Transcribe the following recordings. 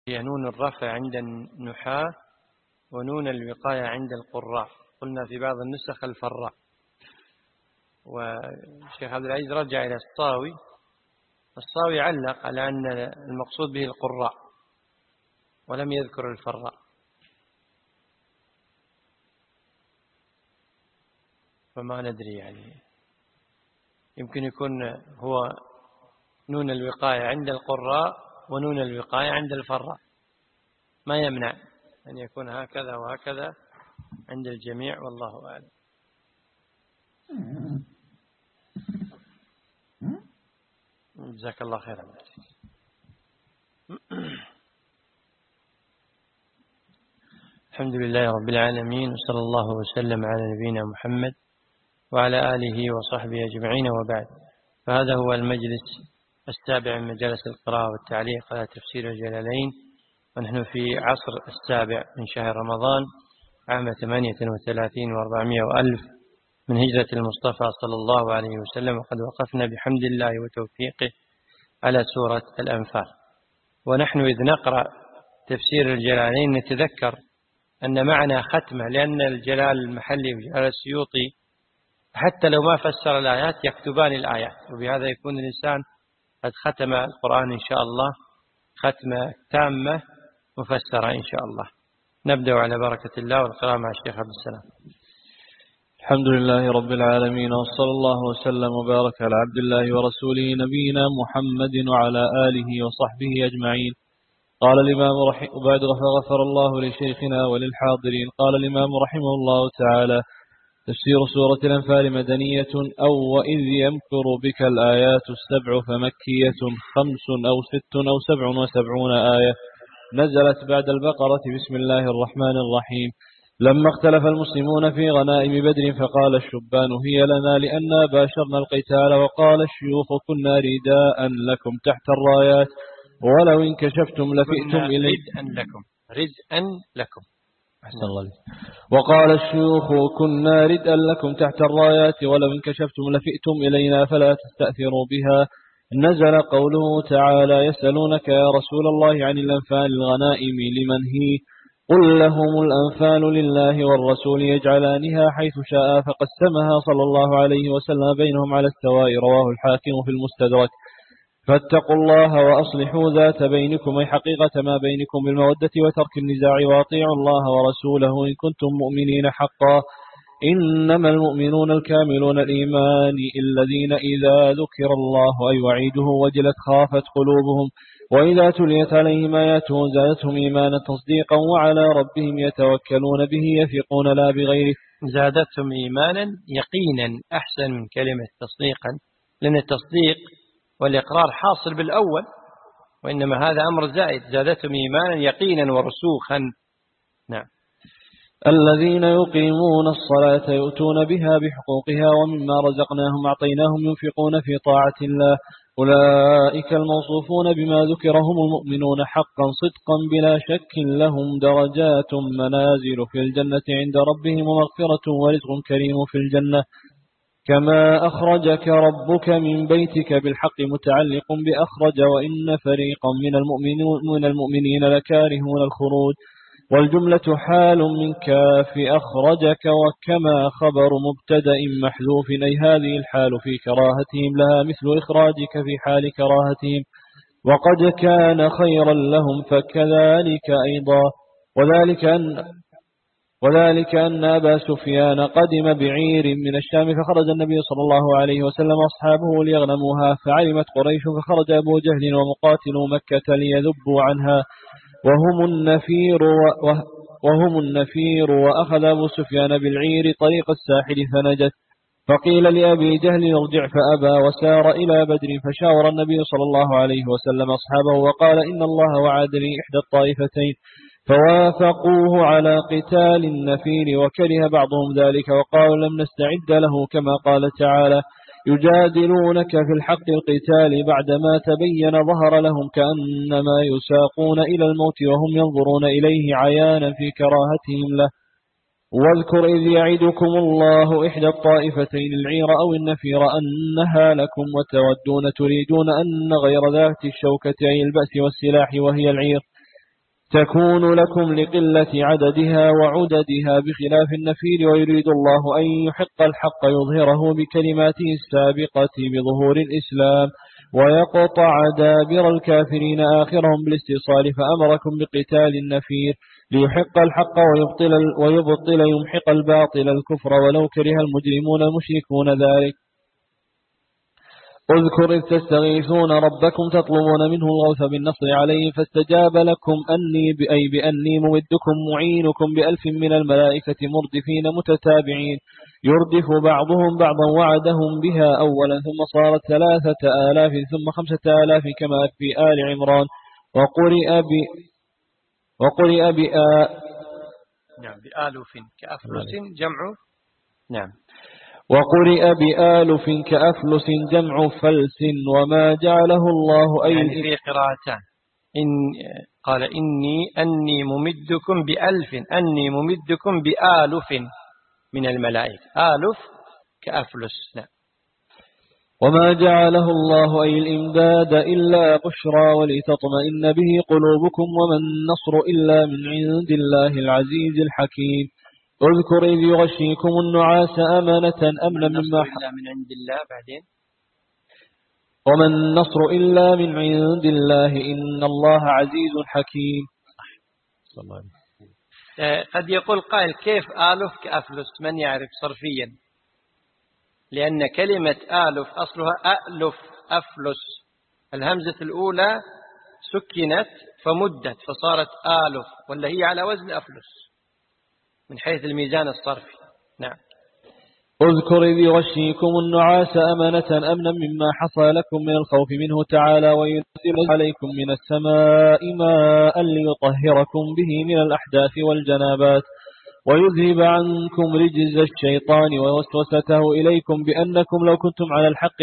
هي نون الرفع عند النحاة ونون الوقاية عند القراء. قلنا في بعض النسخ الفراء. والشيخ عبد العزيز رجع إلى الصاوي علق على أن المقصود به القراء ولم يذكر الفراء. فما ندري يعني يمكن يكون هو نون الوقاية عند القراء ونون الوقاية عند الفراء، ما يمنع أن يكون هكذا وهكذا عند الجميع، والله أعلم. جزاك الله خيرا. الحمد لله رب العالمين، وصلى الله وسلم على نبينا محمد وعلى آله وصحبه أجمعين، وبعد. فهذا هو المجلس السابع من مجالس القراءة والتعليق على تفسير الجلالين، ونحن في عصر السابع من شهر رمضان عام 38 و400 وألف من هجرة المصطفى صلى الله عليه وسلم، وقد وقفنا بحمد الله وتوفيقه على سورة الأنفال. ونحن إذ نقرأ تفسير الجلالين نتذكر أن معنى ختمة، لأن الجلال المحلي وجلال السيوطي حتى لو ما فسر الآيات يكتبان الآيات، وبهذا يكون الإنسان قد ختم القرآن إن شاء الله ختمة تامة مفسرة إن شاء الله. نبدأ على بركة الله والقراءة مع الشيخ عبد السلام. الحمد لله رب العالمين، وصلى الله وسلم وبارك على عبد الله ورسوله نبينا محمد وعلى آله وصحبه أجمعين. قال الإمام بعد غفر الله لشيخنا وللحاضرين. قال الإمام رحمه الله تعالى: تفسير سورة الأنفال مدنية أو وإذ يمكر بك الآيات السبع، فمكية 5 أو 6 أو 77 آية، نزلت بعد البقرة. بسم الله الرحمن الرحيم. لما اختلف المسلمون في غنائم بدر فقال الشبان هي لنا لأننا باشرنا القتال، وقال الشيوخ كنا رداء لكم تحت الرايات ولو انكشفتم لفئتم إليه. ردءا لكم. أحسن الله عليك. وقال الشيوخ كنا ردءا لكم تحت الرايات ولو انكشفتم لفئتم إلينا فلا تستأثروا بها. نزل قوله تعالى: يسألونك يا رسول الله عن الأنفال الغنائم لمن هي، قل لهم الأنفال لله والرسول يجعلانها حيث شاء، فقسمها صلى الله عليه وسلم بينهم على السواء. رواه الحاكم في المستدرك. فاتقوا الله وأصلحوا ذات بينكم، أي حقيقة ما بينكم بالمودة وترك النزاع، وأطيعوا الله ورسوله إن كنتم مؤمنين حقا. إنما المؤمنون الكاملون الإيمان الذين إذا ذكر الله أي وعيده وجلت خافت قلوبهم، وإذا تليت عليهم آياته زادتهم إيمانا تصديقا، وعلى ربهم يتوكلون به يثقون لا بغيره. زادتهم إيمانا يقينا أحسن من كلمة تصديقا، لأن التصديق والإقرار حاصل بالأول، وإنما هذا أمر زائد. زادتهم إيمانا يقينا ورسوخا. نعم. الذين يقيمون الصلاة يؤتون بها بحقوقها ومما رزقناهم أعطيناهم ينفقون في طاعة الله، أولئك الموصوفون بما ذكرهم المؤمنون حقا صدقا بلا شك، لهم درجات منازل في الجنة عند ربهم ومغفرة ورزق كريم في الجنة. كما أخرجك ربك من بيتك بالحق متعلق بأخرج، وإن فريقا من المؤمنين لكارهون الخروج، والجملة حال من كاف أخرجك، وكما خبر مبتدأ محذوف، أي هذه الحال في كراهتهم لها مثل إخراجك في حال كراهتهم، وقد كان خيرا لهم فكذلك أيضا. وذلك أن أبا سفيان قدم بعير من الشام، فخرج النبي صلى الله عليه وسلم أصحابه ليغنموها، فعلمت قريش فخرج أبو جهل ومقاتل مكة ليذبوا عنها وهم النفير، وأخذ أبو سفيان بالعير طريق الساحل فنجت، فقيل لأبي جهل ارجع فأبى، وسار إلى بدر، فشاور النبي صلى الله عليه وسلم أصحابه وقال: إن الله وعدني إحدى الطائفتين، فوافقوه على قتال النفير، وكره بعضهم ذلك وقالوا لم نستعد له، كما قال تعالى: يجادلونك في الحق القتال بعدما تبين ظهر لهم كأنما يساقون إلى الموت وهم ينظرون إليه عيانا في كراهتهم له. واذكر إذ يعدكم الله إحدى الطائفتين العير أو النفير أنها لكم، وتودون تريدون أن غير ذات الشوكة أي البأس والسلاح وهي العير، تكون لكم لقلة عددها وعددها بخلاف النفير، ويريد الله أن يحق الحق يظهره بكلماته السابقة بظهور الإسلام ويقطع دابر الكافرين آخرهم بالاستئصال، فأمركم بقتال النفير ليحق الحق ويبطل يمحق الباطل الكفر ولو كره المجرمون المشركون ذلك. اذكر إذ تستغيثون ربكم تطلبون منه الغوث بالنصر عليه فاستجاب لكم بأني ممدكم معينكم بألف من الملائكة مردفين متتابعين يردف بعضهم بعضا وعدهم بها أولا ثم صارت 3000 ثم 5000 كما في آل عمران. وقرئ بآلف كأفلس جمع. نعم. وقرئ بآلف كأفلس جمع فلس وما جعله الله أي يعني في قراءتان. قال أني ممدكم بألف، أني ممدكم بآلف من الملائكة، آلف كأفلس. نعم. وما جعله الله أي الإمداد إلا بشرى ولتطمئن به قلوبكم وما النصر إلا من عند الله العزيز الحكيم. اذكر إذ يغشيكم النعاس أمانة أمنا مما من عند الله بعدين. وما النصر إلا من عند الله إن الله عزيز حكيم. قد يقول قائل كيف آلف كأفلس؟ من يعرف صرفيا؟ لأن كلمة آلف أصلها أألف أفلس، الهمزة الأولى سكنت فمدت فصارت آلف، ولا هي على وزن أفلس من حيث الميزان الصرفي. نعم. اذكر إذ يغشيكم النعاس أمانة أمنا مما حصل لكم من الخوف منه تعالى وينزل عليكم من السماء ماء ليطهركم به من الأحداث والجنابات ويذهب عنكم رجز الشيطان ووسوسته إليكم بأنكم لو كنتم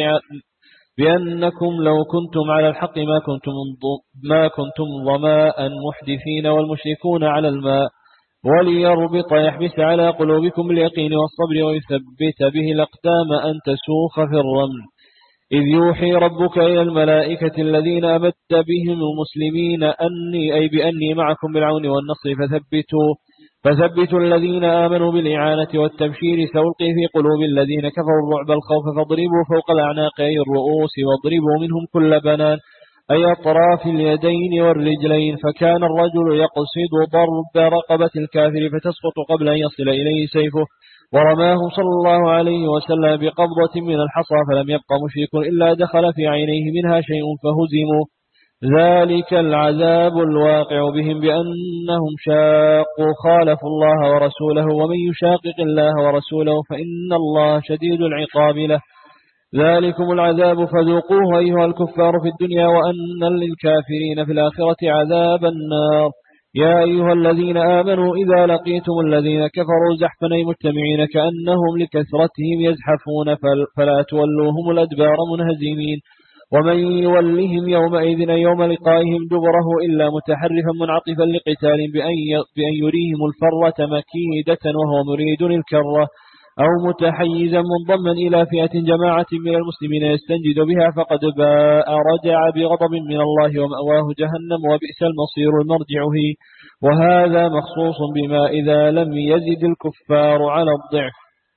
على الحق ما كنتم ظماء محدثين والمشركون على الماء وليربط يحبس على قلوبكم اليقين والصبر ويثبت به الأقدام أن تسوخ في الرمل. إذ يوحي ربك إلى الملائكة الذين أمدت بهم المسلمين بأني معكم بالعون والنصر فثبتوا الذين آمنوا بالإعانة والتبشير سألقي في قلوب الذين كفروا الرعب الخوف فاضربوا فوق الأعناق أي الرؤوس واضربوا منهم كل بنان أي أطراف اليدين والرجلين. فكان الرجل يقصد ضرب رقبة الكافر فتسقط قبل أن يصل إليه سيفه ورماه صلى الله عليه وسلم بقبضة من الحصى فلم يبق مشرك إلا دخل في عينيه منها شيء فهزموا. ذلك العذاب الواقع بهم بأنهم خالفوا الله ورسوله ومن يشاقق الله ورسوله فإن الله شديد العقاب له. ذلكم العذاب فذوقوه أيها الكفار في الدنيا وأن للكافرين في الآخرة عذاب النار. يا أيها الذين آمنوا إذا لقيتم الذين كفروا زحفا أي مجتمعين كأنهم لكثرتهم يزحفون فلا تولوهم الأدبار منهزمين. ومن يولهم يومئذ يوم لقائهم دبره إلا متحرفا منعطفا لقتال بأن يريهم الفرة مكيدة وهو مريد الكرة أو متحيزا منضما إلى فئة جماعة من المسلمين يستنجد بها فقد باء رجع بغضب من الله ومأواه جهنم وبئس المصير المرجع هي. وهذا مخصوص بما إذا لم يزد الكفار على الضعف.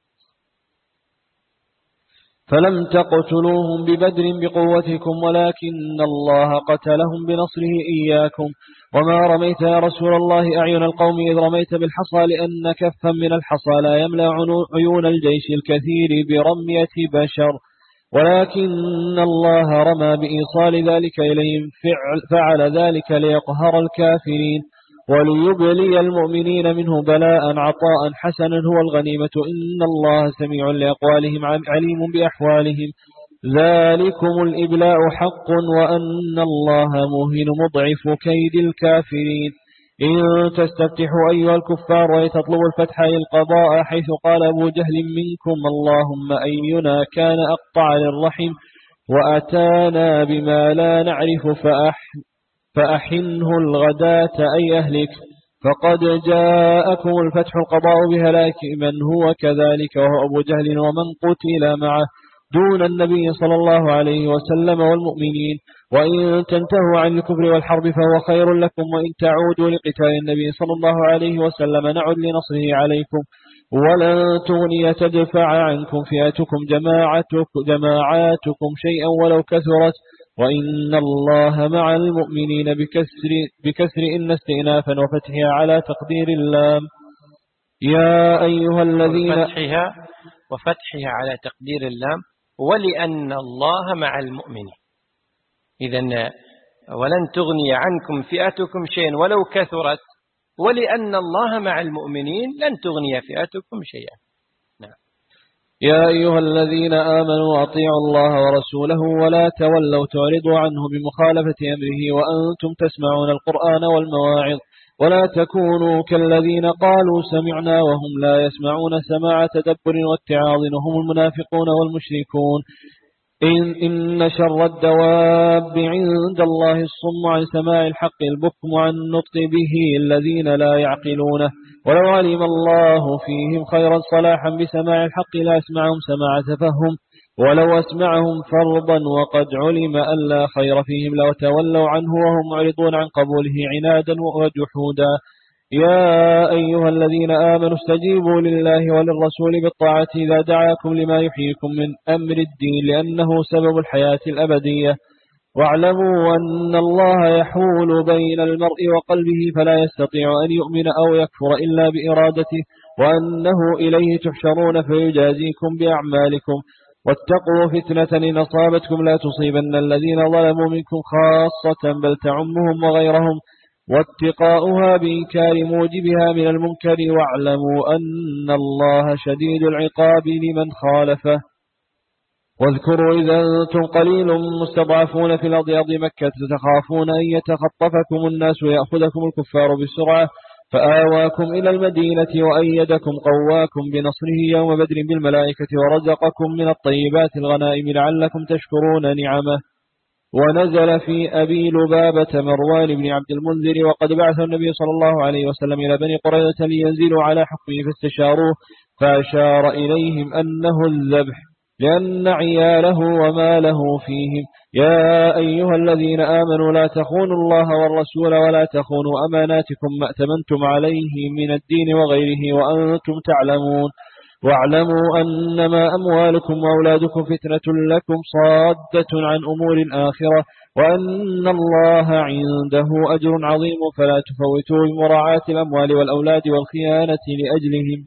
فلم تقتلوهم ببدر بقوتكم ولكن الله قتلهم بنصره إياكم. وما رميت يا رسول الله أعين القوم إذ رميت بالحصى لأن كفا من الحصى لا يملأ عيون الجيش الكثير برمية بشر ولكن الله رمى بإيصال ذلك إليهم فعل ذلك ليقهر الكافرين وليبلي المؤمنين منه بلاء عطاء حسنا هو الغنيمة إن الله سميع لأقوالهم عليم بأحوالهم. ذلكم الإبلاء حق وأن الله مهن مضعف كيد الكافرين. إن تستفتحوا أيها الكفار ويتطلبوا الفتح القضاء حيث قال أبو جهل منكم اللهم أينا كان أقطع للرحم وأتانا بما لا نعرف فأحنه الغداة أي أهلك فقد جاءكم الفتح القضاء بهلاك من هو كذلك وهو أبو جهل ومن قتل معه دون النبي صلى الله عليه وسلم والمؤمنين. وإن تنتهوا عن الكفر والحرب فهو خير لكم، وإن تعودوا لقتال النبي صلى الله عليه وسلم نعد لنصره عليكم. ولن تغني تدفع عنكم فئتكم جماعاتكم شيئا ولو كثرت، وإن الله مع المؤمنين بكسر إن استئنافا وفتحها على تقدير اللام. يا أيها الذين وفتحها على تقدير اللام، ولأن الله مع المؤمنين. إذن ولن تغني عنكم فئتكم شيئا ولو كثرت، ولأن الله مع المؤمنين لن تغني فئتكم شيئا. نعم. يا أيها الذين آمنوا أطيعوا الله ورسوله ولا تولوا تعرضوا عنه بمخالفة أمره وأنتم تسمعون القرآن والمواعظ، ولا تكونوا كالذين قالوا سمعنا وهم لا يسمعون سماع تدبر واتعاظ وهم المنافقون والمشركون. إن شر الدواب عند الله الصم عن سماع الحق البكم عن النطق به الذين لا يعقلونه، ولو علم الله فيهم خيرا صلاحا بسماع الحق لا أسمعهم سماع تفهم، ولو أسمعهم فرضا وقد علم أن لا خير فيهم لو تولوا عنه وهم معرضون عن قبوله عنادا وجحودا. يا أيها الذين آمنوا استجيبوا لله وللرسول بالطاعة إذا دعاكم لما يحييكم من أمر الدين لأنه سبب الحياة الأبدية. واعلموا أن الله يحول بين المرء وقلبه فلا يستطيع أن يؤمن أو يكفر إلا بإرادته، وأنه إليه تحشرون فيجازيكم بأعمالكم. واتقوا فتنة إن أصابتكم لا تصيبن الذين ظلموا منكم خاصة بل تعمهم وغيرهم، واتقاؤها بإنكار موجبها من المنكر. واعلموا أن الله شديد العقاب لمن خالفه. واذكروا إذا أنتم قليل مستضعفون في الأرض أرض مكة تخافون أن يتخطفكم الناس ويأخذكم الكفار بسرعة فآواكم إلى المدينة وأيدكم قواكم بنصره يوم بدر بالملائكة ورزقكم من الطيبات الغنائم لعلكم تشكرون نعمه. ونزل في أبي لبابة مروان بن عبد المنذر وقد بعث النبي صلى الله عليه وسلم إلى بني قريظة لينزلوا على حكمه فاستشاروه فأشار إليهم أنه الذبح لأن عياله وماله فيهم. يا أيها الذين آمنوا لا تخونوا الله والرسول ولا تخونوا أماناتكم ما ائتمنتم عليه من الدين وغيره وأنتم تعلمون. واعلموا أنما أموالكم وأولادكم فتنة لكم صادة عن أمور الآخرة وأن الله عنده أجر عظيم فلا تفوتوا بمراعاة الأموال والأولاد والخيانة لأجلهم.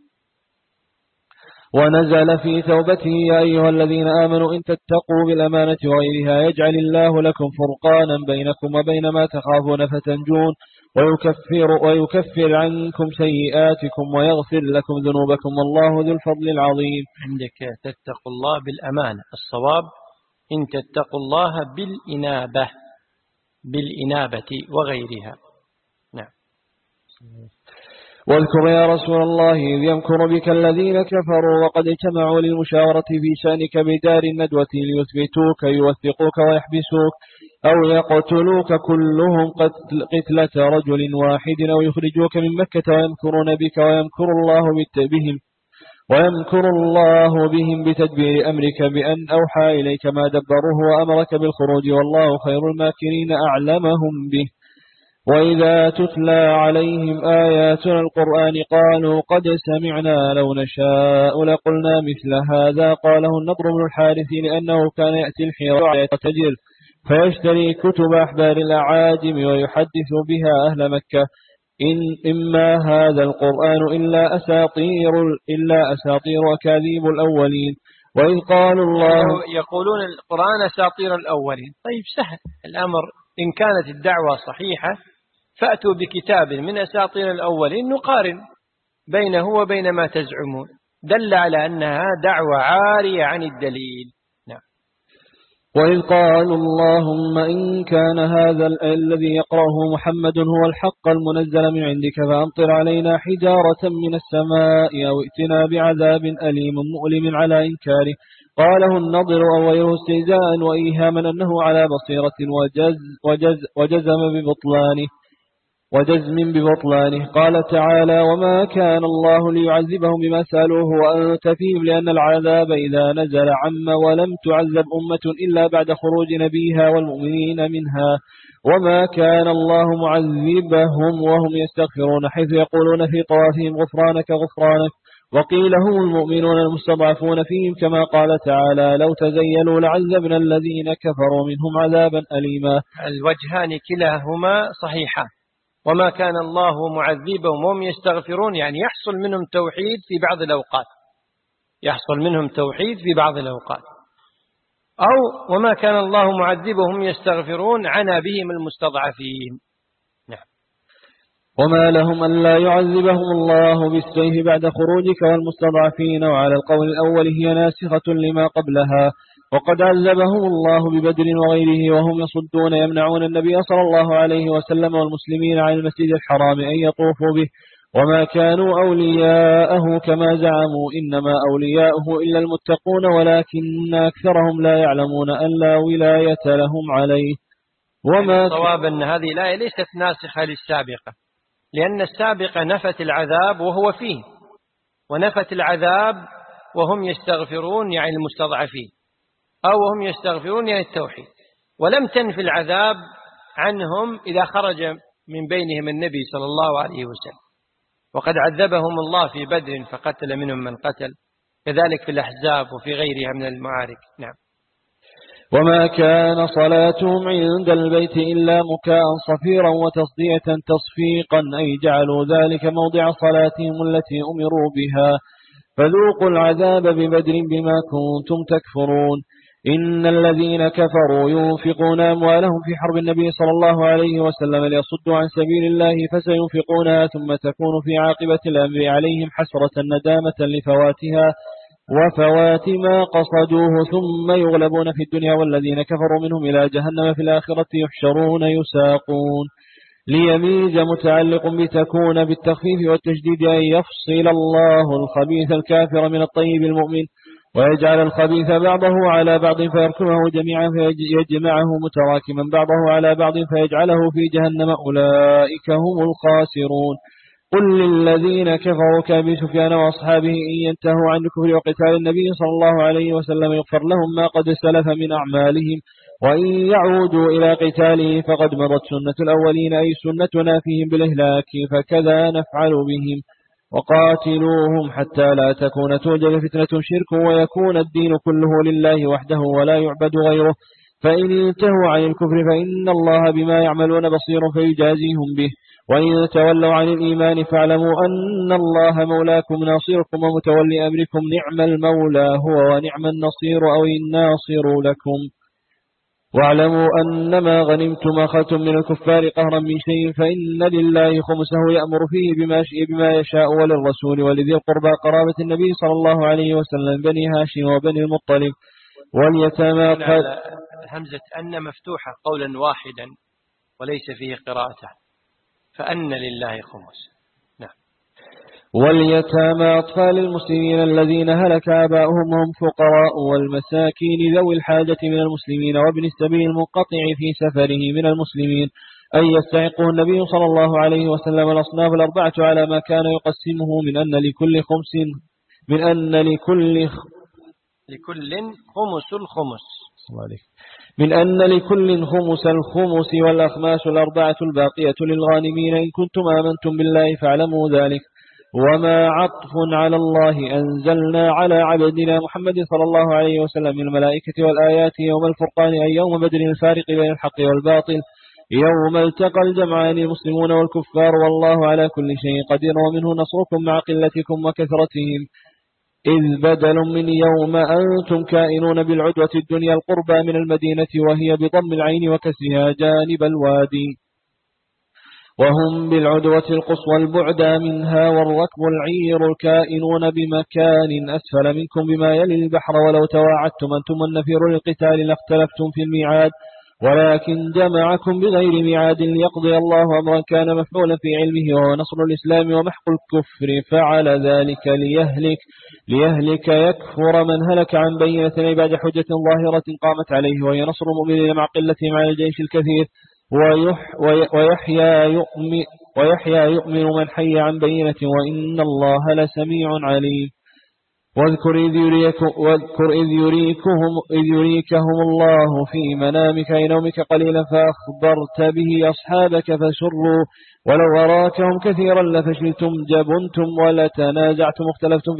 ونزل في توبته يا أيها الذين آمنوا إن تتقوا بالأمانة وغيرها يجعل الله لكم فرقانا بينكم وبين ما تخافون فتنجون ويكفر عنكم سيئاتكم ويغفر لكم ذنوبكم والله ذو الفضل العظيم. عندك تتقوا الله بالأمانة، الصواب إن تتقوا الله بالإنابة وغيرها. نعم. واذكر يا رسول الله إذ يمكر بك الذين كفروا وقد اجتمعوا للمشاورة في شأنك بدار الندوة ليثبتوك يوثقوك ويحبسوك أو يقتلوك كلهم قتلة رجل واحد أو يخرجوك من مكة ويمكرون بك ويمكر الله بهم بتدبير أمرك بأن أوحى إليك ما دبره وأمرك بالخروج والله خير الماكرين أعلمهم به. وإذا تتلى عليهم آياتنا القرآن قالوا قد سمعنا لو نشاء لقلنا مثل هذا قاله النضر بن الحارث لأنه كان يأتي الحيرة يتجر فيشتري كتب أحبار الأعاجم ويحدث بها أهل مكة إما هذا القرآن إلا أساطير وكاذيب الأولين. وإذ قالوا الله يقولون القرآن أساطير الأولين. طيب سهل الأمر، إن كانت الدعوة صحيحة فأتوا بكتاب من أساطير الأولين نقارن بينه وبين ما تزعمون، دل على أنها دعوة عارية عن الدليل. نعم. وإذ قالوا اللهم إن كان هذا الذي يقرأه محمد هو الحق المنزل من عندك فأمطر علينا حجارة من السماء أو ائتنا بعذاب أليم مؤلم على إنكاره قاله النضر أو غيره استهزاء وإيهاما أنه على بصيرة وجزم ببطلانه. وجزم ببطلانه. قال تعالى: وما كان الله ليعذبهم بما سألوه وأنت فيهم لأن العذاب إذا نزل عم ولم تعذب أمة إلا بعد خروج نبيها والمؤمنين منها وما كان الله معذبهم وهم يستغفرون حيث يقولون في طوافهم غفرانك غفرانك. وقيل هم المؤمنون المستضعفون فيهم كما قال تعالى: لو تزيلوا لعذبنا الذين كفروا منهم عذابا أليما. الوجهان كلاهما صحيحان. وما كان الله معذبهم وهم يستغفرون يعني يحصل منهم توحيد في بعض الأوقات، يحصل منهم توحيد في بعض الأوقات. أو وما كان الله معذبهم يستغفرون عنا بهم المستضعفين. نعم. وما لهم أن لا يعذبهم الله بالسيف بعد خروجك والمستضعفين. وعلى القول الأول هي ناسخة لما قبلها. وقد عذبهم الله ببدر وغيره وهم يصدون يمنعون النبي صلى الله عليه وسلم والمسلمين عن المسجد الحرام أن يطوفوا به وما كانوا أولياءه كما زعموا، إنما أولياءه إلا المتقون ولكن أكثرهم لا يعلمون أن لا ولاية لهم عليه. وما الصواب أن هذه الآية ليست ناسخة للسابقة، لأن السابقة نفت العذاب وهو فيه، ونفت العذاب وهم يستغفرون يعني المستضعفين، أو هم يستغفرون يعني التوحيد، ولم تنفي العذاب عنهم إذا خرج من بينهم النبي صلى الله عليه وسلم. وقد عذبهم الله في بدر فقتل منهم من قتل، كذلك في الأحزاب وفي غيرها من المعارك. نعم. وما كان صلاتهم عند البيت إلا مكاء صفيرا وتصدية تصفيقا، أي جعلوا ذلك موضع صلاتهم التي أمروا بها. فذوقوا العذاب ببدر بما كنتم تكفرون. إن الذين كفروا ينفقون أموالهم في حرب النبي صلى الله عليه وسلم ليصدوا عن سبيل الله فسينفقونها ثم تكون في عاقبة الأمر عليهم حسرة ندامة لفواتها وفوات ما قصدوه ثم يغلبون في الدنيا والذين كفروا منهم إلى جهنم في الآخرة يحشرون يساقون. ليميز متعلق بتكون بالتخفيف والتشديد أن يفصل الله الخبيث الكافر من الطيب المؤمن ويجعل الخبيث بعضه على بعض فيركمه جميعا فيجمعه متراكما بعضه على بعض فيجعله في جهنم أولئك هم الخاسرون. قل للذين كفروا كأبي سفيان وأصحابه إن ينتهوا عن الكفر وقتال النبي صلى الله عليه وسلم يغفر لهم ما قد سلف من أعمالهم وإن يعودوا إلى قتاله فقد مضت سنة الأولين أي سنتنا فيهم بالإهلاك فكذا نفعل بهم. وقاتلوهم حتى لا تكون توجد فتنة شرك ويكون الدين كله لله وحده ولا يعبد غيره فإن انتهوا عن الكفر فإن الله بما يعملون بصير فيجازيهم به وإن تولوا عن الإيمان فاعلموا أن الله مولاكم ناصركم ومتولي أمركم نعم المولى هو ونعم النصير أو الناصر لكم. واعلموا أنما غنمتم أخذتم من الكفار قهرا من شيء فإن لله خمسه يأمر فيه بما يشاء وللرسول ولذي القربى قرابة النبي صلى الله عليه وسلم بني هاشم وبني المطلب واليتامى. همزة أن مفتوحة قولا واحدا وليس فيه قراءته فأن لله خمس. نعم. واليتامى أطفال المسلمين الذين هلك آباؤهم وهم فقراء والمساكين ذوي الحاجة من المسلمين وابن السبيل المنقطع في سفره من المسلمين أن يستحقه النبي صلى الله عليه وسلم الأصناف الأربعة على ما كان يقسمه من أن لكل خمس الخمس والأخماس الأربعة الباقية للغانمين إن كنتم آمنتم بالله فاعلموا ذلك. وما عطف على الله أنزلنا على عبدنا محمد صلى الله عليه وسلم من الملائكة والآيات يوم الفرقان أي يوم بدر الفارق بين الحق والباطل يوم التقى الجمعان المسلمون والكفار والله على كل شيء قدير ومنه نصركم مع قلتكم وكثرتهم إذ بدل من يوم أنتم كائنون بالعدوة الدنيا القربى من المدينة وهي بضم العين وكسرها جانب الوادي وهم بالعدوة القصوى البعدى منها والركب العير الكائنون بمكان أسفل منكم بما يلي البحر ولو تواعدتم أنتم النفير للقتال لاختلفتم في الميعاد ولكن جمعكم بغير ميعاد ليقضي الله أمرا كان مفعولا في علمه وهو نصر الإسلام ومحق الكفر فعل ذلك ليهلك يكفر من هلك عن بينة بعد حجة ظاهرة قامت عليه وهي نصر المؤمنين مع قلتهم على الجيش الكثير ويحيى يؤمن من حي عن بينة وإن الله لسميع عليم. واذكر إذ يريكهم الله في منامك أي نومك قليلا فأخبرت به أصحابك فسروا ولو أراكهم كثيرا لفشلتم جبنتم ولتنازعتم اختلفتم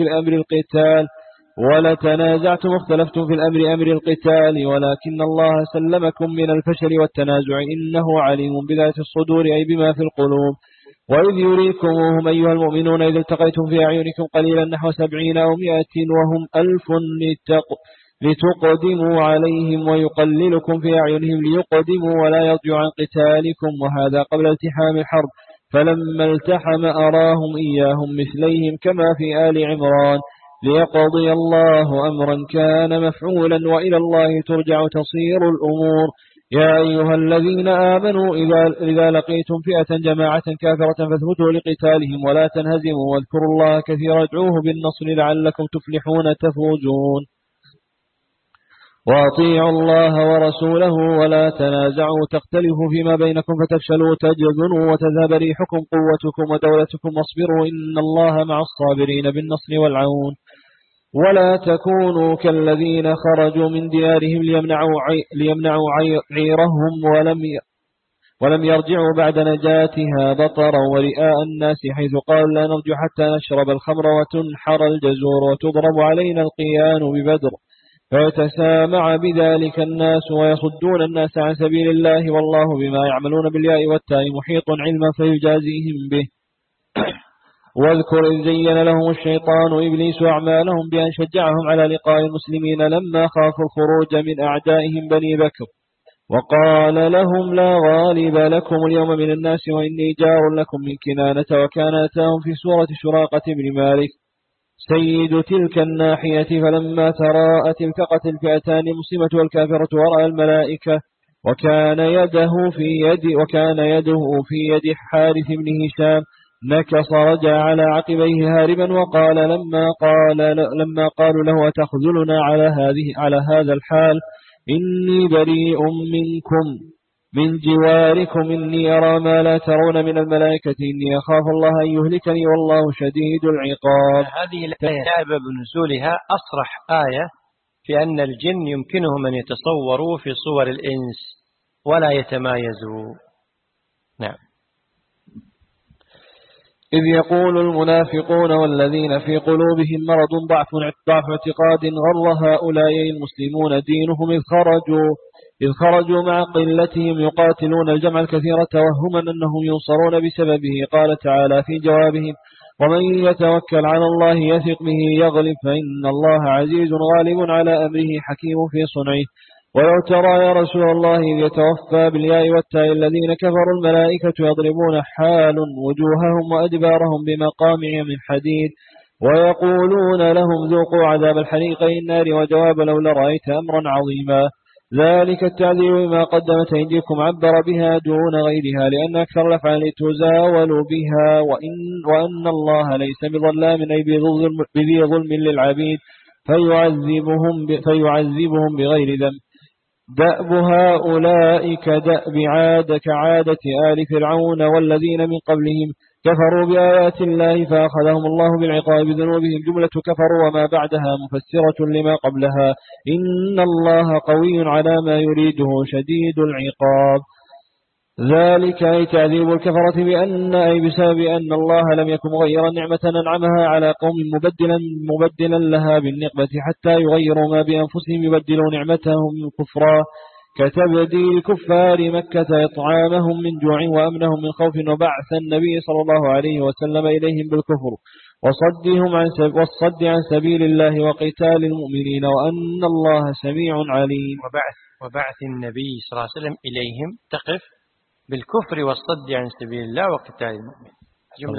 في الأمر أمر القتال ولكن الله سلمكم من الفشل والتنازع إنه عليم بذات الصدور أي بما في القلوب. وإذ يريكموهم أيها المؤمنون إذ التقيتم في أعينكم قليلا نحو 70 أو 100 وهم 1000 لتقدموا عليهم ويقللكم في أعينهم ليقدموا ولا يرجع عن قتالكم وهذا قبل التحام الحرب. فلما التحم أراهم إياهم مثليهم كما في آل عمران ليقضي الله أمرا كان مفعولا وإلى الله ترجع تصير الأمور. يا أيها الذين آمنوا إذا لقيتم فئة جماعة كافرة فاثبتوا لقتالهم ولا تنهزموا واذكروا الله كثيرا ادعوه بالنصر لعلكم تفلحون تفوزون. وأطيعوا الله ورسوله ولا تنازعوا تختلفوا فيما بينكم فتفشلوا تجبنوا وتذهب ريحكم قوتكم ودولتكم واصبروا إن الله مع الصابرين بالنصر والعون. ولا تكونوا كالذين خرجوا من ديارهم ليمنعوا عيرهم ولم يرجعوا بعد نجاتها بطرا ورئاء الناس حيث قالوا لا نرجع حتى نشرب الخمر وتنحر الجزور وتضرب علينا القيان ببدر فيتسامع بذلك الناس ويصدون الناس عن سبيل الله والله بما يعملون بالياء والتاء محيط علما فيجازيهم به. واذكر إذ زين لهم الشيطان إبليس أعمالهم بأن شجعهم على لقاء المسلمين لما خافوا الخروج من أعدائهم بني بكر وقال لهم لا غالب لكم اليوم من الناس وإني جار لكم من كنانة وكان أتاهم في سورة شراقة بن مالك سيد تلك الناحية فلما تراءت التقت الفئتان المسلمة والكافرة ورأى الملائكة وكان يده في يد حارث بن هشام نكص رجع على عقبيه هاربا وقال لما قالوا له أتخذلنا على هذا الحال إني بريء منكم من جواركم إني أرى ما لا ترون من الملائكة إني أخاف الله أن يهلكني والله شديد العقاب. هذه الآية سبب نزولها أصرح آية في أن الجن يمكنهم أن يتصوروا في صور الإنس ولا يتمايزوا. نعم. إذ يقول المنافقون والذين في قلوبهم مرض ضعف اعتقاد غر هؤلاء المسلمون دينهم إذ خرجوا مع قلتهم يقاتلون الجمع الكثير توهما أنهم ينصرون بسببه. قال تعالى في جوابهم ومن يتوكل على الله يثق به يغلب فإن الله عزيز غالب على أمره حكيم في صنعه. ولو ترى يا رسول الله إذ يتوفى بالياء والتاء الذين كفروا الملائكة يضربون حال وجوههم وأدبارهم بمقامع من حديد ويقولون لهم ذوقوا عذاب الحريق النار. وجواب لو لرأيت أمرا عظيما ذلك التعذير بما قدمت أيديكم عبر بها دون غيرها لأن أكثر الأفعال تزاول بها وأن الله ليس بظلام أي بذي ظلم للعبيد فيعذبهم بغير ذنب. دأب هؤلاء كعادة آل فرعون والذين من قبلهم كفروا بآيات الله فأخذهم الله بالعقاب بذنوبهم. جملة كفروا وما بعدها مفسرة لما قبلها إن الله قوي على ما يريده شديد العقاب. ذلك أي تعذيب الكفرة بسبب أن الله لم يكن مغيرا نعمة أنعمها على قوم مبدلا لها بالنقمة حتى يغيروا ما بأنفسهم يبدلوا نعمتهم كفرا كتبديل كفار مكة إطعامهم من جوع وأمنهم من خوف وبعث النبي صلى الله عليه وسلم إليهم بالكفر والصد عن سبيل الله وقتال المؤمنين وأن الله سميع عليم. وبعث النبي صلى الله عليه وسلم إليهم تقف بالكفر والصد عن سبيل الله وقتال المؤمنين جملة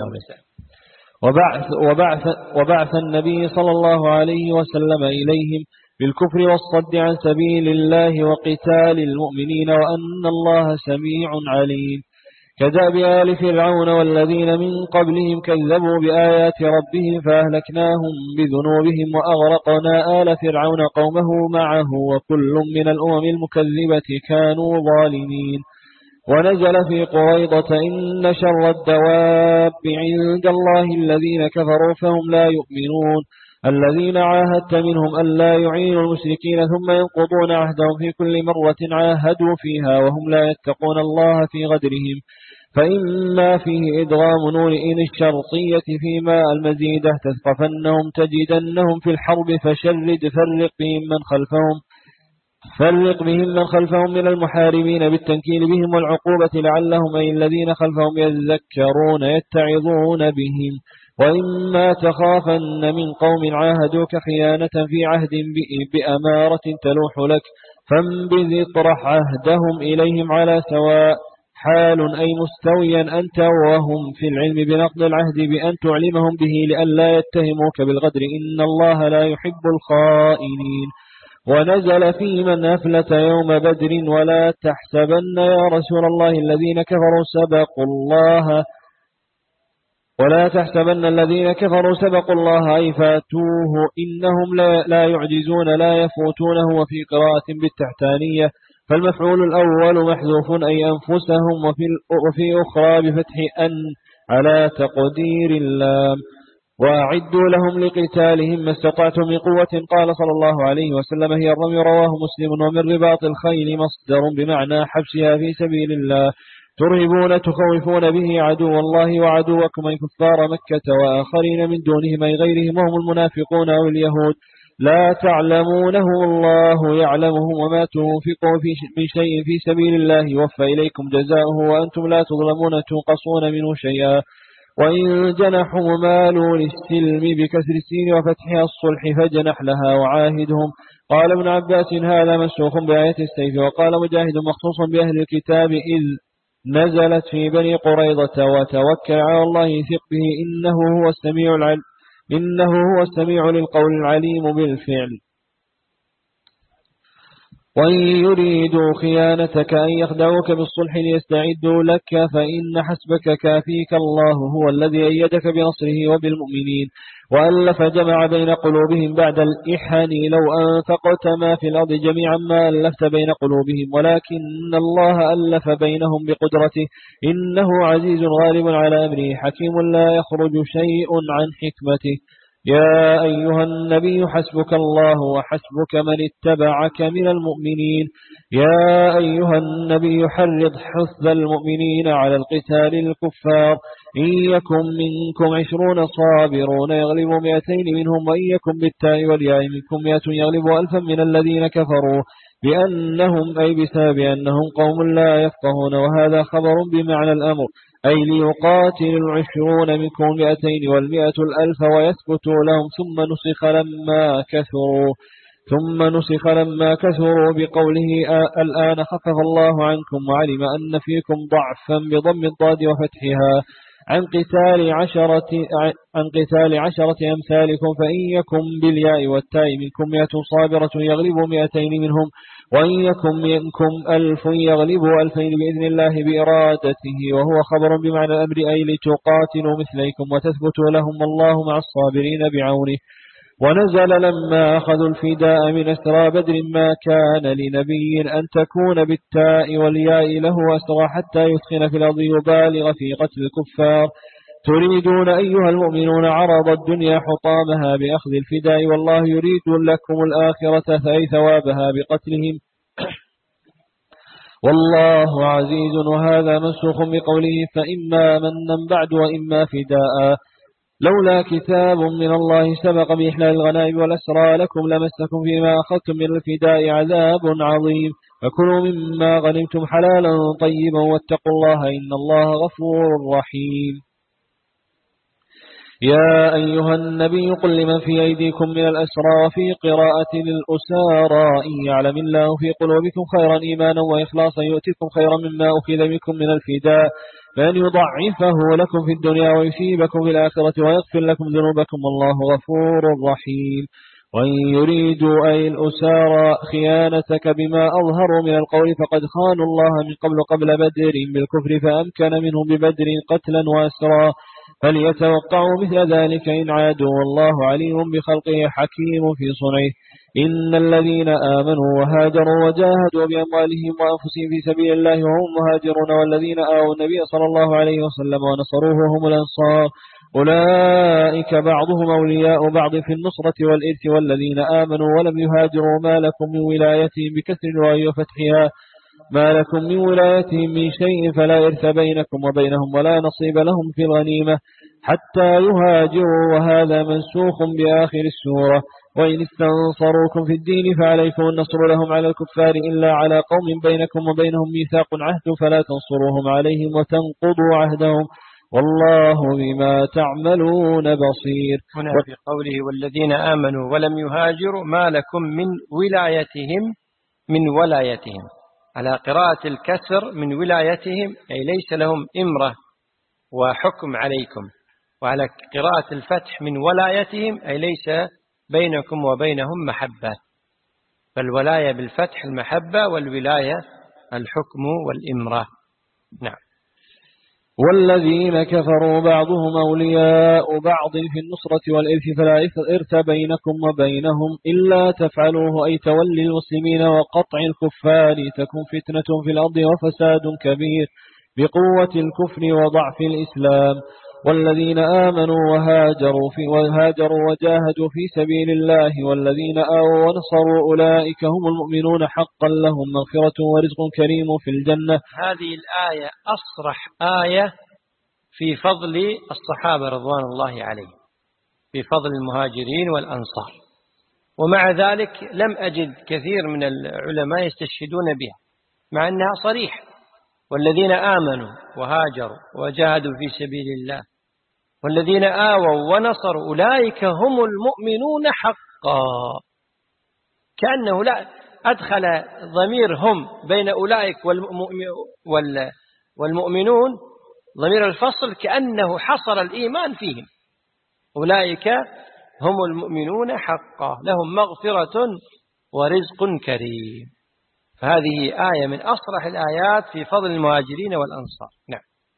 وبعث النبي صلى الله عليه وسلم إليهم بالكفر والصد عن سبيل الله وقتال المؤمنين وأن الله سميع عليم. كدأب آل فرعون والذين من قبلهم كذبوا بآيات ربهم فأهلكناهم بذنوبهم وأغرقنا آل فرعون قومه معه وكل من الأمم المكذبة كانوا ظالمين. ونزل في قريضة إن شر الدواب عند الله الذين كفروا فهم لا يؤمنون الذين عاهدت منهم ألا يعينوا المشركين ثم ينقضون عهدهم في كل مرة عاهدوا فيها وهم لا يتقون الله في غدرهم فإما فيه إدغام نون إن الشرطية فيما المزيدة تثقفنهم تجدنهم في الحرب فرق بهم من خلفهم من المحاربين بالتنكيل بهم والعقوبة لعلهم أي الذين خلفهم يذكرون يتعظون بهم وإما تخافن من قوم عاهدوك خيانة في عهد بأمارة تلوح لك فانبذ اطرح عهدهم إليهم على سواء حال أي مستويا أنت وهم في العلم بنقض العهد بأن تعلمهم به لئلا يتهموك بالغدر إن الله لا يحب الخائنين ونزل في من أفلت يوم بدر ولا تحسبن يا رسول الله الذين كفروا سبقوا الله ولا تحسبن الذين كفروا سبقوا الله أي فاتوه إنهم لا يعجزون لا يفوتونه وفي قراءة بالتحتانية فالمفعول الأول محذوف أي أنفسهم وفي أخرى بفتح أن على تقدير اللام وأعدوا لهم لقتالهم ما استطعتم من قوة قال صلى الله عليه وسلم هي الرمي رواه مسلم ومن رباط الخيل مصدر بمعنى حبسها في سبيل الله ترهبون تخوفون به عدو الله وعدوكم أي كفار مكة وآخرين من دونهم أي غيرهم وهم المنافقون أو اليهود لا تعلمونهم الله يعلمهم وما تنفقوا من شيء في سبيل الله يوفى إليكم جزاؤه وأنتم لا تظلمون تنقصون منه شيئا وإن جنحوا مالوا للسلم بكسر السين وفتحها الصلح فجنح لها وعاهدهم قال ابن عباس هذا مسوخ بآية السيف وقال مجاهد مخصوص بأهل الكتاب إذ نزلت في بني قريظة وتوكل على الله ثق به إنه هو السميع للقول العليم بالفعل وإن يريدوا خيانتك أن يخدعوك بالصلح ليستعدوا لك فإن حسبك كافيك الله هو الذي أيدك بنصره وبالمؤمنين وألف جمع بين قلوبهم بعد الإحن لو أنفقت ما في الأرض جميعا ما ألفت بين قلوبهم ولكن الله ألف بينهم بقدرته إنه عزيز غالب على أمره حكيم لا يخرج شيء عن حكمته يا أيها النبي حسبك الله وحسبك من اتبعك من المؤمنين يا أيها النبي حرض حث المؤمنين على القتال الكفار إن يكن منكم 20 صابرون يغلبوا 200 منهم وإن يكن بالتاء والياء منكم 100 يغلبوا 1000 من الذين كفروا بأنهم أي بسبب أنهم قوم لا يفقهون وهذا خبر بمعنى الأمر أي ليقاتل 20 منكم 200 و100 الألف ويثبتوا لهم ثم نسخ لما كثروا بقوله الآن خفف الله عنكم وعلم أن فيكم ضعفا بضم الضاد وفتحها عن قتال 10 أمثالكم فإن يكن بالياء والتاء منكم 100 صابرة يغلبوا 200 منهم وإن يكن منكم 1000 يغلبوا 2000 بإذن الله بإرادته وهو خبر بمعنى الأمر أي لتقاتلوا مثليكم وتثبتوا لهم الله مع الصابرين بعونه ونزل لما أخذوا الفداء من أسرى بدر ما كان لنبي أن تكون بالتاء والياء له أسرى حتى يثخن في الأرض يبالغ في قتل الكفار تريدون أيها المؤمنون عرض الدنيا حطامها بأخذ الفداء والله يريد لكم الآخرة فأي ثوابها بقتلهم والله عزيز وهذا منسوخ بقوله فإما منا بعد وإما فداء لولا كتاب من الله سبق بإحلال الغنائم والأسرى لكم لمسكم فيما أخذتم من الفداء عذاب عظيم فكلوا مما غنمتم حلالا طيبا واتقوا الله إن الله غفور رحيم يا أيها النبي قل لمن في أيديكم من الأسرى وفي قراءة للأسارى إن يعلم الله في قلوبكم خيرا إيمانا وإخلاصا يؤتكم خيرا مما أخذ منكم من الفداء فأن يضعفه لكم في الدنيا ويثيبكم في الآخرة ويغفر لكم ذنوبكم والله غفور رحيم وإن يريدوا أي الأسارى خيانتك بما أظهروا من القول فقد خانوا الله من قبل بدر بالكفر فأمكن منهم ببدر قتلا وأسرا فليتوقعوا مثل ذلك إن عادوا والله عليم بخلقه حكيم في صنعه إن الذين آمنوا وهاجروا وجاهدوا بأموالهم وأنفسهم في سبيل الله وهم مهاجرون والذين آووا النبي صلى الله عليه وسلم ونصروه وهم الأنصار أولئك بعضهم أولياء بعض في النصرة والإرث والذين آمنوا ولم يهاجروا ما لكم من ولايتهم بكسر الواو وفتحها ما لكم من ولايتهم من شيء فلا إرث بينكم وبينهم ولا نصيب لهم في الغنيمة حتى يهاجروا وهذا منسوخ بآخر السورة وإن استنصروكم في الدين فعليكم النصر لهم على الكفار إلا على قوم بينكم وبينهم ميثاق عهد فلا تنصروهم عليهم وتنقضوا عهدهم والله بما تعملون بصير. هنا في قوله والذين آمنوا ولم يهاجروا ما لكم من ولايتهم على قراءة الكسر من ولايتهم أي ليس لهم إمرة وحكم عليكم، وعلى قراءة الفتح من ولايتهم أي ليس بينكم وبينهم محبة، فالولاية بالفتح المحبة والولاية الحكم والإمرة. نعم. والذين كفروا بعضهم أولياء بعض في النصرة والإرث فلا إرث بينكم وبينهم إلا تفعلوه أي تولي المسلمين وقطع الكفار تكن فتنة في الأرض وفساد كبير بقوة الكفر وضعف الإسلام. والذين آمنوا وهاجروا وجاهدوا في سبيل الله والذين آووا ونصروا أولئك هم المؤمنون حقا لهم مغفرة ورزق كريم في الجنة. هذه الآية أصرح آية في فضل الصحابة رضوان الله عليهم، في فضل المهاجرين والأنصار، ومع ذلك لم أجد كثير من العلماء يستشهدون بها مع أنها صريحة. والذين آمنوا وهاجروا وجاهدوا في سبيل الله والذين آووا ونصروا أولئك هم المؤمنون حقا، كأنه لا أدخل ضمير هم بين أولئك والمؤمنون ضمير الفصل كأنه حصر الإيمان فيهم. أولئك هم المؤمنون حقا لهم مغفرة ورزق كريم. فهذه آية من أصرح الآيات في فضل المهاجرين والأنصار. نعم.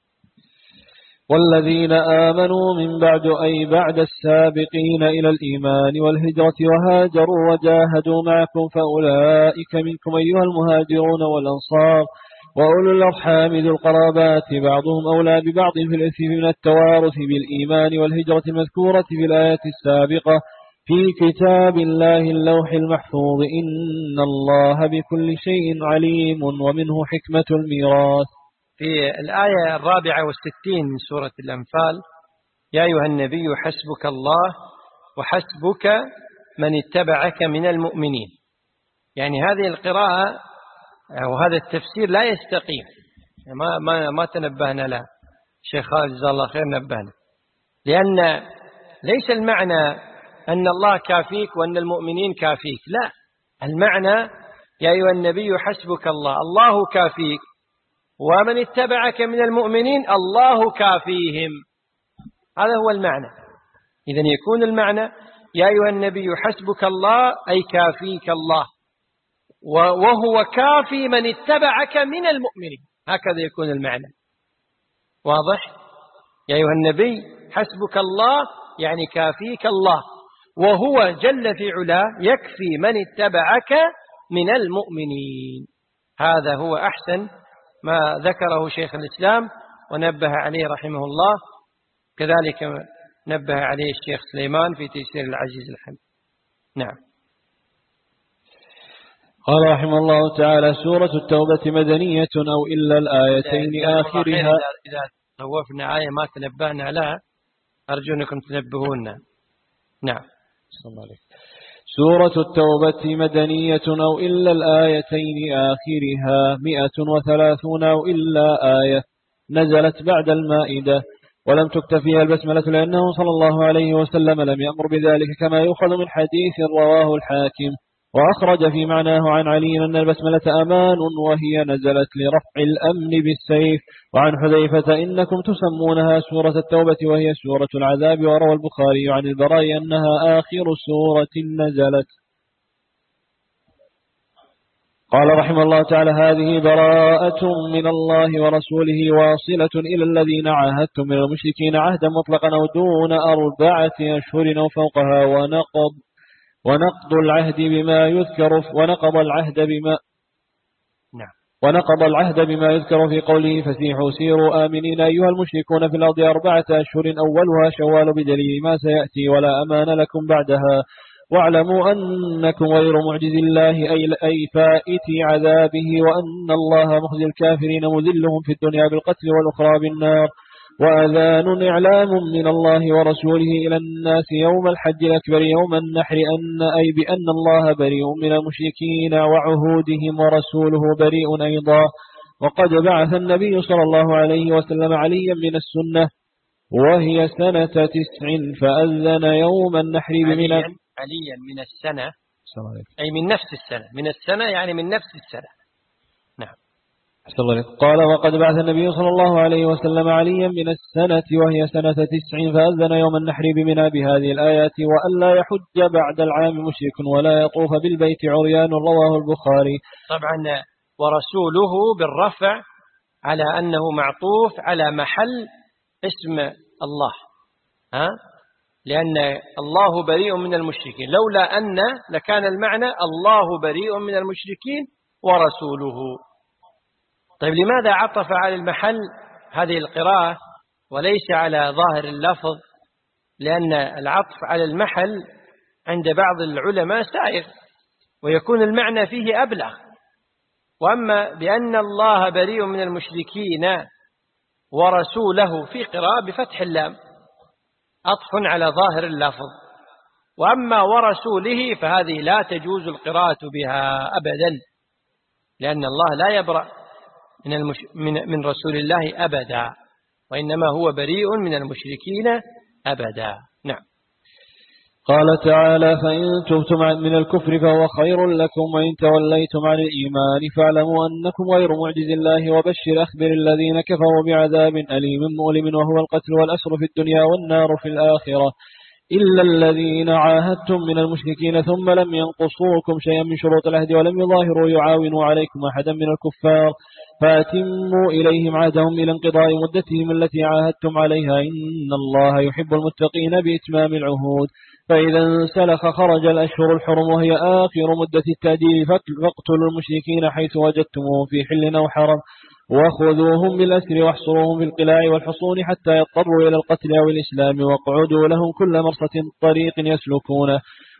والذين آمنوا من بعد أي بعد السابقين إلى الإيمان والهجرة وهاجروا وجاهدوا معكم فأولئك منكم أيها المهاجرون والأنصار وأولو الأرحام ذو القرابات بعضهم أولى ببعض في الإرث من التوارث بالإيمان والهجرة المذكورة في الآية السابقة في كتاب الله اللوح المحفوظ إن الله بكل شيء عليم ومنه حكمة الميراث. في الآية 64 من سورة الأنفال يا أيها النبي حسبك الله وحسبك من اتبعك من المؤمنين، يعني هذه القراءة وهذا التفسير لا يستقيم، ما تنبهنا له. الشيخ خالد جزاه الله خير نبهنا، لأن ليس المعنى أن الله كافيك وأن المؤمنين كافيك، لا، المعنى يا أيها النبي حسبك الله، الله كافيك، ومن اتبعك من المؤمنين الله كافيهم، هذا هو المعنى. إذن يكون المعنى يا أيها النبي حسبك الله أي كافيك الله، وهو كافي من اتبعك من المؤمنين، هكذا يكون المعنى. واضح؟ يا أيها النبي حسبك الله يعني كافيك الله، وهو جل في علاه يكفي من اتبعك من المؤمنين. هذا هو أحسن ما ذكره شيخ الإسلام ونبه عليه رحمه الله، كذلك نبه عليه الشيخ سليمان في تيسير العزيز الحميد. نعم. قال رحمه الله تعالى سورة التوبة مدنية أو إلا الآيتين آخرها. إذا توفنا آية ما تنبهنا لها أرجو أنكم تنبهونا. نعم. صلى الله عليه. سورة التوبة مدنية أو إلا الآيتين آخرها 130 أو إلا آية نزلت بعد المائدة، ولم تكتفيها البسملة لأنه صلى الله عليه وسلم لم يأمر بذلك كما يؤخذ من حديث رواه الحاكم، وأخرج في معناه عن علي أن البسملة أمان وهي نزلت لرفع الأمن بالسيف. وعن حذيفة إنكم تسمونها سورة التوبة وهي سورة العذاب. وروى البخاري عن البراء أنها آخر سورة نزلت. قال رحمه الله تعالى هذه براءة من الله ورسوله واصلة إلى الذين عاهدتم من المشركين عهدا مطلقا أو دون 4 أشهر أو فوقها، ونقض العهد بما يذكر في قوله فسيحوا سيروا آمنين أيها المشركون في الأرض 4 أشهر أولها شوال بدليل ما سيأتي ولا أمان لكم بعدها واعلموا أنكم غير معجز الله أي فائتي عذابه وأن الله مخزي الكافرين مذلهم في الدنيا بالقتل والأخرى بالنار وأذان إعلام من الله ورسوله إلى الناس يوم الحج الأكبر يوم النحر أي بأن الله بريء من المشركين وعهودهم ورسوله بريء أيضا. وقد بعث النبي صلى الله عليه وسلم عليا من السنة وهي سنة 9 فأذن يوم النحر بمنى. عليا من السنة أي من نفس السنة، من السنة يعني من نفس السنة. نعم. قال وقد بعث النبي صلى الله عليه وسلم عليا من السنة وهي سنة 9 فأذن يوم النحر بمنى بهذه الآيات وألا يحج بعد العام مشرك ولا يطوف بالبيت عريان رواه البخاري. طبعا ورسوله بالرفع على أنه معطوف على محل اسم الله، لأن الله بريء من المشركين، لولا أن لكان المعنى الله بريء من المشركين ورسوله. طيب لماذا عطف على المحل هذه القراءة وليس على ظاهر اللفظ؟ لأن العطف على المحل عند بعض العلماء سائغ ويكون المعنى فيه أبلغ، وأما بأن الله بريء من المشركين ورسوله في قراءة بفتح اللام عطف على ظاهر اللفظ، وأما ورسوله فهذه لا تجوز القراءة بها أبدا، لأن الله لا يبرأ من رسول الله أبدا، وإنما هو بريء من المشركين أبدا. نعم. قال تعالى فإن تبتم من الكفر فهو خير لكم وإن توليتم عن الإيمان فاعلموا أنكم غير معجز الله وبشر أخبر الذين كفروا بعذاب أليم مؤلم وهو القتل والأسر في الدنيا والنار في الآخرة إلا الذين عاهدتم من المشركين ثم لم ينقصوكم شيئا من شروط العهد ولم يظاهروا يعاونوا عليكم أحدا من الكفار فأتموا إليهم عهدهم إلى انقضاء مدتهم التي عاهدتم عليها إن الله يحب المتقين بإتمام العهود. فإذا انسلخ خرج الأشهر الحرم وهي آخر مدة التأديب فاقتلوا المشركين حيث وجدتموهم في حل أو حرم وخذوهم بالأسر واحصروهم في القلاع والحصون حتى يضطروا إلى القتل أو الإسلام واقعدوا لهم كل مرصة طريق يسلكونه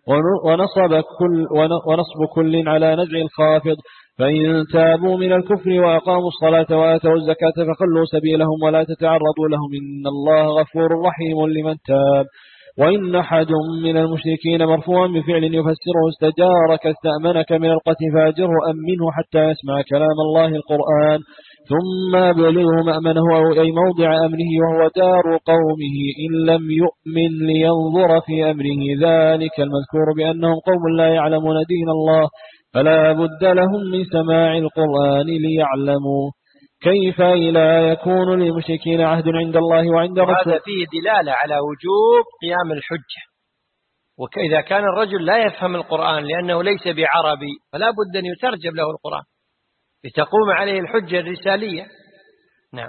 ونصب كل على نزع الخافض. فإن تابوا من الكفر وأقاموا الصلاة وآتوا الزكاة فخلوا سبيلهم ولا تتعرضوا لهم إن الله غفور رحيم لمن تاب. وإن أحد من المشركين مرفوعا بفعل يفسره استجارك استأمنك من القتل فأجره أمنه حتى يسمع كلام الله القرآن ثم أبلغه مأمنه أو أي موضع أمنه وهو دار قومه إن لم يؤمن لينظر في أمره ذلك المذكور بأنهم قوم لا يعلمون دين الله فلا بد لهم من سماع القرآن ليعلموا. كيف لا يكون للمشركين عهد عند الله وعند رسوله؟ وهذا فيه دلالة على وجوب قيام الحجة، وإذا كان الرجل لا يفهم القرآن لأنه ليس بعربي فلا بد أن يترجم له القرآن لتقوم عليه الحجة الرسالية. نعم.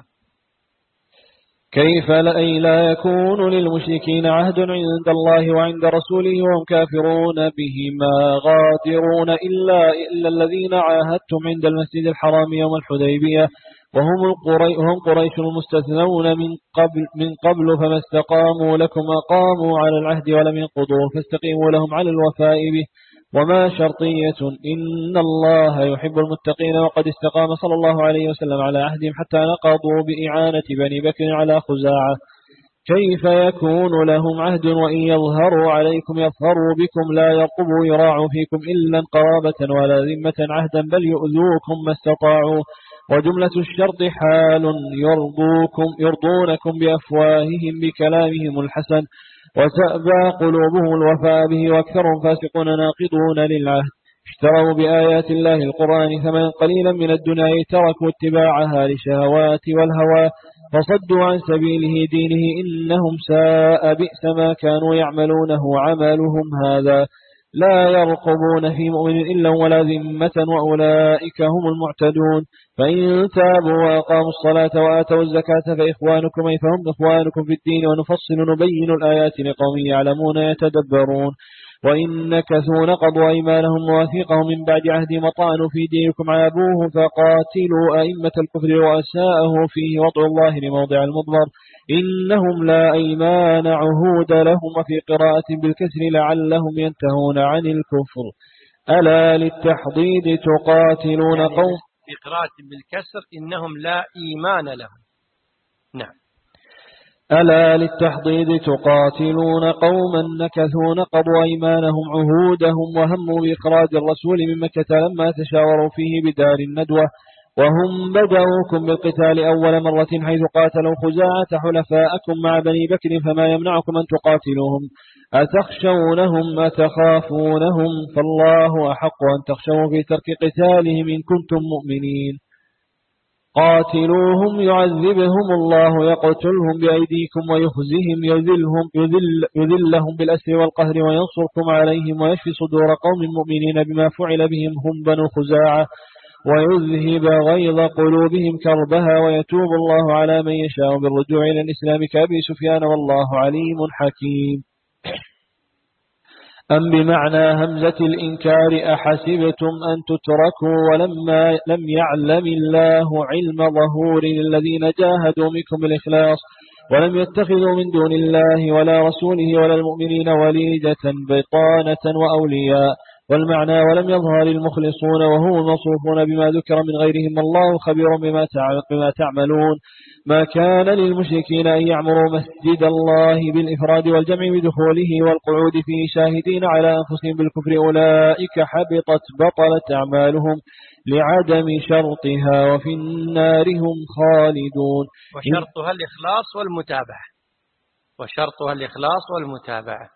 كيف لا يكون للمشركين عهد عند الله وعند رسوله وهم كافرون بهما غادرون إلا الذين عاهدتم عند المسجد الحرام يوم الحديبية وهم قريش المستثنون من قبل فما استقاموا لكم أقاموا على العهد ولم ينقضوه فاستقيموا لهم على الوفاء به وما شرطية إن الله يحب المتقين. وقد استقام صلى الله عليه وسلم على عهدهم حتى نقضوا بإعانة بني بكر على خزاعة. كيف يكون لهم عهد وإن يظهروا عليكم يظهروا بكم لا يرقبوا يراعوا فيكم إلا قرابة ولا ذمة عهدا بل يؤذوكم ما استطاعوا. وجملة الشرط حال يرضونكم بأفواههم بكلامهم الحسن وتأبى قلوبهم الوفاء به وأكثرهم فاسقون ناقضون للعهد. اشتروا بآيات الله القرآن ثمنا قليلا من الدنيا تركوا اتباعها لشهوات والهوى فصدوا عن سبيله دينه إنهم ساء بئس ما كانوا يعملونه عملهم هذا لا يرقبون في مؤمن إلا ولا ذمة وأولئك هم المعتدون. فإن تابوا وأقاموا الصلاة وآتوا الزكاة فإخوانكم أي فهم إخوانكم في الدين ونفصل نبين الآيات لقوم يعلمون يتدبرون. وإن نكثوا نقضوا أيمانهم وواثيقهم من بعد عهدهم وطعنوا في دينكم عابوه فقاتلوا أئمة الكفر رؤساءه فيه وطئوا الله لموضع المضمر إنهم لا أيمان عهود لهم. وفي قراءة بالكسر لعلهم ينتهون عن الكفر. ألا للتحضيض تقاتلون يعني قوم. في قراءة بالكسر إنهم لا إيمان لهم. نعم. ألا للتحضيض تقاتلون قوما نكثوا نقضوا أيمانهم عهودهم وهموا بإخراج الرسول من مكة لما تشاوروا فيه بدار الندوة وهم بدأوكم بالقتال أول مرة حيث قاتلوا خزاعة حلفاءكم مع بني بكر فما يمنعكم أن تقاتلوهم أتخشونهم أتخافونهم فالله أحق أن تخشوا في ترك قتالهم إن كنتم مؤمنين. قاتلوهم يعذبهم الله يقتلهم بأيديكم ويخزهم يذلهم بالأسر والقهر وينصركم عليهم ويشفي صدور قوم مؤمنين بما فعل بهم هم بنو خزاعة ويذهب غيظ قلوبهم كربها ويتوب الله على من يشاء بالرجوع إلى الإسلام كأبي سفيان والله عليم حكيم. أم بمعنى همزة الإنكار أحسبتم أن تتركوا ولما لم يعلم الله علم ظهور للذين جاهدوا منكم بالإخلاص ولم يتخذوا من دون الله ولا رسوله ولا المؤمنين وليجة بطانة وأولياء. والمعنى ولم يظهر المخلصون وهم الموصوفون بما ذكر من غيرهم الله خبير بما تعملون. ما كان للمشركين أن يعمروا مسجد الله بالإفراد والجمع بدخوله والقعود فيه شاهدين على أنفسهم بالكفر أولئك حبطت بطلت أعمالهم لعدم شرطها وفي النار هم خالدون. وشرطها الإخلاص والمتابعة.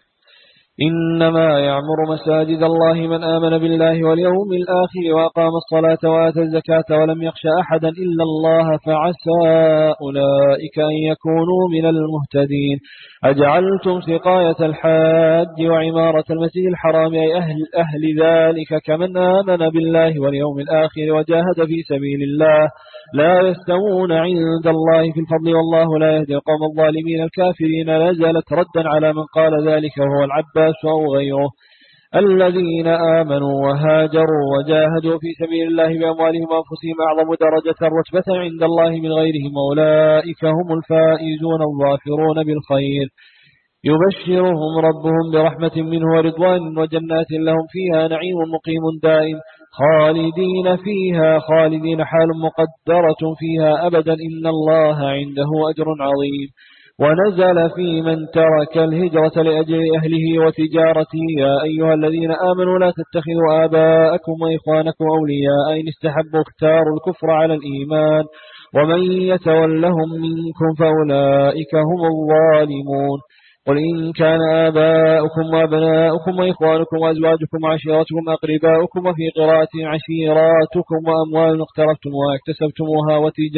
إنما يعمر مساجد الله من آمن بالله واليوم الآخر وأقام الصلاة وآتى الزكاة ولم يخش أحدا إلا الله فعسى أولئك أن يكونوا من المهتدين. أجعلتم سقاية الحاج وعمارة المسجد الحرام أي أهل ذلك كمن آمن بالله واليوم الآخر وجاهد في سبيل الله لا يستوون عند الله في الفضل والله لا يهدي القوم الظالمين. الكافرين نزلت ردا على من قال ذلك وهو العباس أو غيره. الذين آمنوا وهاجروا وجاهدوا في سبيل الله بأموالهم وأنفسهم أعظم درجة رتبة عند الله من غيرهم أولئك هم الفائزون الظافرون بالخير. يبشرهم ربهم برحمة منه ورضوان وجنات لهم فيها نعيم مقيم دائم خالدين فيها خالدين حال مقدرة فيها أبدا إن الله عنده أجر عظيم. ونزل في من ترك الهجرة لأجل أهله وتجارته يا أيها الذين آمنوا لا تتخذوا آباءكم وإخوانكم أولياء إن استحبوا اختاروا الكفر على الإيمان ومن يتولهم منكم فأولئك هم الظالمون. قل إن كان آباؤكم وأبناؤكم وإخوانكم وأزواجكم وعشيرتكم وأقرباؤكم وفي قراءة عشيراتكم وأموال اقترفتموها واكتسبتموها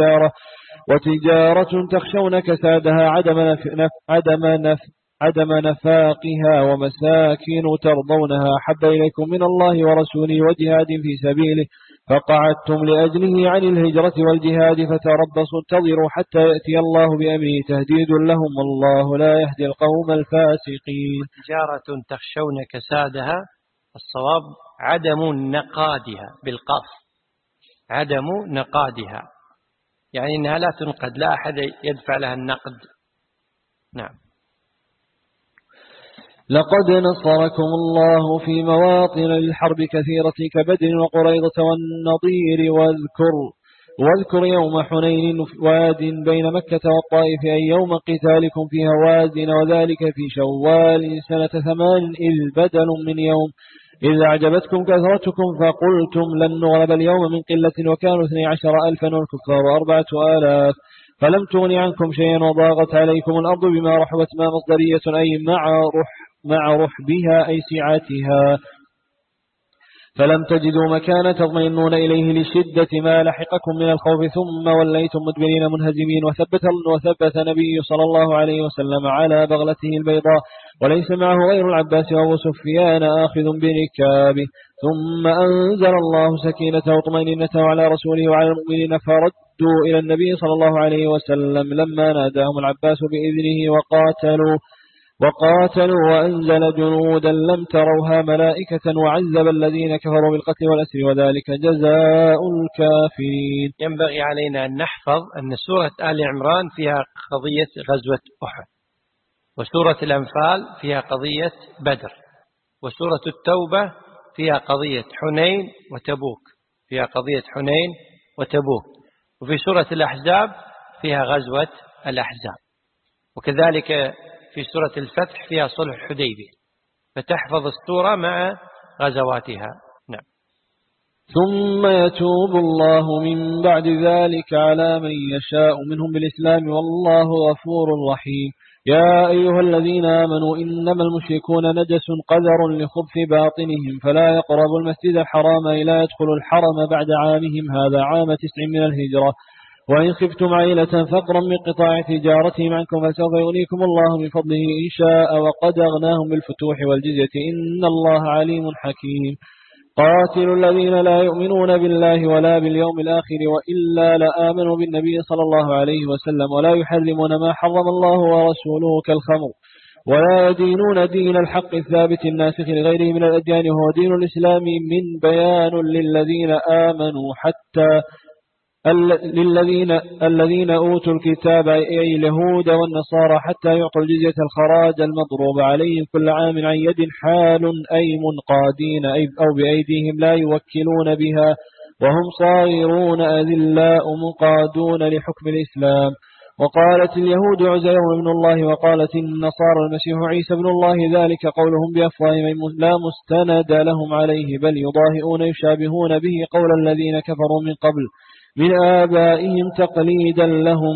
وتجارة تخشون كسادها عدم نفاقها ومساكن ترضونها أحب إليكم من الله ورسوله وجهاد في سبيله فقعدتم لأجله عن الهجرة والجهاد فتربصوا انتظروا حتى يأتي الله بأمره تهديد لهم والله لا يهدي القوم الفاسقين. تجارة تخشون كسادها الصواب عدم نقادها بالقاف عدم نقادها يعني إنها لا تنقد لا أحد يدفع لها النقد. نعم. لقد نصركم الله في مواطن للحرب كثيرة كبدر وقريضة والنضير واذكر يوم حنين واد بين مكة والطائف أي يوم قتالكم في هوازن وذلك في شوال سنة 8 إذ بدل من يوم إذ أعجبتكم كثرتكم فقلتم لن نغلب اليوم من قلة وكانوا 12,000 والكفار 4,000 فلم تغن عنكم شيئا وضاغت عليكم الأرض بما رحبت ما مصدرية أي مع رحبها أي سعتها فلم تجدوا مكانا تطمئنون إليه لشدة ما لحقكم من الخوف ثم وليتم مدبرين منهزمين وثبت نبي صلى الله عليه وسلم على بغلته البيضاء وليس معه غير العباس وأبو سفيان آخذ بركابه ثم أنزل الله سكينته وطمأنينته على رسوله وعلى المؤمنين فردوا إلى النبي صلى الله عليه وسلم لما ناداهم العباس بإذنه وقاتلوا وأنزل جنودا لم تروها ملائكة وعذب الذين كفروا بالقتل والأسر وذلك جزاء الكافرين. ينبغي علينا أن نحفظ أن سورة آل عمران فيها قضية غزوة أحد، وسورة الأنفال فيها قضية بدر، وسورة التوبة فيها قضية حنين وتبوك، فيها قضية حنين وتبوك، وفي سورة الأحزاب فيها غزوة الأحزاب، وكذلك في سورة الفتح فيها صلح الحديبية، فتحفظ السورة مع غزواتها. نعم. ثم يتوب الله من بعد ذلك على من يشاء منهم بالإسلام والله غفور رحيم. يا أيها الذين آمنوا إنما المشركون نجس قذر لخبث باطنهم فلا يقربوا المسجد الحرام إلا يدخلوا الحرم بعد عامهم هذا عام 9 من الهجرة. وإن خفتم عيلة فقرا من قطاع تجارتهم عنكم فسوف يغنيكم الله من فضله إن شاء وقد أغناهم بالفتوح والجزية إن الله عليم حكيم. قاتلوا الذين لا يؤمنون بالله ولا باليوم الآخر وإلا لآمنوا بالنبي صلى الله عليه وسلم ولا يحرمون ما حرم الله ورسوله كالخمر ولا يدينون دين الحق الثابت الناسخ لغيره من الأديان وهو دين الإسلام من بيان للذين آمنوا حتى الذين أوتوا الكتاب أي اليهود والنصارى حتى يعطوا الجزية الخراج المضروب عليهم كل عام عن يد حال أي منقادين أو بأيديهم لا يوكلون بها وهم صاغرون أذلاء منقادون لحكم الإسلام. وقالت اليهود عزير ابن الله وقالت النصارى المسيح عيسى ابن الله ذلك قولهم بأفواههم لا مستند لهم عليه بل يضاهئون يشابهون به قول الذين كفروا من قبل من آبائهم تقليدا لهم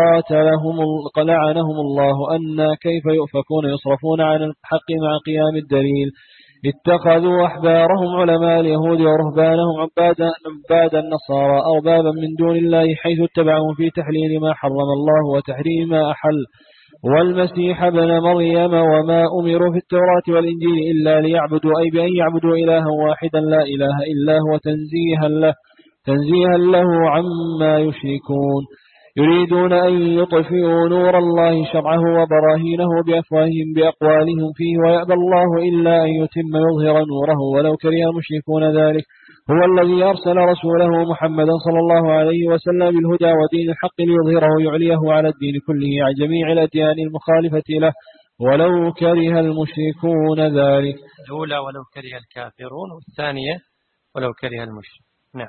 لعنهم الله أن كيف يؤفكون يصرفون عن الحق مع قيام الدليل. اتخذوا أحبارهم علماء اليهود ورهبانهم عباد النصارى أربابا من دون الله حيث اتبعوا في تحليل ما حرم الله وتحريم ما أحل والمسيح ابن مريم وما أمروا في التوراة والإنجيل إلا ليعبدوا أي بأن يعبدوا إلها واحدا لا إله إلا هو تنزيها له عما يشركون. يريدون أن يطفئوا نور الله شرعه وبراهينه بأفواههم بأقوالهم فيه ويأبى الله إلا أن يتم يظهر نوره ولو كره المشركون ذلك هو الذي أرسل رسوله محمدا صلى الله عليه وسلم بالهدى ودين الحق ليظهره يعليه على الدين كله على جميع الأديان المخالفة له ولو كره المشركون ذلك. الأولى ولو كره الكافرون والثانية ولو كره المشرك. نعم.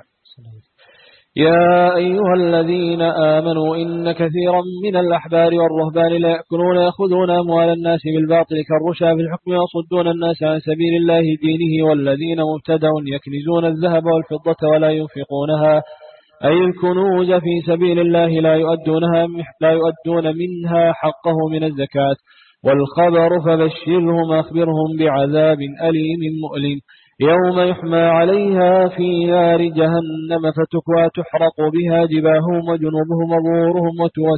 يا أيها الذين آمنوا إن كثيرا من الأحبار والرهبان لا يأخذون أموال الناس بالباطل كالرشا في الحكم ويصدون الناس عن سبيل الله دينه والذين مبتدعون يكنزون الذهب والفضة ولا ينفقونها أي الكنوز في سبيل الله لا يؤدون منها حقه من الزكاة والخبر فبشرهم أخبرهم بعذاب أليم مؤلم يوم يحمى عليها في نار جهنم فتكوى تحرق بها جباههم وجنوبهم وظهورهم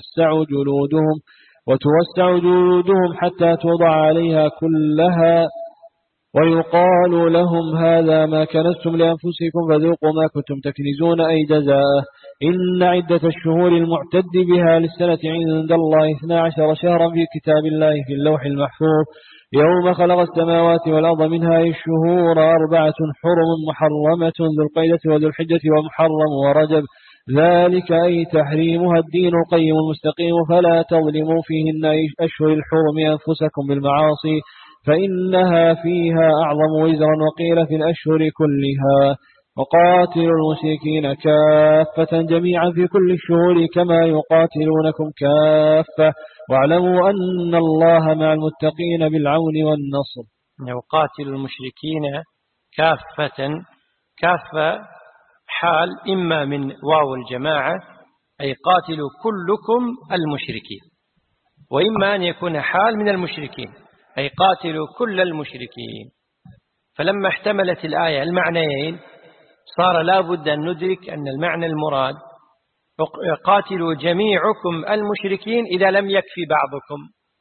وتوسع جلودهم حتى توضع عليها كلها ويقال لهم هذا ما كنزتم لأنفسكم فذوقوا ما كنتم تكنزون أي جزاء. إن عدة الشهور المعتد بها للسنة عند الله 12 شهرا في كتاب الله في اللوح المحفوظ يوم خلق السماوات والأرض منها الشهور 4 حرم محرمة ذو القيدة وذو الحجة ومحرم ورجب ذلك أي تحريمها الدين القيم المستقيم فلا تظلموا فيهن أشهر الحرم أنفسكم بالمعاصي فإنها فيها أعظم وزرا وقيل في الأشهر كلها. وقاتلوا المشركين كافة جميعا في كل الشهور كما يقاتلونكم كافة واعلموا أن الله مع المتقين بالعون والنصر. وقاتلوا المشركين كافة حال إما من واو الجماعة أي قاتلوا كلكم المشركين وإما أن يكون حال من المشركين أي قاتلوا كل المشركين. فلما احتملت الآية المعنيين صار لا بد أن ندرك أن المعنى المراد قاتلوا جميعكم المشركين إذا لم يكفي بعضكم،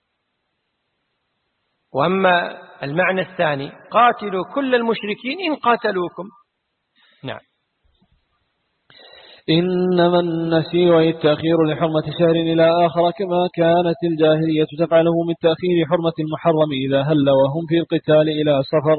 وأما المعنى الثاني قاتلوا كل المشركين إن قاتلوكم. نعم. إنما النسي والتأخير لحرمة شهر إلى آخر كما كانت الجاهلية تفعله من تأخير حرمة المحرم إذا هل وهم في القتال إلى سفر.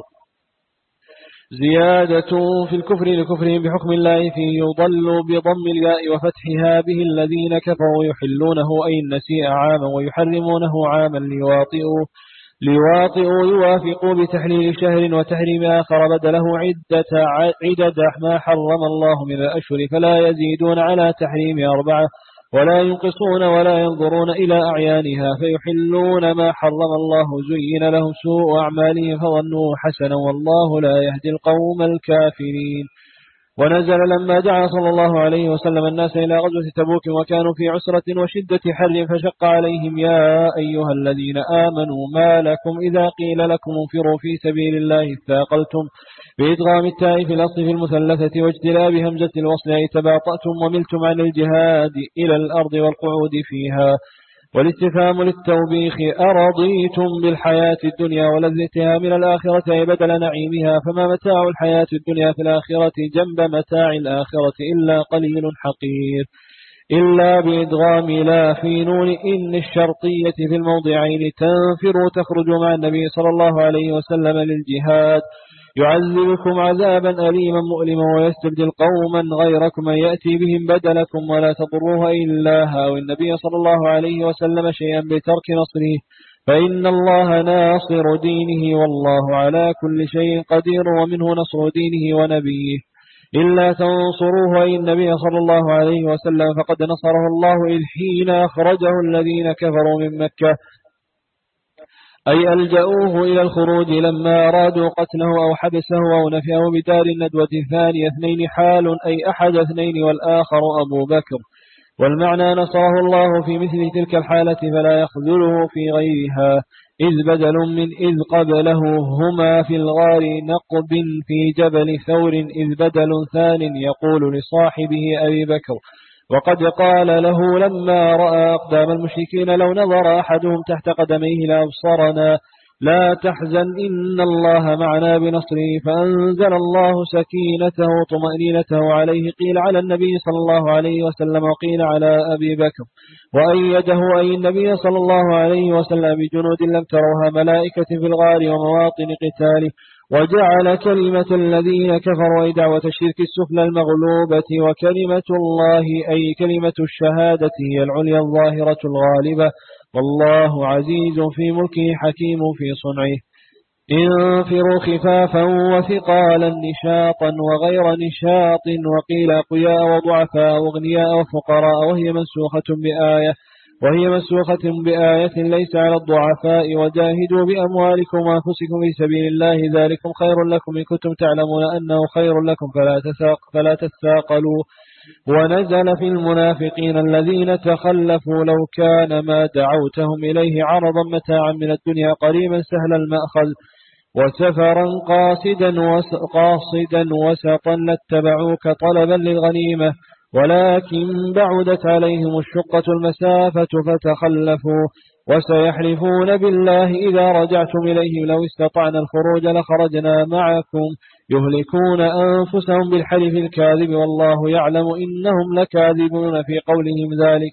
زيادة في الكفر لكفرهم بحكم الله فيه يضل بضم الياء وفتحها به الذين كفروا يحلونه أي النسيء عاما ويحرمونه عاما ليواطئوا يوافقوا بتحليل شهر وتحريم آخر بدله عدد ما حرم الله من الأشهر فلا يزيدون على تحريم 4 ولا ينقصون ولا ينظرون إلى أعيانها فيحلون ما حرم الله زين لهم سوء أعمالهم فظنوا حسنا والله لا يهدي القوم الكافرين. ونزل لما دعا صلى الله عليه وسلم الناس إلى غزوة تبوك وكانوا في عسرة وشدة حر فشق عليهم يا أيها الذين آمنوا ما لكم إذا قيل لكم انفروا في سبيل الله اثاقلتم بإدغام التاء في الأصل في المثلثة واجتلاب همزة الوصل أي تباطأتم وملتم عن الجهاد إلى الأرض والقعود فيها. والاستفهام للتوبيخ أرضيتم بالحياة الدنيا ولذتها من الآخرة أي بدل نعيمها فما متاع الحياة الدنيا في الآخرة جنب متاع الآخرة إلا قليل حقير. إلا بإدغام لا في نون إن الشرطية في الموضعين تنفروا تخرجوا مع النبي صلى الله عليه وسلم للجهاد يعذبكم عذابا أليما مؤلما ويستبدل قوما غيركم أن يأتي بهم بدلكم ولا تضروه إلا هاوي النبي صلى الله عليه وسلم شيئا بترك نصره فإن الله ناصر دينه والله على كل شيء قدير ومنه نصر دينه ونبيه. إلا تنصروه أي النبي صلى الله عليه وسلم فقد نصره الله إذ حين أخرجه الذين كفروا من مكة أي ألجأوه إلى الخروج لما أرادوا قتله أو حبسه أو نفيه بدار الندوة الثانية 2 حال أي أحد 2 والآخر أبو بكر. والمعنى نصره الله في مثل تلك الحالة فلا يخذله في غيرها إذ بدل من إذ قبله هما في الغار نقب في جبل ثور إذ بدل ثان يقول لصاحبه أبي بكر وقد قال له لما رأى أقدام المشركين لو نظر أحدهم تحت قدميه لأبصرنا لا تحزن إن الله معنا بنصره فأنزل الله سكينته طمأنينته عليه قيل على النبي صلى الله عليه وسلم وقيل على أبي بكر وأيده أي النبي صلى الله عليه وسلم بجنود لم تروها ملائكة في الغار ومواطن قتاله وجعل كلمة الذين كفروا أي دعوة الشرك السفلى المغلوبة وكلمة الله أي كلمة الشهادة هي العليا الظاهرة الغالبة والله عزيز في ملكه حكيم في صنعه. انفروا خفافا وثقالا نشاطا وغير نشاط وقيل أقوياء وضعفاء واغنياء وفقراء وهي منسوخة بآية ليس على الضعفاء وجاهدوا بأموالكم وأنفسكم في سبيل الله ذلكم خير لكم إن كنتم تعلمون أنه خير لكم فلا تثاقلوا. ونزل في المنافقين الذين تخلفوا لو كان ما دعوتهم إليه عرضا متاعا من الدنيا قريبا سهل المأخذ وسفرا قاصدا وسطا لاتبعوك طلبا للغنيمة ولكن بعدت عليهم الشقة المسافة فتخلفوا وسيحلفون بالله إذا رجعتم إليهم لو استطعنا الخروج لخرجنا معكم يهلكون أنفسهم بالحلف الكاذب والله يعلم إنهم لكاذبون في قولهم ذلك.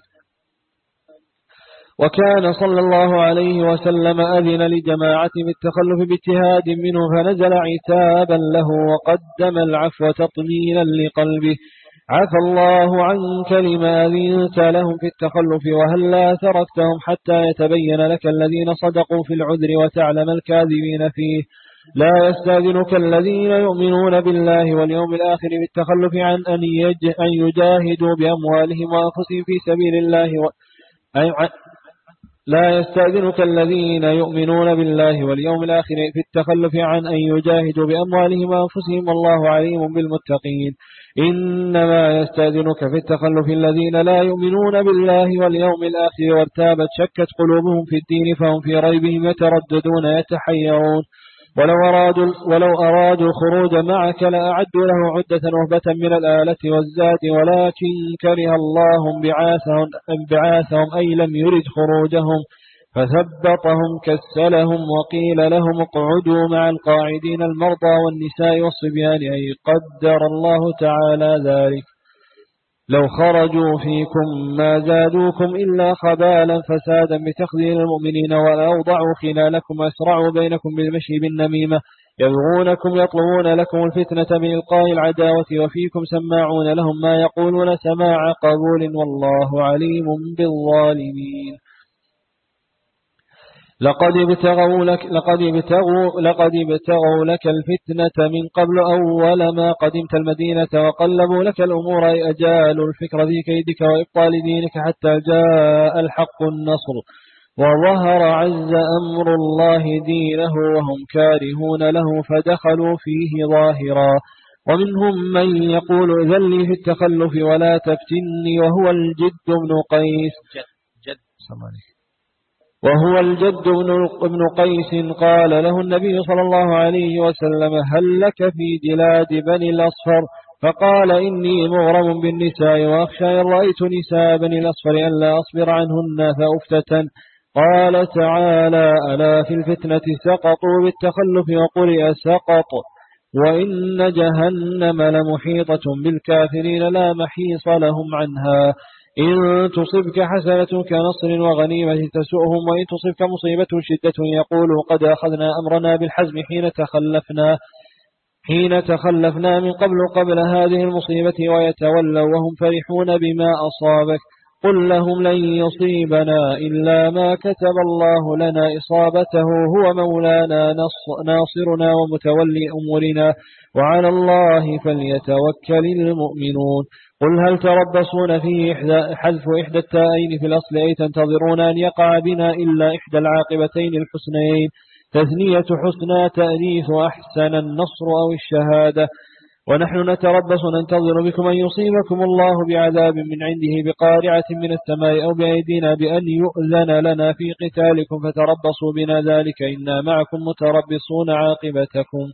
وكان صلى الله عليه وسلم أذن لجماعة بالتخلف باجتهاد منه فنزل عتابا له وقدم العفو تطمينا لقلبه عفى الله عنك لما أذنت لهم في التخلف وهلا تركتهم حتى يتبين لك الذين صدقوا في العذر وتعلم الكاذبين فيه. لا يستأذنك الذين يؤمنون بالله واليوم الآخر بالتخلف عن أن يجاهدوا بأموالهم وأنفسهم في سبيل الله لا يستأذنك الذين يؤمنون بالله واليوم الآخر في التخلف عن أن يجاهدوا بأموالهم وأنفسهم والله عليم بالمتقين. إنما يستأذنك في التخلف الذين لا يؤمنون بالله واليوم الآخر وارتابت شكت قلوبهم في الدين فهم في ريبهم يترددون يتحيرون ولو أرادوا الخروج معك لأعدوا له عدة وهبة من الآلة والزاد ولكن كره الله بعاثهم أي لم يرد خروجهم فثبطهم كسلهم وقيل لهم اقعدوا مع القاعدين المرضى والنساء والصبيان أي قدر الله تعالى ذلك. لو خرجوا فيكم ما زادوكم إلا خبالا فسادا بتخذيل المؤمنين، ولأوضعوا خلالكم وأسرعوا بينكم بالمشي بالنميمة، يبغونكم يطلبون لكم الفتنة بإلقاء العداوة وفيكم سماعون لهم ما يقولون سماع قبول، والله عليم بالظالمين. لقد ابتغوا لك الفتنة من قبل أول ما قدمت المدينة، وقلبوا لك الأمور، أي أجالوا الفكر في كيدك وإبطال دينك حتى جاء الحق النصر، وظهر عز أمر الله دينه وهم كارهون له فدخلوا فيه ظاهرا. ومنهم من يقول ذلي في التخلف ولا تفتني، وهو الجد بن قيس قال له النبي صلى الله عليه وسلم: هل لك في جلاد بني الأصفر؟ فقال: إني مغرم بالنساء، وأخشى إن رأيت نساء بني الأصفر أن لا أصبر عنهن فأفتتن. قال تعالى: ألا في الفتنة سقطوا بالتخلف، وقرئ سقط، وإن جهنم لمحيطة بالكافرين لا محيص لهم عنها. إن تصبك حسنة كنصر وغنيمة تسؤهم، وإن تصبك مصيبة شدة يقولوا قد أخذنا أمرنا بالحزم حين تخلفنا من قبل هذه المصيبة، ويتولوا وهم فرحون بما أصابك. قل لهم: لن يصيبنا إلا ما كتب الله لنا، إصابته هو مولانا ناصرنا ومتولي أمورنا، وعلى الله فليتوكل المؤمنون. قل هل تربصون فيه حذف إحدى التائين في الأصل، أي تنتظرون أن يقع بنا إلا إحدى العاقبتين الحسنيين، تثنية حسنى تأنيث أحسن، النصر أو الشهادة. ونحن نتربص ننتظر بكم أن يصيبكم الله بعذاب من عنده بقارعة من السماء أو بأيدينا بأن يؤذن لنا في قتالكم، فتربصوا بنا ذلك إنا معكم متربصون عاقبتكم.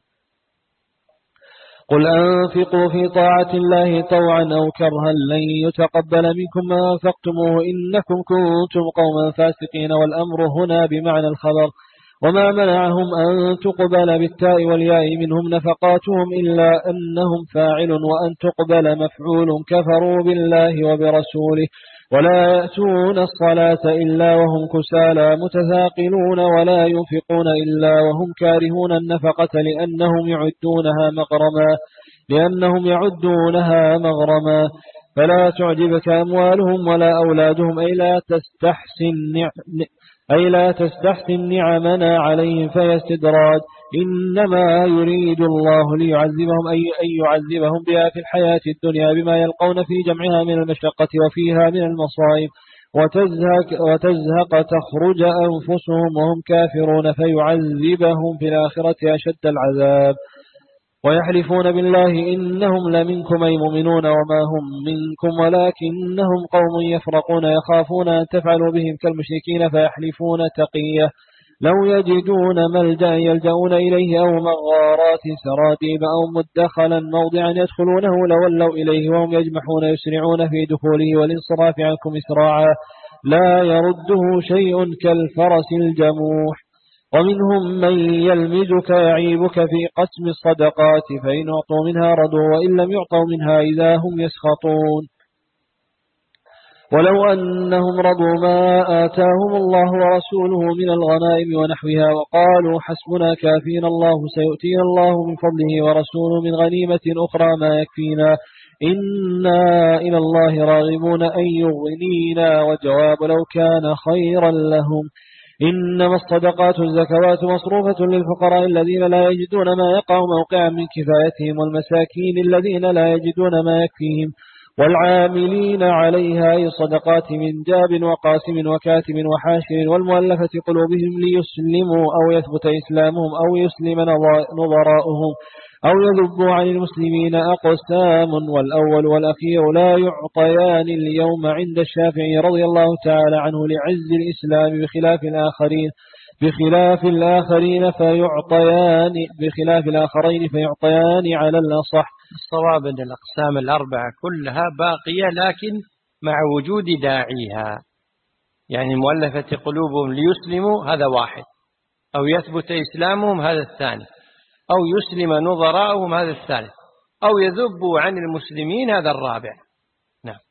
قل أنفقوا في طاعة الله طوعا أو كرها لن يتقبل منكم ما أنفقتموه إنكم كنتم قوما فاسقين، والأمر هنا بمعنى الخبر. وما منعهم أن تقبل بالتاء والياء منهم نفقاتهم إلا أنهم فاعل، وأن تقبل مفعول، كفروا بالله وبرسوله، ولا يأتون الصلاة إلا وهم كسالى متثاقلون، ولا ينفقون إلا وهم كارهون النفقة لأنهم يعدونها مغرما. فلا تعجبك أموالهم ولا أولادهم، أي لا تستحسن نعمنا عليهم فيستدراج، إنما يريد الله ليعذبهم، أي يعذبهم بها في الحياة الدنيا بما يلقون في جمعها من المشقة وفيها من المصائب، وتزهق تخرج أنفسهم وهم كافرون فيعذبهم في الآخرة أشد العذاب. ويحلفون بالله إنهم لمنكم أي مؤمنون وما هم منكم، ولكنهم قوم يفرقون، يخافون أن تفعلوا بهم كالمشركين فيحلفون تقية. لو يجدون ملجأ يلجؤون إليه أو مغارات سراديب أو مدخلا موضعا يدخلونه لولوا إليه وهم يجمحون يسرعون في دخوله والانصراف عنكم إسراعا، لا يرده شيء كالفرس الجموح. ومنهم من يلمزك يعيبك في قسم الصدقات، فإن أعطوا منها رضوا وإن لم يعطوا منها إذا هم يسخطون. ولو أنهم رضوا ما آتاهم الله ورسوله من الغنائم ونحوها وقالوا حسبنا كافينا الله سيؤتينا الله من فضله ورسوله من غنيمة أخرى ما يكفينا إنا إلى الله راغبون أن يغنينا، وجواب لو كان خيرا لهم. إنما الصدقات الزكوات مصروفة للفقراء الذين لا يجدون ما يقع موقعا من كفايتهم، والمساكين الذين لا يجدون ما يكفيهم، والعاملين عليها، أي صدقات من جاب وقاسم وكاتب وحاشر، والمؤلفة قلوبهم ليسلموا أو يثبت إسلامهم أو يسلم نظراؤهم أو يذبوا عن المسلمين أقسام، والأول والأخير لا يعطيان اليوم عند الشافعي رضي الله تعالى عنه لعز الإسلام بخلاف الآخرين فيعطيان على الأصح. الصواب أن الأقسام الأربعة كلها باقية، لكن مع وجود داعيها، يعني مؤلفة قلوبهم ليسلموا هذا واحد، أو يثبت إسلامهم هذا الثاني، أو يسلم نظراءهم هذا الثالث، أو يذبوا عن المسلمين هذا الرابع. نعم.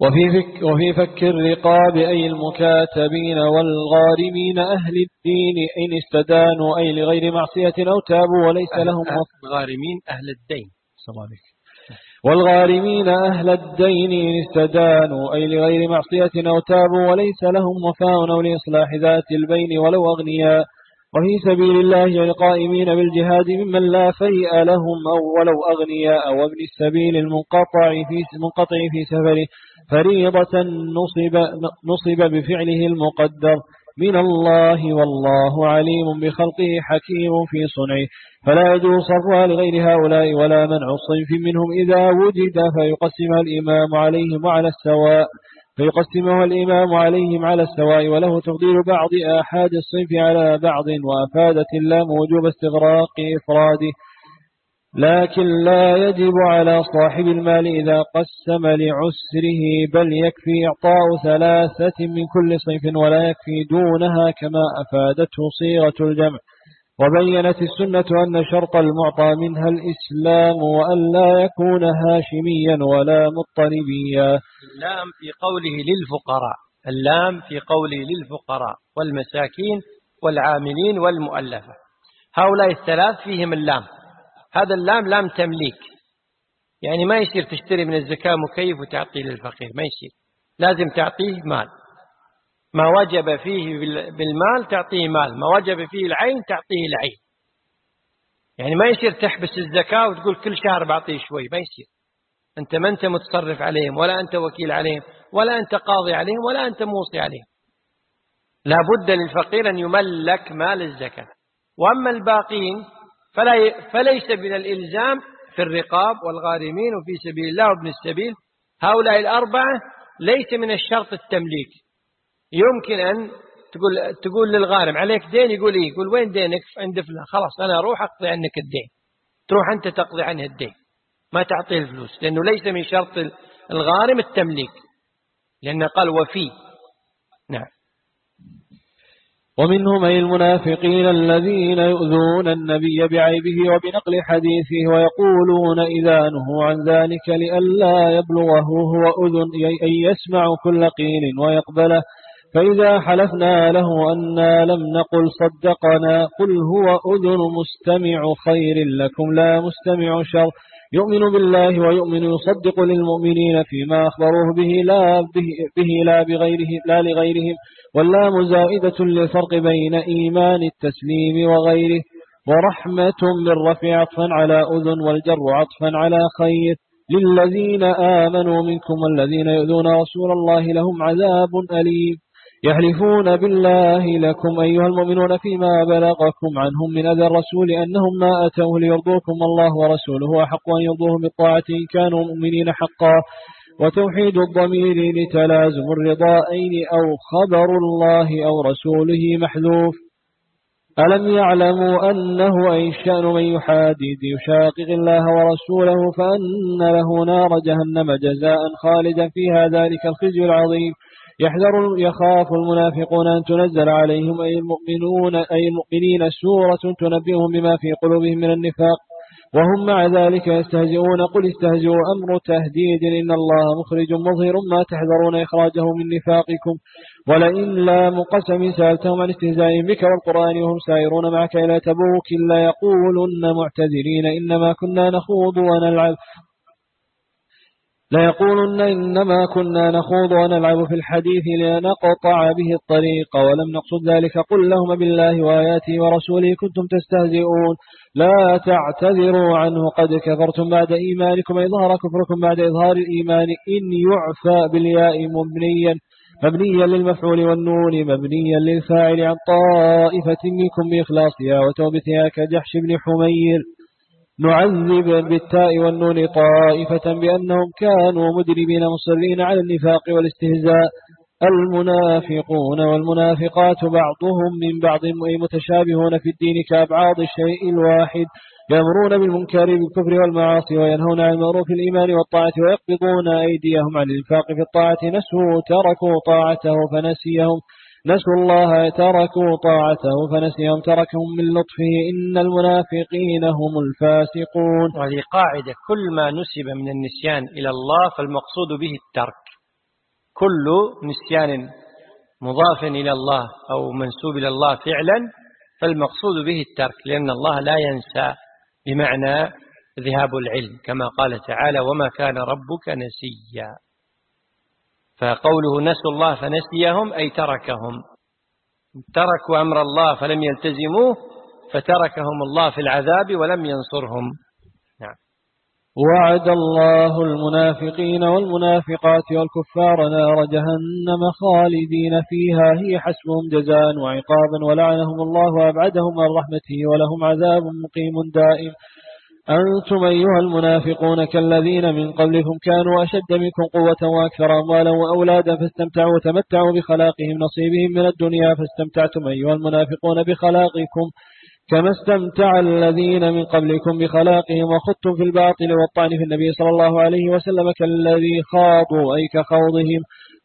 وفي فك الرقاب أي المكاتبين والغارمين أهل الدين إن استدانوا أي لغير معصية أو تابوا وليس لهم الغارمين أهل الدين والغارمين أهل الدين إن استدانوا أي لغير معصية أو تابوا وليس لهم وفاء أو لإصلاح ذات البين ولو أغنياء وفي سبيل الله القائمين بالجهاد ممن لا فيء لهم أو ولو أغنياء وابن السبيل المنقطع في سفره فريضة نصب بفعله المقدر من الله والله عليم بخلقه حكيم في صنعه فلا يجوز صرفها لغير هؤلاء ولا منع الصنف منهم إذا وجد فيقسمها الإمام عليهم على السواء وله تفضيل بعض آحاد الصنف على بعض وأفادت اللام وجوب استغراق إفراده لكن لا يجب على صاحب المال إذا قسم لعسره بل يكفي إعطاء 3 من كل صنف ولا يكفي دونها كما أفادته صيغة الجمع وبينت السنة أن شرط المعطى منها الإسلام وأن لا يكون هاشميا ولا مطلبيا. اللام في قوله للفقراء والمساكين والعاملين والمؤلفة هؤلاء الثلاث فيهم اللام. هذا اللام لام تمليك يعني ما يصير تشتري من الزكاة مكيف وتعطيه للفقير ما يصير لازم تعطيه مال ما وجب فيه بالمال تعطيه مال ما وجب فيه العين تعطيه العين يعني ما يصير تحبس الزكاة وتقول كل شهر بعطيه شوي ما يصير أنت ما أنت متصرف عليهم ولا أنت وكيل عليهم ولا أنت قاضي عليهم ولا أنت موصي عليهم لا بد للفقير أن يملك مال الزكاة. وأما الباقين فليس من الإلزام في الرقاب والغارمين وفي سبيل الله وابن السبيل هؤلاء الأربعة ليس من الشرط التمليك. يمكن أن تقول للغارم عليك دين يقول إيه يقول وين دينك عند فلان خلاص أنا أروح أقضي عنك الدين تروح أنت تقضي عنه الدين ما تعطيه الفلوس لأنه ليس من شرط الغارم التمليك لأنه قال وفي نعم. ومنهم أي المنافقين الذين يؤذون النبي بعيبه وبنقل حديثه ويقولون إذا نهوا عن ذلك لئلا يبلغه هو أذن أي يسمع كل قيل ويقبله فإذا حلفنا له أنا لم نقل صدقنا قل هو أذن مستمع خير لكم لا مستمع شر يؤمن بالله ويؤمن يصدق للمؤمنين فيما أخبروه به لا لغيرهم واللام زائدة للفرق بين إيمان التسليم وغيره ورحمة بالرفع عطفا على أذن والجر عطفا على خير للذين آمنوا منكم والذين يؤذون رسول الله لهم عذاب أليم يحلفون بالله لكم أيها المؤمنون فيما بلغكم عنهم من أذى الرسول أنهم ما أتوه ليرضوكم الله ورسوله أحق أن يرضوه بالطاعة إن كانوا مؤمنين حقا وتوحيد الضمير لتلازم الرضائين أو خبر الله أو رسوله محذوف ألم يعلموا أنه أي الشأن من يشاقق الله ورسوله فأن له نار جهنم جزاء خالدا فيها ذلك الخزي العظيم يخاف المنافقون أن تنزل عليهم أي المؤمنين سورة تنبئهم بما في قلوبهم من النفاق وهم مع ذلك يستهزئون قل استهزئوا أمر تهديد إن الله مخرج مظهر ما تحذرون إخراجه من نفاقكم ولئن لا مقسم سألتهم عن استهزائهم بك والقرآن وهم سائرون معك إلى تبوك لا يقولن معتذرين إنما كنا نخوض ونلعب لا يقولن إنما كنا نخوض ونلعب في الحديث لنقطع به الطريق ولم نقصد ذلك قل لهم بالله وآياته ورسوله كنتم تستهزئون لا تعتذروا عنه قد كفرتم بعد إيمانكم أي ظهر كفركم بعد إظهار الإيمان إن يعفى بالياء مبنيا للمفعول والنون مبنيا للفاعل عن طائفة منكم بإخلاصها وتوبتها كجحش بن حمير نعذب بالتاء والنون طائفة بأنهم كانوا مدربين مصرين على النفاق والاستهزاء المنافقون والمنافقات بعضهم من بعض متشابهون في الدين كأبعاض الشيء الواحد يأمرون بالمنكر بالكفر والمعاصي وينهون عن المعروف الإيمان والطاعة ويقبضون أيديهم عن الإنفاق في الطاعة تركوا طاعته فنسيهم نسوا الله تركوا طاعته فنسيهم تركهم من لطفه إن المنافقين هم الفاسقون. وهذه قاعدة كل ما نسب من النسيان إلى الله فالمقصود به الترك كل نسيان مضاف إلى الله أو منسوب إلى الله فعلا فالمقصود به الترك، لأن الله لا ينسى بمعنى ذهاب العلم، كما قال تعالى وما كان ربك نسيا. فقوله نسوا الله فنسيهم أي تركهم، تركوا أمر الله فلم يلتزموه فتركهم الله في العذاب ولم ينصرهم. نعم. وعد الله المنافقين والمنافقات والكفار نار جهنم خالدين فيها هي حسبهم جزاء وعقابا ولعنهم الله وأبعدهم عن رحمته ولهم عذاب مقيم دائم. أنتم أيها المنافقون كالذين من قبلكم كانوا أشد منكم قوة وأكثر أموالا وأولادا فاستمتعوا وتمتعوا بخلاقهم نصيبهم من الدنيا فاستمتعتم أيها المنافقون بخلاقكم كما استمتع الذين من قبلكم بخلاقهم وخضتم في الباطل والطعن في النبي صلى الله عليه وسلم كالذي خاضوا أي كخوضهم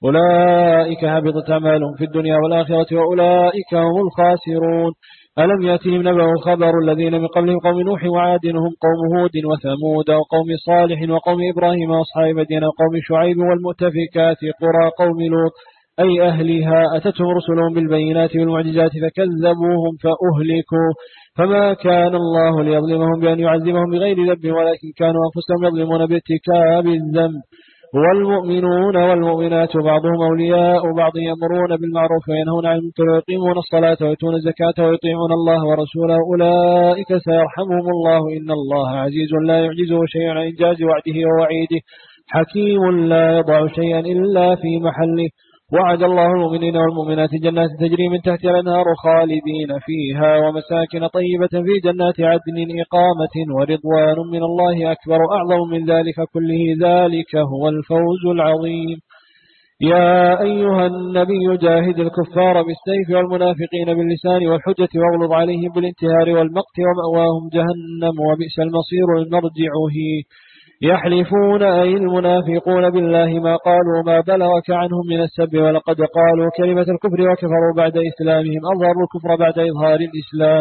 أولئك هبطت أعمالهم في الدنيا والآخرة وأولئك هم الخاسرون. ألم يأتهم نبأ خبر الذين من قبلهم قوم نوح وعاد هم قوم هود وثمود وقوم صالح وقوم إبراهيم وأصحاب مدين وقوم شعيب والمؤتفكات قرى قوم لوط أي أهلها أتتهم رسلهم بالبينات والمعجزات فكذبوهم فأهلكوا فما كان الله ليظلمهم بأن يعذبهم بغير ذنب ولكن كانوا أنفسهم يظلمون بارتكاب الذنب. والمؤمنون والمؤمنات بعضهم أولياء بعض يأمرون بالمعروف وينهون عن المنكر ويقيمون الصلاة ويؤتون الزكاة ويطيعون الله ورسوله أولئك سيرحمهم الله إن الله عزيز لا يعجزه شيء عن إنجاز وعده ووعيده حكيم لا يضع شيئا إلا في محله. وعد الله المؤمنين والمؤمنات جنات تجري من تحتها الأنهار خالدين فيها ومساكن طيبة في جنات عدن إقامة ورضوان من الله أكبر أعظم من ذلك كله ذلك هو الفوز العظيم. يا أيها النبي جاهد الكفار بالسيف والمنافقين باللسان والحجة واغلظ عليهم بالانتهار والمقت ومأواهم جهنم وبئس المصير المرجع هي. يحلفون أي المنافقون بالله ما قالوا ما بلغك عنهم من السب ولقد قالوا كلمة الكفر وكفروا بعد إسلامهم أظهروا الكفر بعد إظهار الإسلام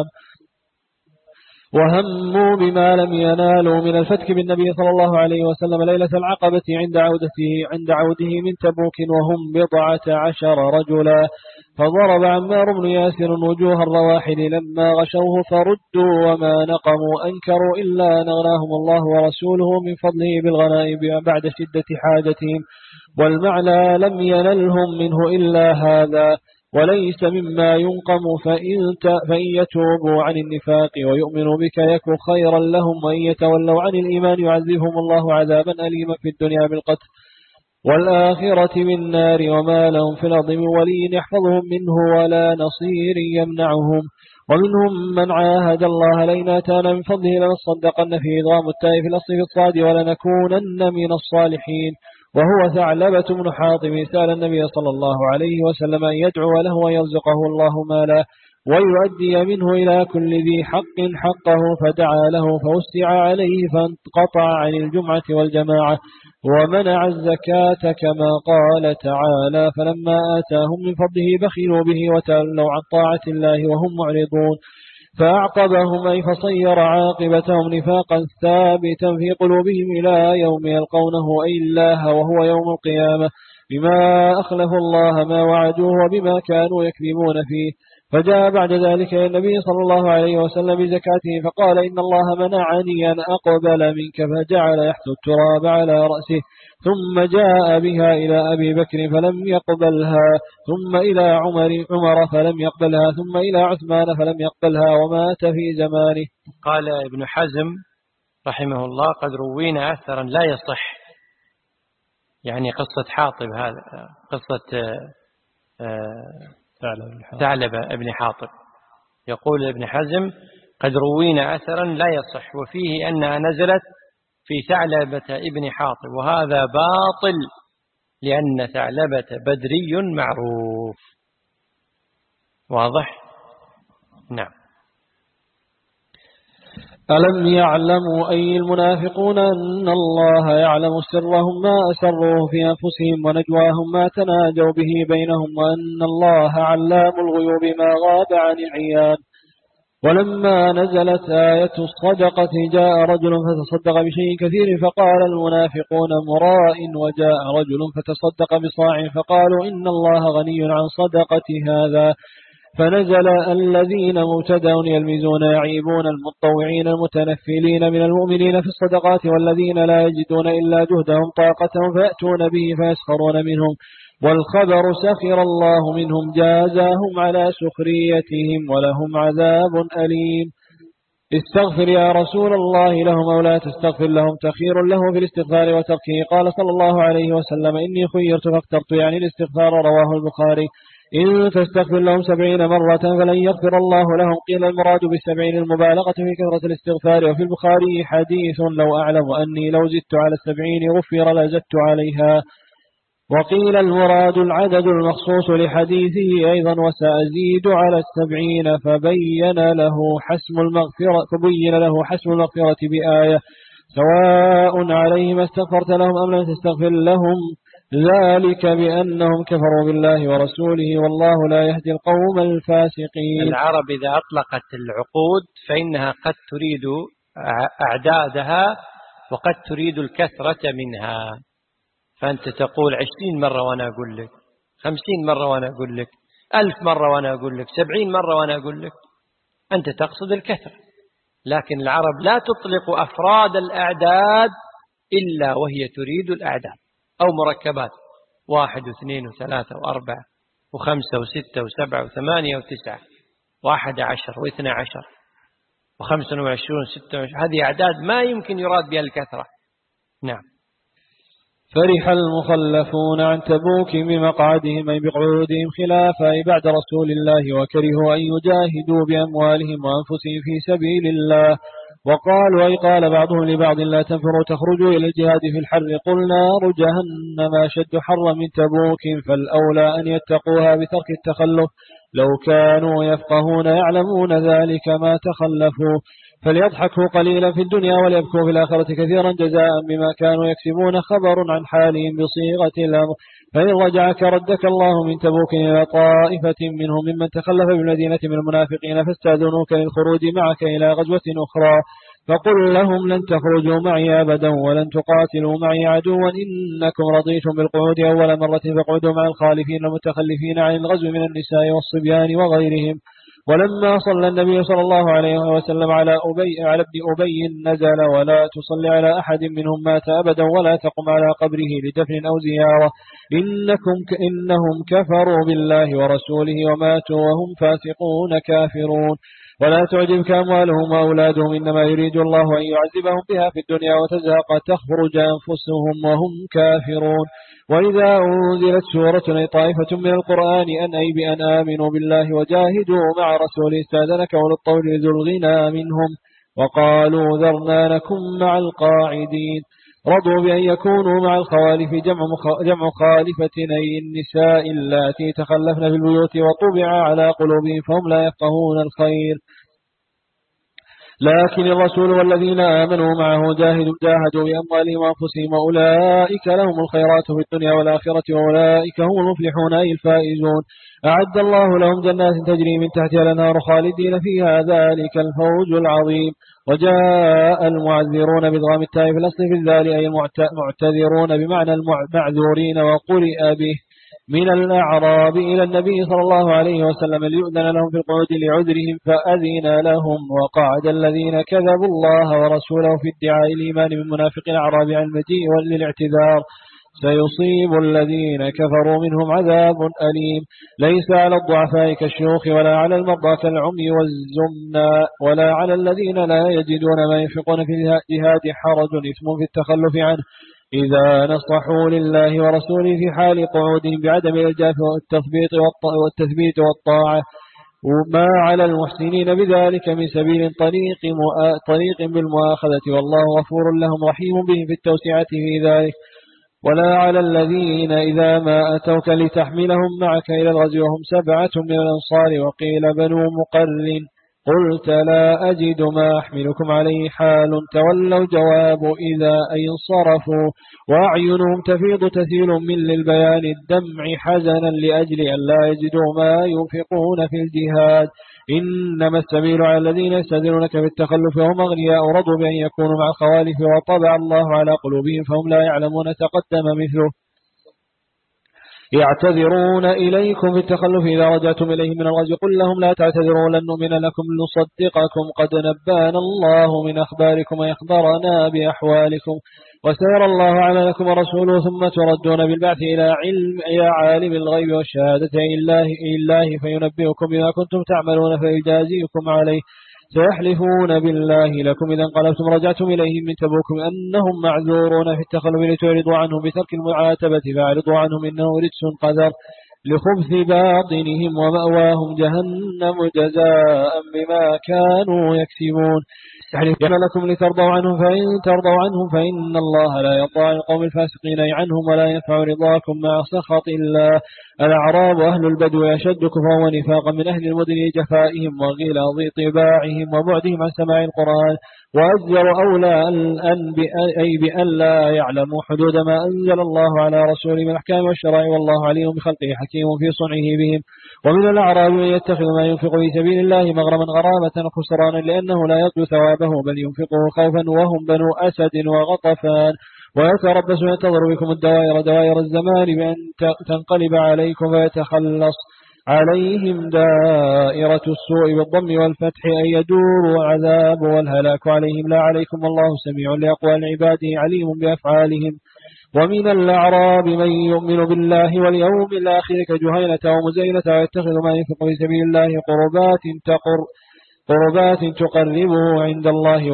وهموا بما لم ينالوا من الفتك بالنبي صلى الله عليه وسلم ليلة العقبة عند عوده من تبوك وهم 12 رجلا فضرب عمار بن ياسر وجوه الرواحل لما غشوه فردوا وما نقموا أنكروا إلا نغناهم الله ورسوله من فضله بالغنائم بعد شدة حاجتهم والمعنى لم ينلهم منه إلا هذا وليس مما ينقم فإن يتوبوا عن النفاق ويؤمنوا بك يكن خيرا لهم وإن يتولوا عن الإيمان يعذبهم الله عذابا أليما في الدنيا بالقتل والآخرة بالنار وما لهم في الأرض من ولي يحفظهم منه ولا نصير يمنعهم. ومنهم من عاهد الله لئن آتانا من فضله لنصدقن في إدغام التاء في الأصل في الصاد ولنكونن من الصالحين. وهو ثعلبة بن حاطب سأل النبي صلى الله عليه وسلم أن يدعو له ويرزقه الله مالا ويؤدي منه إلى كل ذي حق حقه فدعا له فوسع عليه فانقطع عن الجمعة والجماعة ومنع الزكاة كما قال تعالى فلما آتاهم من فضله بخلوا به وتولوا عن طاعة الله وهم معرضون فأعقبهم أي فصير عاقبتهم نفاقا ثابتا في قلوبهم إلى يوم يلقونه أي الله وهو يوم القيامة بما أخلفوا الله ما وعدوه وبما كانوا يكذبون فيه. فجاء بعد ذلك النبي صلى الله عليه وسلم بزكاته فقال إن الله منعني أن أقبل منك فجعل يحث التراب على رأسه ثم جاء بها إلى أبي بكر فلم يقبلها ثم إلى عمر فلم يقبلها ثم إلى عثمان فلم يقبلها ومات في زمانه. قال ابن حزم رحمه الله قد روينا أثرا لا يصح، يعني قصة حاطب هذا قصة ثعلب ابن حاطب. يقول ابن حزم قد روينا أثرا لا يصح وفيه أنها نزلت في ثعلبة ابن حاطب وهذا باطل لأن ثعلبة بدري معروف. واضح؟ نعم. ألم يعلموا أي المنافقون أن الله يعلم سرهم ما أسروه في أنفسهم ونجواهم ما تناجوا به بينهم وأن الله علام الغيوب ما غاب عن العيان. ولما نزلت آية الصدقة جاء رجل فتصدق بشيء كثير فقال المنافقون مراء، وجاء رجل فتصدق بصاع فقالوا إن الله غني عن صدقة هذا. فنزل الذين مبتدأ يلمزون يعيبون المتطوعين المتنفلين من المؤمنين في الصدقات والذين لا يجدون إلا جهدهم طاقتهم فيأتون به فيسخرون منهم، والخبر سخر الله منهم جازاهم على سخريتهم ولهم عذاب أليم. استغفر يا رسول الله لهم أو لا تستغفر لهم تخير له في الاستغفار وتركه. قال صلى الله عليه وسلم إني خيرت فاخترت يعني الاستغفار. رواه البخاري. إن تستغفر لهم 70 مرة فلن يغفر الله لهم. قيل المراد ب70 المبالغة في كثرة الاستغفار. وفي البخاري حديث لو أعلم أني لو زدت على 70 غفر لزدت عليها. وقيل المراد العدد المخصوص لحديثه أيضا وسأزيد على 70 فبين له حسم المغفرة بآية سواء عليهم استغفرت لهم أم لم تستغفر لهم ذلك بأنهم كفروا بالله ورسوله والله لا يهدي القوم الفاسقين. العرب إذا أطلقت العقود فإنها قد تريد أعدادها وقد تريد الكثرة منها، فأنت تقول 20 مرة وأنا أقول لك، 50 مرة وأنا أقول لك، 1000 مرة وأنا أقول لك، 70 مرة وأنا أقول لك، أنت تقصد الكثرة. لكن العرب لا تطلق أفراد الأعداد إلا وهي تريد الأعداد أو مركبات 1 و2 و3 و4 و5 و6 و7 و8 و9 و11 و12 و25 و26. هذه أعداد ما يمكن يراد بها الكثرة. نعم. فرح المخلفون عن تبوك بمقعدهم أي بقعودهم خلافا بعد رسول الله وكرهوا أن يجاهدوا بأموالهم وأنفسهم في سبيل الله. وقالوا أي قال بعضهم لبعض لا تنفروا تخرجوا إلى الجهاد في الحر. قل نار جهنم أشد حرا من تبوك فالأولى أن يتقوها بترك التخلف. لو كانوا يفقهون يعلمون ذلك ما تخلفوا. فليضحكوا قليلا في الدنيا وليبكوا في الآخرة كثيرا جزاء بما كانوا يكسبون. خبر عن حالهم بصيغة الأمر. فإن رجعك ردك الله من تبوك إلى طائفة منهم ممن تخلف بالمدينة من المنافقين فاستأذنوك للخروج معك إلى غزوة أخرى فقل لهم لن تخرجوا معي أبدا ولن تقاتلوا معي عدوا إنكم رضيتم بالقعود أول مرة فاقعدوا مع الخالفين المتخلفين عن الغزو من النساء والصبيان وغيرهم. ولما صلى النبي صلى الله عليه وسلم على ابن أبي نزل ولا تصلي على أحد منهم مات أبدا ولا تقم على قبره لدفن أو زيارة إنهم كفروا بالله ورسوله وماتوا وهم فاسقون كافرون. ولا تعجبك أموالهم وأولادهم إنما يريد الله أن يعذبهم بها في الدنيا وتزهق تخرج أنفسهم وهم كافرون. وإذا أنزلت سورة أي طائفة من القرآن أي بأن آمنوا بالله وجاهدوا مع رسوله استأذنك أولو الطول ذو الغنى منهم وقالوا ذرنا نكن مع القاعدين. رضوا بأن يكونوا مع الخوالف جمع خالفة أي النساء اللاتي تخلفن في البيوت وطبع على قلوبهم فهم لا يفقهون الخير. لكن الرسول والذين آمنوا معه جاهدوا بأموالهم وأنفسهم وأولئك لهم الخيرات في الدنيا والآخرة وأولئك هم المفلحون أي الفائزون. أعد الله لهم جنات تجري من تحتها الأنهار خالدين فيها ذلك الفوز العظيم. وجاء المعذرون بضغام التاء في الأصل في الذال أي المعتذرون بمعنى المعذورين وقرئ به من الأعراب إلى النبي صلى الله عليه وسلم ليؤذن لهم في القعود لعذرهم فأذن لهم. وقعد الذين كذبوا الله ورسوله في ادعاء الإيمان من منافق الأعراب عن المجيء وللاعتذار سيصيب الذين كفروا منهم عذاب أليم. ليس على الضعفاء كالشيوخ ولا على المرضى كالعمي والزمناء ولا على الذين لا يجدون ما ينفقون في الجهاد حرج إثم في التخلف عنه إذا نصحوا لله ورسوله في حال قعودهم بعدم الإرجاف والتثبيت والطاعة وما على المحسنين بذلك من سبيل طريق بالمؤاخذة والله غفور لهم رحيم بهم في التوسعة في ذلك. ولا على الذين إذا ما أتوك لتحملهم معك إلى الغزو وهم 7 من الأنصار وقيل بنو مقرن قلت لا أجد ما أحملكم عليه حال تولوا جواب إذا أي انصرفوا وأعينهم تفيض تسيل من للبيان الدمع حزنا لأجل أن لا يجدوا ما ينفقون في الجهاد إنما السبيل على الذين يستأذنونك بالتخلف وهم أغنياء رضوا بأن يكونوا مع الخوالف وطبع الله على قلوبهم فهم لا يعلمون تقدم مثله يعتذرون إليكم في التخلف إذا رجعتم إليهم من الغزو قل لهم لا تعتذروا لن نؤمن لكم نصدقكم قد نبانا الله من أخباركم ويخبرنا بأحوالكم وسيرى الله عملكم ورسوله ثم تردون بالبعث إلى عالم الغيب والشهادة إله فينبئكم بما كنتم تعملون فيجازيكم عليه سيحلفون بالله لكم إذا انقلبتم رجعتم إليهم من تبوكم أنهم معذورون في التخلف لتعرضوا عنهم بترك المعاتبة فاعرضوا عنهم إنه رجس قدر لخبث باطنهم ومأواهم جهنم جزاء بما كانوا يكسبون يحلفون لكم لترضوا عنهم فإن ترضوا عنهم فإن الله لا يرضى عن القوم الفاسقين عنهم ولا ينفع رضاكم مع سخط الله الأعراب أهل البدو أشد كفرا ونفاقا من أهل المدن جفائهم وغلاظ طباعهم وبعدهم عن سماع القرآن وأجر أولى بأن لا يعلموا حدود ما أنزل الله على رسوله من الأحكام والشرائع والله عليم بخلقه حكيم في صنعه بهم ومن الأعراب من يتخذ ما ينفق في سبيل الله مغرما غرامة خسرانا لأنه لا يرجو ثوابه بل ينفقه خوفا وهم بنو أسد وغطفان ويتربص ينتظر بكم دوائر الزمان بأن تنقلب عليكم ويتخلص عليهم دائرة السوء بالضم والفتح أن يدور العذاب والهلاك عليهم لا عليكم والله سميع لأقوال عباده عليم بأفعالهم ومن الأعراب من يؤمن بالله واليوم الآخر كجهينة ومزينة ويتخذ ما ينفق في سبيل الله قربات تقربه عند الله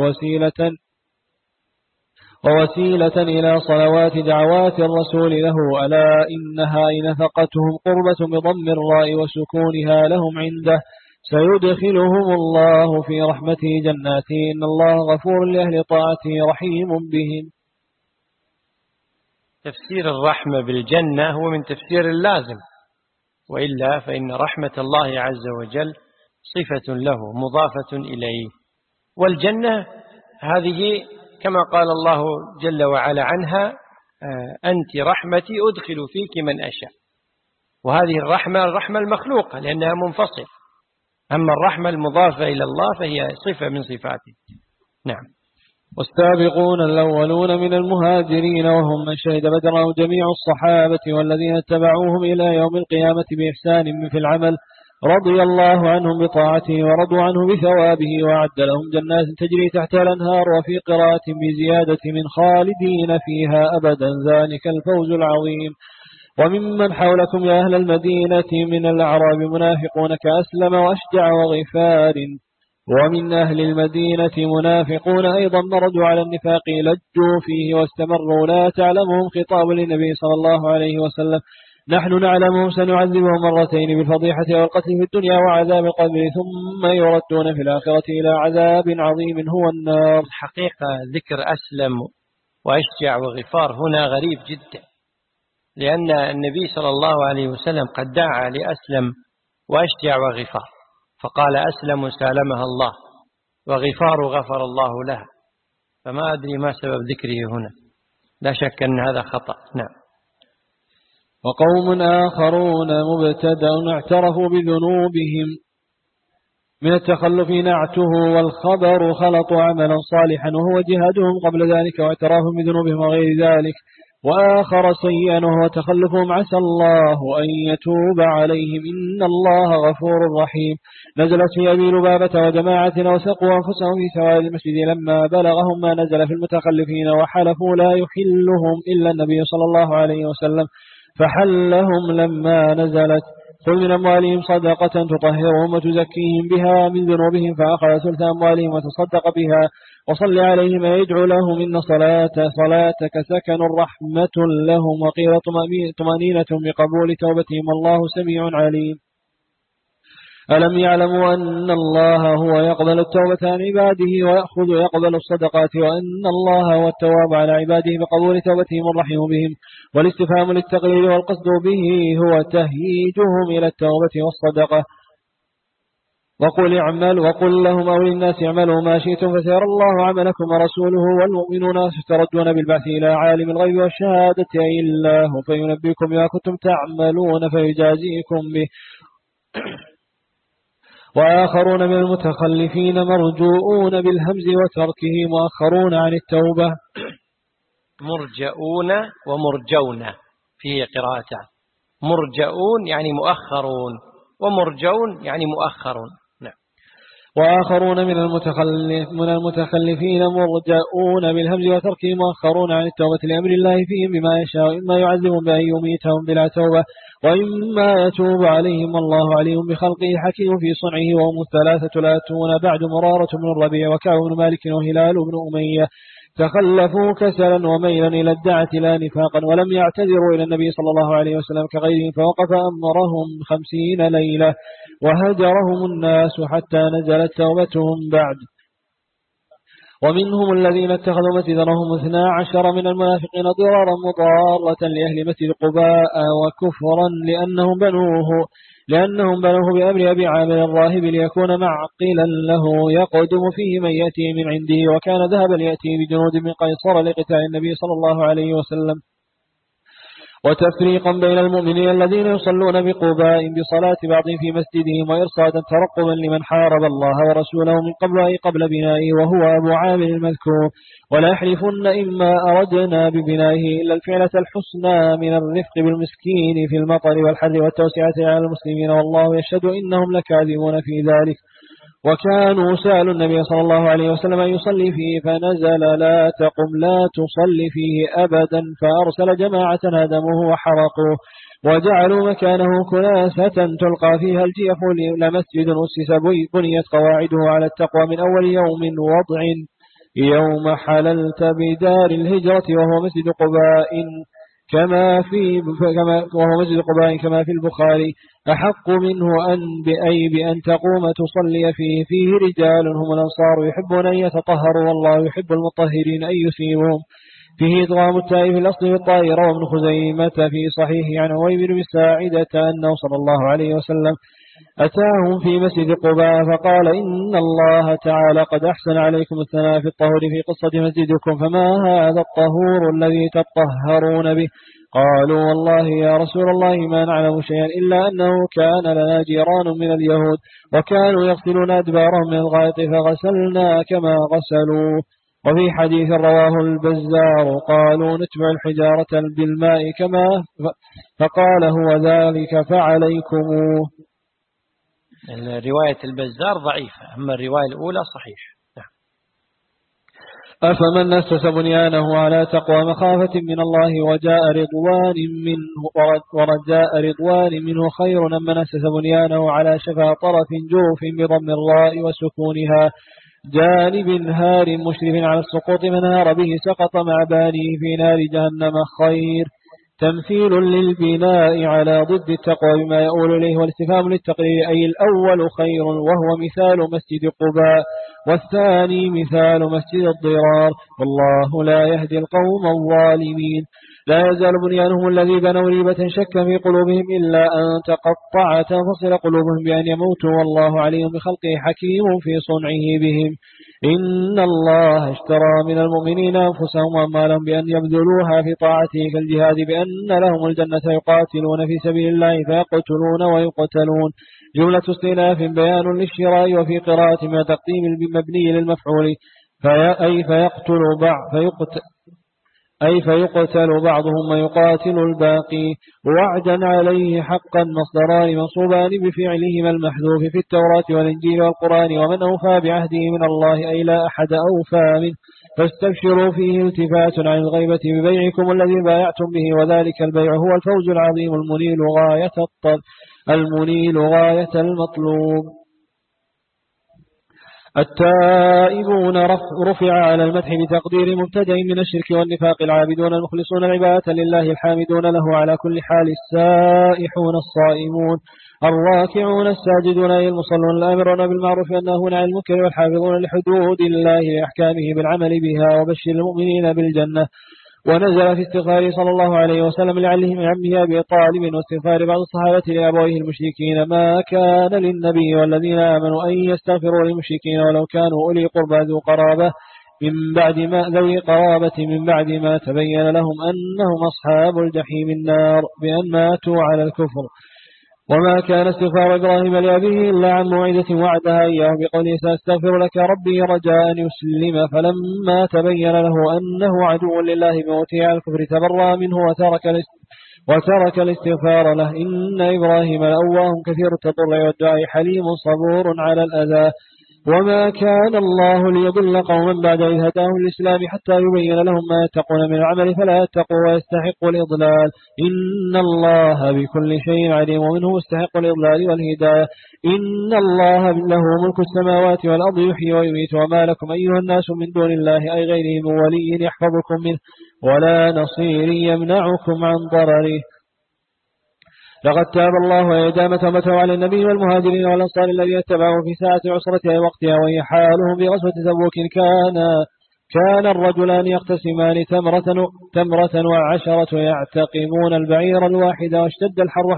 ووسيلة إلى صلوات دعوات الرسول له ألا إنها نفقتهم قربة بضم الراء وسكونها لهم عنده سيدخلهم الله في رحمته جناته إن الله غفور لأهل طاعته رحيم بهم. تفسير الرحمة بالجنة هو من تفسير اللازم وإلا فإن رحمة الله عز وجل صفة له مضافة إليه والجنة هذه كما قال الله جل وعلا عنها أنت رحمتي أدخل فيك من أشاء وهذه الرحمة المخلوقة لأنها منفصل أما الرحمة المضافة إلى الله فهي صفة من صفاته. نعم. والسابقون الأولون من المهاجرين وهم من شهد بدره جميع الصحابة والذين اتبعوهم إلى يوم القيامة بإحسان في العمل رضي الله عنهم بطاعته ورضوا عنه بثوابه وأعد لهم جنات تجري تحت الأنهار وفي قراءة بزيادة من خالدين فيها أبدا ذلك الفوز العظيم. وممن حولكم يا أهل المدينة من الأعراب منافقون كأسلم وأشجع وغفار ومن أهل المدينة منافقون أيضا مرجوا على النفاق لجوا فيه واستمروا لا تعلمهم خطاب للنبي صلى الله عليه وسلم نحن نعلمهم سنعذبهم مرتين بالفضيحة والقتل في الدنيا وعذاب القبر ثم يردون في الآخرة إلى عذاب عظيم هو النار. حقيقة ذكر أسلم وأشجع وغفار هنا غريب جدا لأن النبي صلى الله عليه وسلم قد دعا لأسلم وأشجع وغفار فقال أسلم سالمها الله وغفار غفر الله لها فما أدري ما سبب ذكره هنا لا شك أن هذا خطأ. نعم. وقوم آخرون مبتدأ اعترفوا بذنوبهم من التخلف نعته والخبر خلطوا عملا صالحا وهو جهادهم قبل ذلك واعترافهم بذنوبهم وغير ذلك وآخر سيئا وهو تخلفهم عسى الله أن يتوب عليهم إن الله غفور رحيم. نزلت في أبي لبابة وجماعة وسقوا أنفسهم في سواد المسجد لما بلغهم ما نزل في المتخلفين وحلفوا لا يحلهم إلا النبي صلى الله عليه وسلم فحلهم لما نزلت خذ من أموالهم صدقة تطهرهم وتزكيهم بها من ذنوبهم فأخذ ثلث أموالهم وتصدق بها وصل عليهم يدعو لهم إن صلاتك سكن رحمة لهم وقيل طمأنينة بقبول توبتهم والله سميع عليم. ألم يعلموا أن الله هو يقبل التوبة عن عباده ويقبل الصدقات وأن الله هو التواب على عباده بقبول توبتهم الرحيم بهم والاستفهام للتقرير والقصد به هو تهييجهم إلى التوبة والصدقة وقل لهم أو للناس اعملوا ما شئتم فسيرى الله عملكم ورسوله والمؤمنون ستردون بالبعث إلى عالم الغيب والشهادة أي الله فينبئكم بما كنتم تعملون فيجازيكم به. وآخرون من المتخلفين مرجوؤون بالهمز وتركه مؤخرون عن التوبة. مرجؤون ومرجون في قراءتان، مرجؤون يعني مؤخرون ومرجون يعني مؤخرون. نعم. وآخرون من المتخلفين مرجؤون بالهمز وتركه مؤخرون عن التوبة لأمر الله فيهم بما يشاء، إما يعذبهم بأن يميتهم بلا توبة وإما يتوب عليهم والله عليم بخلقه حكيم في صنعه. وهم الثلاثة الآتون بعد مرارة بن الربيع وكعب بن مالك وهلال بن أمية تخلفوا كسلا وميلا إلى الدعة لا نفاقا ولم يعتذروا إلى النبي صلى الله عليه وسلم كغيرهم فوقف أمرهم 50 ليلة وهجرهم الناس حتى نزلت توبتهم بعد. ومنهم الذين اتخذوا مسجدا وهم 12 من المنافقين ضرارا مضارة لأهل مسجد قباء وكفرا لأنهم بنوه بأمر أبي عامر الراهب ليكون معقلا له يقدم فيه من يأتي من عنده وكان ذهبا يأتي بجنود من قيصر لقتال النبي صلى الله عليه وسلم. وتفريقا بين المؤمنين الذين يصلون بقباء بصلاة بعض في مسجدهم وإرصادا ترقبا لمن حارب الله ورسوله من قبل أي قبل بنائه وهو أبو عامر المذكور. ولا يحلفن إما أردنا ببنائه إلا الفعلة الحسنى من الرفق بالمسكين في المطر والحر والتوسعة على المسلمين والله يشهد إنهم لكاذبون في ذلك. وكانوا سألوا النبي صلى الله عليه وسلم أن يصلي فيه فنزل لا تقم لا تصلي فيه أبدا فأرسل جماعة هدموه وحرقوه وجعلوا مكانه كناسة تلقى فيها الجيف لمسجد أسس بنيت قواعده على التقوى من أول يوم وضع يوم حللت بدار الهجرة وهو مسجد قباء كما في البخاري أحق منه بأن تقوم تصلي فيه رجال هم الأنصار يحبون أن يتطهروا والله يحب المطهرين أن يثيبهم. فيه إدغام التاء في الأصل بالطائرة وابن خزيمة في صحيح عن عويمر بن ساعدة أنه صلى الله عليه وسلم أتاهم في مسجد قباء فقال إن الله تعالى قد أحسن عليكم الثناء في الطهور في قصة مسجدكم فما هذا الطهور الذي تطهرون به؟ قالوا والله يا رسول الله ما نعلم شيئا إلا أنه كان لنا جيران من اليهود وكانوا يغسلون أدبارهم من الغائط فغسلنا كما غسلوا. وفي حديث رواه البزار قالوا نتبع الحجارة بالماء كما فقال هو ذلك فعليكم. رواية البزار ضعيفة أما الرواية الأولى صحيح. أفمن أسس بنيانه على تقوى مخافة من الله ورجاء رضوان منه خير أم من أسس بنيانه على شفا طرف جوف بضم الراء وسكونها جانب هار مشرف على السقوط من هار به سقط مع بانيه في نار جهنم خير. تمثيل للبناء على ضد التقوى بما يؤول إليه والاستفهام للتقرير أي الأول خير وهو مثال مسجد قباء والثاني مثال مسجد الضرار والله لا يهدي القوم الظالمين. لا يزال بنيانهم الذي بنوا ريبة شك في قلوبهم إلا أن تقطع تنفصل قلوبهم بأن يموتوا والله عليهم بخلقه حكيم في صنعه بهم. إن الله اشترى من المؤمنين أنفسهم وأموالهم بأن يبذلوها في طاعته كالجهاد بأن لهم الجنة يقاتلون في سبيل الله فيقتلون ويقتلون. جملة استئناف بيان للشراء وفي قراءة ما تقديم المبني للمفعول فيقتل بعضهم ويقاتل الباقي. وعدا عليه حقا مصدران منصوبان بفعلهما المحذوف في التوراة والإنجيل والقرآن ومن أوفى بعهده من الله أي لا أحد أوفى منه فاستبشروا فيه التفات عن الغيبة ببيعكم الذي بايعتم به وذلك البيع هو الفوز العظيم المنيل غاية المطلوب. التائبون رفع على المدح بتقدير مبتدأ من الشرك والنفاق العابدون المخلصون العبادة لله الحامدون له على كل حال السائحون الصائمون الراكعون الساجدون أي المصلون الآمرون بالمعروف والناهون عن المنكر والحافظون لحدود الله لأحكامه بالعمل بها وبشر المؤمنين بالجنة ونزل في استغفاره صلى الله عليه وسلم لعمه أبي طالب واستغفار بعض الصحابة لأبويه المشركين: ما كان للنبي والذين آمنوا أن يستغفروا للمشركين ولو كانوا أولي قربى ذوي قرابة من بعد ما تبين لهم أنهم أصحاب الجحيم النار بأن ماتوا على الكفر. وما كان استغفار إبراهيم لأبيه إلا عن موعدة وعدها إياه بقوله: سأستغفر لك ربي، رجاء أن يسلم. فلما تبين له أنه عدو لله بموته على الكفر تبرأ منه وترك الاستغفار له. إن إبراهيم لأواه كثير التضرع والدعاء حليم صبور على الأذى. وما كان الله ليضل قوما بعد إذ هداهم الإسلام حتى يبين لهم ما يتقون من العمل فلا يتقوا ويستحقوا الإضلال. إن الله بكل شيء عليم ومنه مستحق الإضلال والهداية. إن الله له ملك السماوات والأرض يحيي ويميت وما لكم أيها الناس من دون الله أي غيره من ولي يحفظكم منه ولا نصير يمنعكم عن ضرره. لقد تاب الله وإدام توبته على النبي والمهاجرين والأنصار الذين اتبعوا في ساعة عسرتها وقتها وهي حالهم بغزوة تبوك. كان الرجلان يقتسمان تمرة وعشرة يعتقمون البعير الواحد واشتد الحر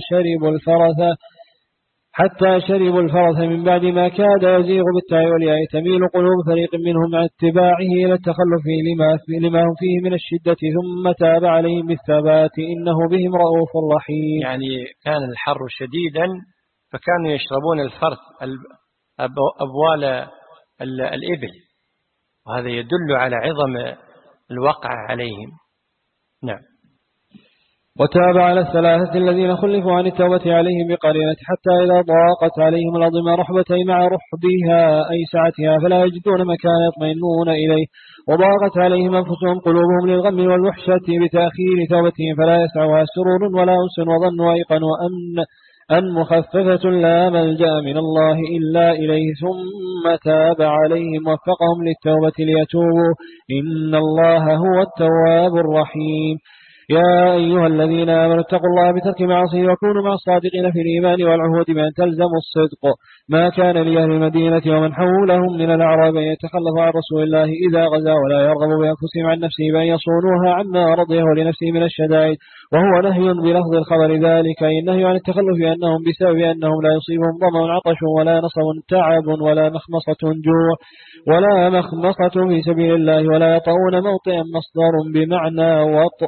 حتى شربوا الفرث من بعد ما كاد يزيغ بالتاء والياء تميل قلوب فريق منهم عن اتباعه إلى التخلف لما هم فيه من الشدة ثم تاب عليهم بالثبات إنه بهم رؤوف رحيم. يعني كان الحر شديدا فكانوا يشربون الفرث أبوال الإبل، وهذا يدل على عظم الوقع عليهم. نعم. وتاب على الثلاثة الذين خلفوا عن التوبة عليهم بقرينة حتى إذا ضاقت عليهم الأرض ما رحبت مع رحبها أي سعتها فلا يجدون مكان يطمئنون إليه وضاقت عليهم أنفسهم قلوبهم للغم والوحشة بتأخير توبتهم فلا يسعها سرور ولا أنس وظنوا أيقنوا أن مخففة لا ملجأ من الله إلا إليه ثم تاب عليهم وفقهم للتوبة ليتوبوا إن الله هو التواب الرحيم. يا أيها الذين آمنوا اتقوا الله بترك معاصيه وكونوا مع الصادقين في الإيمان والعهود بأن تلزموا الصدق. ما كان لأهل المدينة ومن حولهم من الأعراب أن يتخلفوا عن رسول الله إذا غزا ولا يرغبوا بأنفسهم عن نفسه بأن يصونوها عما رضيه لنفسه من الشدائد وهو نهي بلفظ الخبر ذلك النهي عن التخلف أنهم بسبب أنهم لا يصيبهم ظمأ عطش ولا نصب تعب ولا مخمصة جوع ولا مخمصة في سبيل الله ولا يطؤون موطئا مصدر بمعنى وطء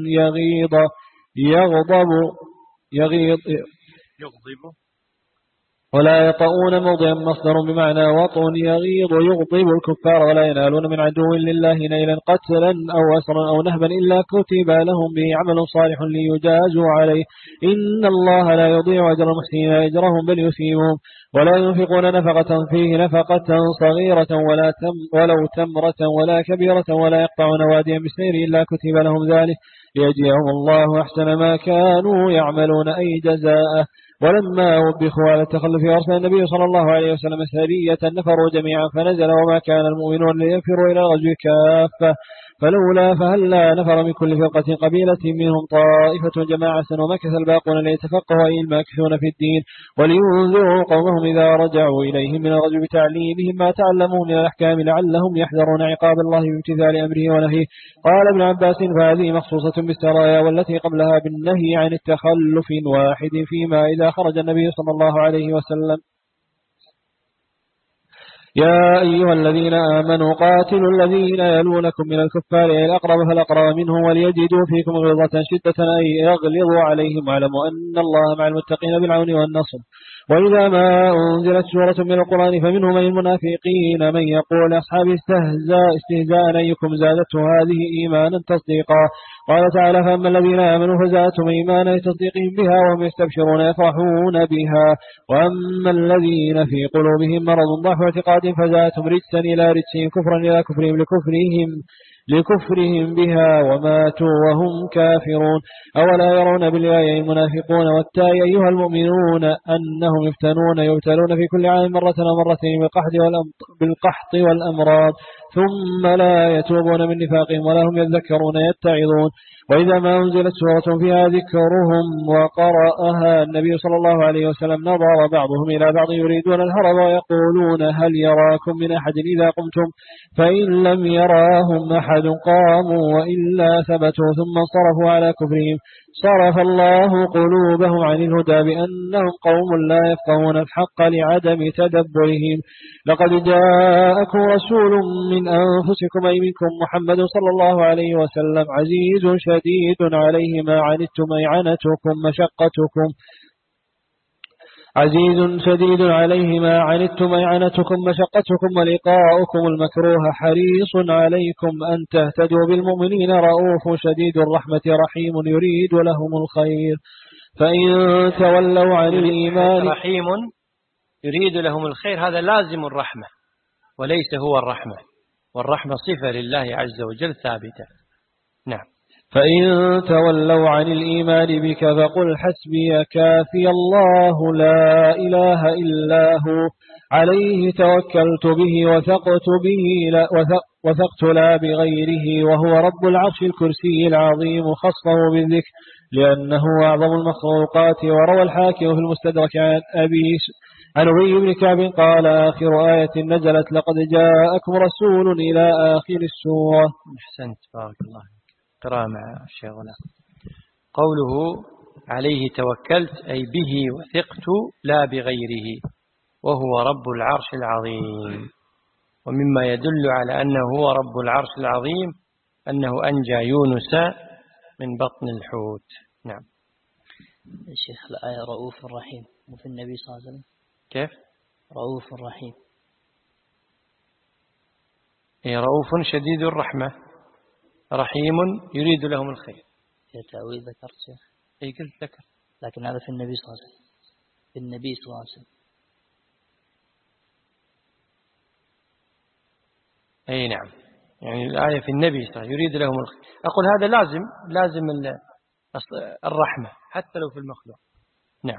يغضب ولا يطؤون موضعا مصدر بمعنى وطء يغضب الكفار ولا ينالون من عدو لله نيلا قتلا أو أسرا أو نهبا إلا كتب لهم به عمل صالح ليجازوا عليه إن الله لا يضيع أجر المحسنين أجرهم بل يثيبهم ولا ينفقون نفقة فيه نفقة صغيرة ولو تمرة ولا كبيرة ولا يقطعون واديا بسير إلا كتب لهم ذلك ليجزيهم الله أحسن ما كانوا يعملون أي جزاء. ولما وبخوا على التخلف أرسل النبي صلى الله عليه وسلم سرية نفروا جميعا فنزل وما كان المؤمنون لينفروا إلى الغزو كافة فلولا فهلا نفر من كل فرقة قبيلة منهم طائفة جماعة ومكث الباقون ليتفقهوا أي الماكثون في الدين ولينذروا قومهم إذا رجعوا إليهم من الغزو بتعليمهم ما تعلموا من الأحكام لعلهم يحذرون عقاب الله بامتثال أمره ونهيه. قال ابن عباس فهذه مخصوصة بالسرايا والتي قبلها بالنهي عن التخلف واحد فيما إذا خرج النبي صلى الله عليه وسلم. يا أيها الذين آمنوا قاتلوا الذين يلونكم من الكفار الأقرب فالأقرب منهم وليجدوا فيكم غلظة شدة أي يغلظوا عليهم واعلموا أن الله مع المتقين بالعون والنصر. وإذا ما أنزلت سورة من القرآن فمنهم المنافقين من يقول أصحاب استهزاء أيكم زادته هذه إيمانا تصديقا. قال تعالى فأما الذين آمنوا فزادتهم إيمانا تصديقهم بها وهم يستبشرون يفرحون بها وأما الذين في قلوبهم مرض ضعف اعتقاد فزادتهم رجسا إلى رجسهم كفرا إلى كفرهم لكفرهم بها وماتوا وهم كافرون. أولا يرون بالآية المنافقون والتاء أيها المؤمنون أنهم يبتلون في كل عام مرة أو مرتين بالقحط والأمراض ثم لا يتوبون من نفاقهم ولا هم يذكرون يتعظون. وإذا ما أنزلت سورة فيها ذكرهم وقرأها النبي صلى الله عليه وسلم نظر بعضهم إلى بعض يريدون الهرب ويقولون هل يراكم من أحد إذا قمتم، فإن لم يراهم أحد قاموا وإلا ثبتوا ثم انصرفوا على كفرهم. صرف الله قلوبهم عن الهدى بأنهم قوم لا يفقهون الحق لعدم تدبرهم. لقد جاءكم رسول من أنفسكم أي منكم محمد صلى الله عليه وسلم عزيز شديد عليه ما عنتم أي عنتكم مشقتكم ولقاؤكم المكروه، حريص عليكم أن تهتدوا بالمؤمنين، رؤوف شديد الرحمة رحيم يريد لهم الخير. فإن تولوا عن الإيمان رحيم يريد لهم الخير، هذا لازم الرحمة وليس هو الرحمة، والرحمة صفة لله عز وجل ثابتة. نعم. فإن تولوا عن الإيمان بك فقل حسبي كافي الله لا إله إلا هو عليه توكلت به وثقت لا بغيره وهو رب العرش الكرسي العظيم، خصه بالذكر لأنه أعظم المخلوقات. وروى الحاكم في المستدرك عن أبي بن كعب قال آخر آية نزلت لقد جاءكم رسول إلى آخر السورة. أحسنت، بارك الله. قراءة مع الشيخ غلام. قوله عليه توكلت أي به وثقت لا بغيره وهو رب العرش العظيم. ومما يدل على أنه هو رب العرش العظيم أنه أنجى يونس من بطن الحوت. نعم. الشيخ الآية رؤوف رحيم وفي النبي صلى الله عليه وسلم كيف؟ رؤوف رحيم. رؤوف شديد الرحمة رحيم يريد لهم الخير. في تأويل ذكرت شيخ؟ أي قلت ذكر، لكن هذا في النبي صلى الله عليه وسلم. في النبي صلى الله عليه وسلم. أي نعم، يعني الآية في النبي صلى الله عليه وسلم يريد لهم الخير. أقول هذا لازم الرحمة حتى لو في المخلوق. نعم.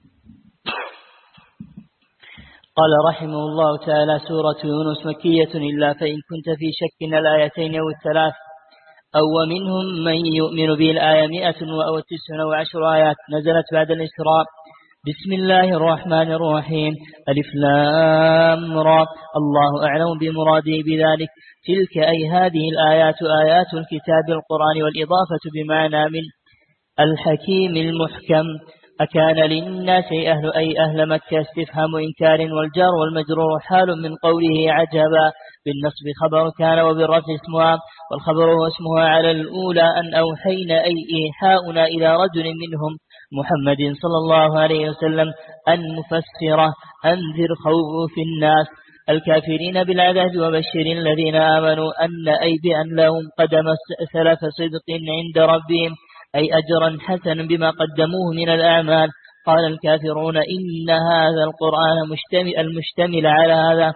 قال رحمه الله تعالى: سورة يونس مكية إلا فإن كنت في شك الآيتين أو الثلاث أو ومنهم من يؤمن به. الآية 119 آيات نزلت بعد الإسراء. بسم الله الرحمن الرحيم. ألف لام را. الله أعلم بمراده بذلك. تلك أي هذه الآيات آيات الكتاب القرآن، والإضافة بمعنى من الحكيم المحكم. أكان للناس أي أهل مكة استفهام إنكار، والجار والمجرور حال من قوله عجبا، بالنصب خبر كان وبالرفع اسمها، والخبر هو اسمها على الأولى أن أوحينا أي إيحاؤنا إلى رجل منهم محمد صلى الله عليه وسلم أن مفسره أنذر خوف الناس الكافرين بالعذاب وبشر الذين آمنوا أن أي بأن لهم قدم سلف صدق عند ربهم أي أجرا حسنا بما قدموه من الأعمال. قال الكافرون إن هذا القرآن المشتمل على هذا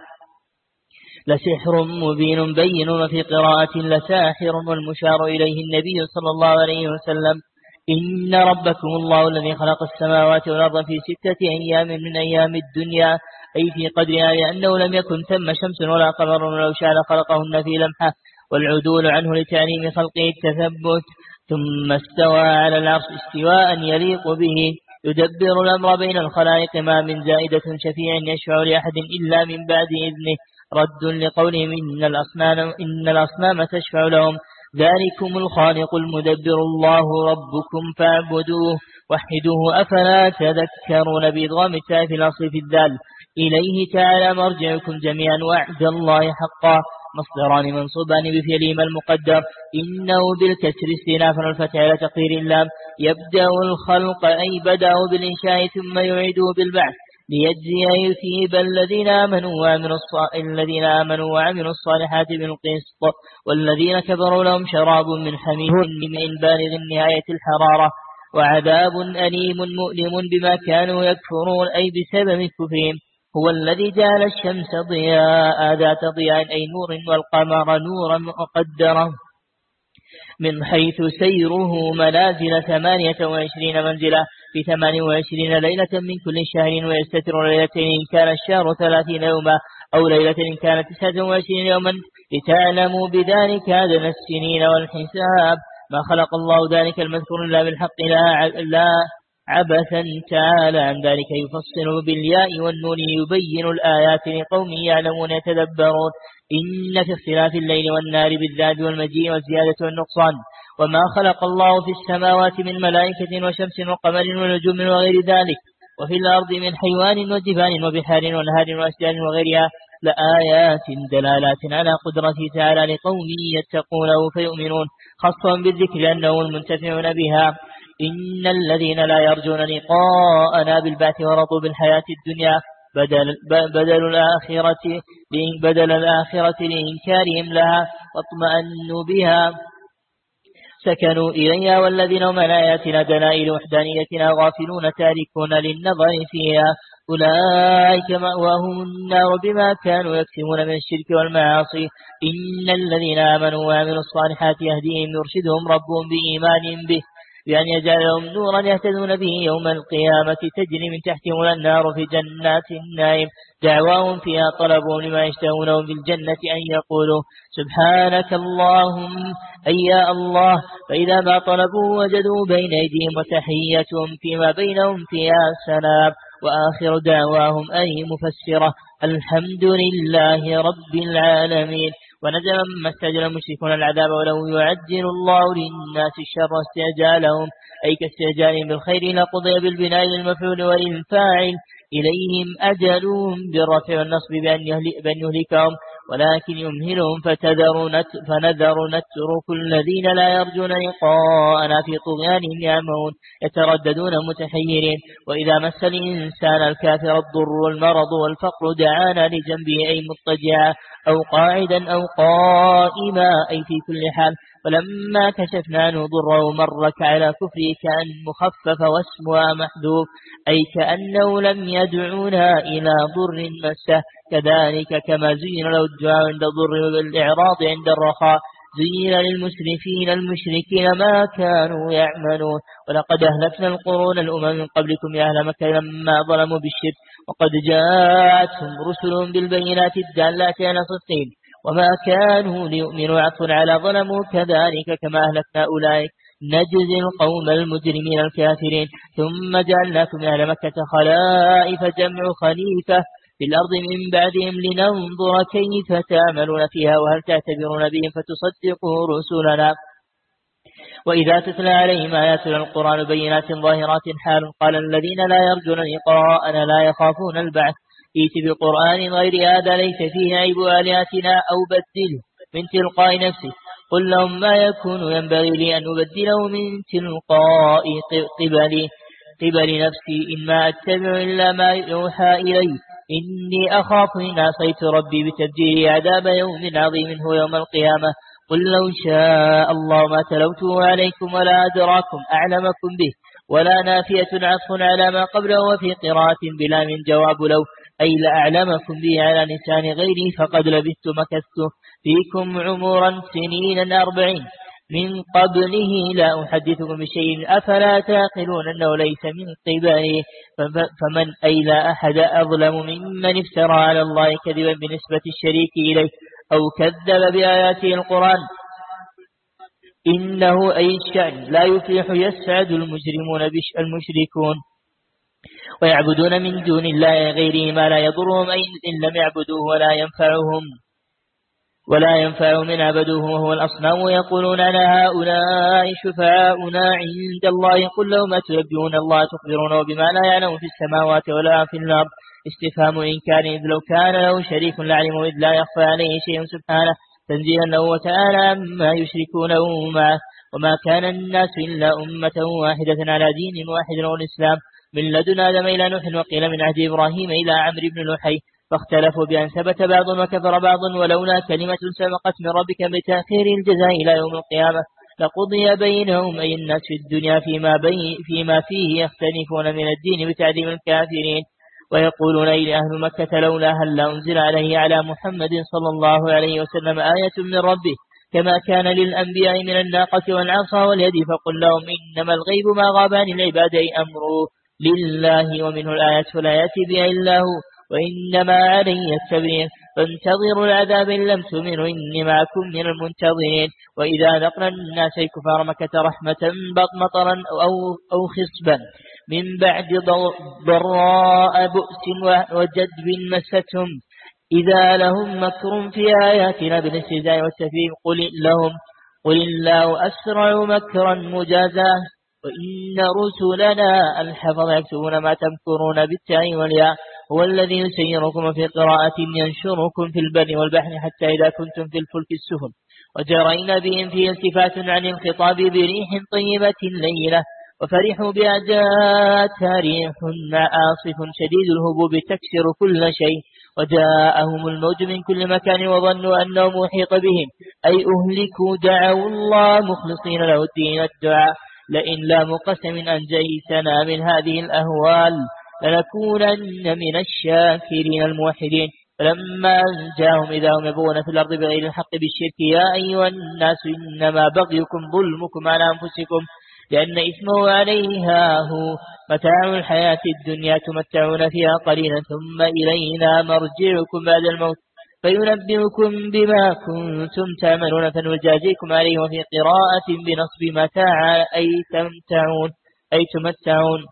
لسحر مبين بين، وفي قراءة لساحر، والمشار إليه النبي صلى الله عليه وسلم. إن ربكم الله الذي خلق السماوات والأرض في 6 أيام من أيام الدنيا أي في قدرها، لأنه لم يكن ثم شمس ولا قمر، ولو شاء خلقهن في لمحة، والعدول عنه لتعليم خلقه التثبت. ثم استوى على العرش استواء يليق به، يدبر الأمر بين الخلائق، ما من زائدة شفيع يشفع لأحد إلا من بعد إذنه. رد لقولهم إن الأصنام تشفع لهم. ذلكم الخالق المدبر الله ربكم فاعبدوه وحدوه أفلا تذكرون، بإدغام التاء في الأصل في الذال. إليه تعالى مرجعكم جميعا، وعد الله حقا. مصدران منصوبان بفعلهما المقدر، إنه بالكسر استئنافا والفتح على تقدير اللام. يبدأ الخلق أي بدأه بالإنشاء ثم يعيده بالبعث، ليجزي يثيب الذين آمنوا وعملوا الصالحات بالقسط، والذين كفروا لهم شراب من حميم من بالغ نهاية الحرارة، وعذاب أليم مؤلم بما كانوا يكفرون أي بسبب كفرهم. هو الذي جعل الشمس ضياء ذات ضياء أي نور، والقمر نورا مقدرا من حيث سيره منازل 28 منزلة في 28 ليلة من كل شهر، ويستتر ليلتين إن كان الشهر 30 يوما أو ليلة إن كانت 29 يوما لتعلموا بذلك عدد السنين والحساب. ما خلق الله ذلك المذكور إلا بالحق لا عبثا تعالى عن ذلك يفصل بالياء والنون يبين الآيات لقوم يعلمون يتدبرون. إن في اختلاف الليل والنار بالذات والمجيء والزيادة والنقصان وما خلق الله في السماوات من ملائكة وشمس وقمر ونجوم وغير ذلك وفي الأرض من حيوان وجبال وبحار ونهار وأشجار وغيرها لآيات دلالات على قدرته تعالى لقوم يتقونه فيؤمنون خاصة بالذكر لأنه المنتفعون بها. إن الذين لا يرجون لقاءنا بالبعث ورضوا بالحياة الدنيا بدل الآخرة لإنكارهم لها واطمأنوا بها سكنوا إليها والذين هم عن آياتنا دلائل وحدانيتنا غافلون تاركون للنظر فيها أولئك مأواهم النار بما كانوا يكسبون من الشرك والمعاصي. إن الذين آمنوا وعملوا الصالحات يهديهم يرشدهم ربهم بإيمان به بأن يجعل لهم نورا يهتدون به يوم القيامة تجري من تحتهم النار في جنات النعيم دعواهم فيها طلبوا لما يشتهونه في الجنة أن يقولوا سبحانك اللهم أي يا الله فإذا ما طلبوا وجدوا بين أيديهم وتحيتهم فيما بينهم فيها سلام وآخر دعواهم أي مفسرة الحمد لله رب العالمين. ونزل مما استعجل المشركون العذاب ولو يعجل الله للناس الشر استعجالهم أي كاستعجالهم بالخير لقضي بالبناء للمفعول وللفاعل إليهم أجلهم بالرفع والنصب بأن يهلكهم ولكن يمهلهم فنذر نترك الذين لا يرجون لقاءنا في طغيانهم يعمهون يترددون متحيرين. وإذا مس الإنسان الكافر الضر والمرض والفقر دعانا لجنبه أي مضطجعا أو قاعدا أو قائما أي في كل حال فلما كشفنا عنه ضره مرك على كفره كأن مخفف واسمها محذوف أي كأنه لم يدعونا إلى ضر مسه كذلك كما زين له الدعاء عند الضر والإعراض عند الرخاء زين للمسرفين المشركين ما كانوا يعملون. ولقد أهلكنا القرون الأمم من قبلكم يا أهل مكة لما ظلموا بالشرك وقد جاءتهم رسلهم بالبينات الدالات على صدقهم وما كانوا ليؤمنوا عطفا على ظلموا كذلك كما أهلكنا أولئك نجزي القوم المجرمين الكافرين. ثم جعلناكم أهل مكة خلائف جمع خليفة في الأرض من بعدهم لننظر كيف تعملون فيها وهل تعتبرون بهم فتصدقوا رسلنا. وإذا تتلى عليهم آياتنا القرآن بينات ظاهرات حال قال الذين لا يرجون لقاءنا لا يخافون البعث ائت بقرآن غير هذا ليس فيه عيب آلهتنا أو بدله من تلقاء نفسه قل لهم ما يكون ينبغي لي أن أبدله من تلقاء قبل نفسي إما أتبع إلا ما يوحى إلي إني أخاف إن عصيت ربي بتبديل عذاب يوم عظيم هو يوم القيامة قل لو شاء الله ما تلوته عليكم ولا أدراكم أعلمكم به ولا نافية عطف على ما قبله وفي قراءة بلا من جواب لو أي لأعلمكم به على لسان غيري فقد لبثت مكثت فيكم عمرا سنين 40 من قبله لا أحدثكم بشيء أفلا تعقلون أنه ليس من قبله فمن أي لا أحد أظلم ممن افترى على الله كذبا بنسبة الشريك إليه أو كذب بآياته القرآن إنه أي الشأن لا يفلح يسعد المجرمون المشركون ويعبدون من دون الله غيره ما لا يضرهم إن لم يعبدوه ولا ينفعهم من عبدوه وهو الأصنام ويقولون أنا هؤلاء شفعاؤنا عند الله قل لهم أتنبئون الله تخبرونه بما لا يعلم في السماوات ولا في الأرض استفهام إنكار إذ لو كان له شريك لعلمه إذ لا يخفى عليه شيء سبحانه تنزيلا له وتعالى عما يشركونه معه وما كان الناس إلا أمة واحدة على دين واحد هو الإسلام من لدن آدم إلى نوح وقيل من عهد إبراهيم إلى عمرو بن لحي فاختلفوا بأن ثبت بعض وكفر بعض ولولا كلمة سبقت من ربك بتأخير الجزاء إلى يوم القيامة لقضي بينهم أي الناس في الدنيا فيما فيه يختلفون من الدين بتعليم الكافرين ويقولون إلى أهل مكة لولا هل أنزل عليه على محمد صلى الله عليه وسلم آية من ربه كما كان للأنبياء من الناقة والعصا واليد فقل لهم إنما الغيب ما غاب عن العباد أمره لله ومنه الآيات فلا يأتي بها إلا هو وإنما علي التبليغ فانتظروا العذاب إن لم تؤمنوا إني معكم من المنتظرين. وإذا ذقنا الناس الكفار مكة رحمة مطرا أو خصبا من بعد ضراء بؤس وجدب مستهم إذا لهم مكر في آياتنا بالاستهزاء والتكذيب قل الله أسرع مكرا مجازاه وإن رسلنا الحفظ يكتبون ما تمكرون بالتاء والياء هو الذي يسيركم في قراءة ينشركم في البر والبحر حتى إذا كنتم في الفلك السفن وجرين بهم في التفات عن الخطاب بريح طيبة ليلة وفرحوا بها جاءتها ريح عاصف شديد الهبوب تكسر كل شيء وجاءهم الموج من كل مكان وظنوا أنه محيط بهم أي أهلكوا دعوا الله مخلصين له الدين الدعاء لئن لام قسم أنجيتنا من هذه الأهوال لنكونن من الشاكرين الموحدين. فلما أنجاهم إذا هم يبغون في الأرض بغير الحق بالشرك يا أيها الناس إنما بغيكم ظلمكم على أنفسكم لأن إثمه عليها هو متاع الحياة الدنيا تمتعون فيها قليلا ثم إلينا مرجعكم بعد الموت فينبئكم بما كنتم تعملون فنجازيكم عليه. وفي قراءة بنصب متاع أي تمتعون.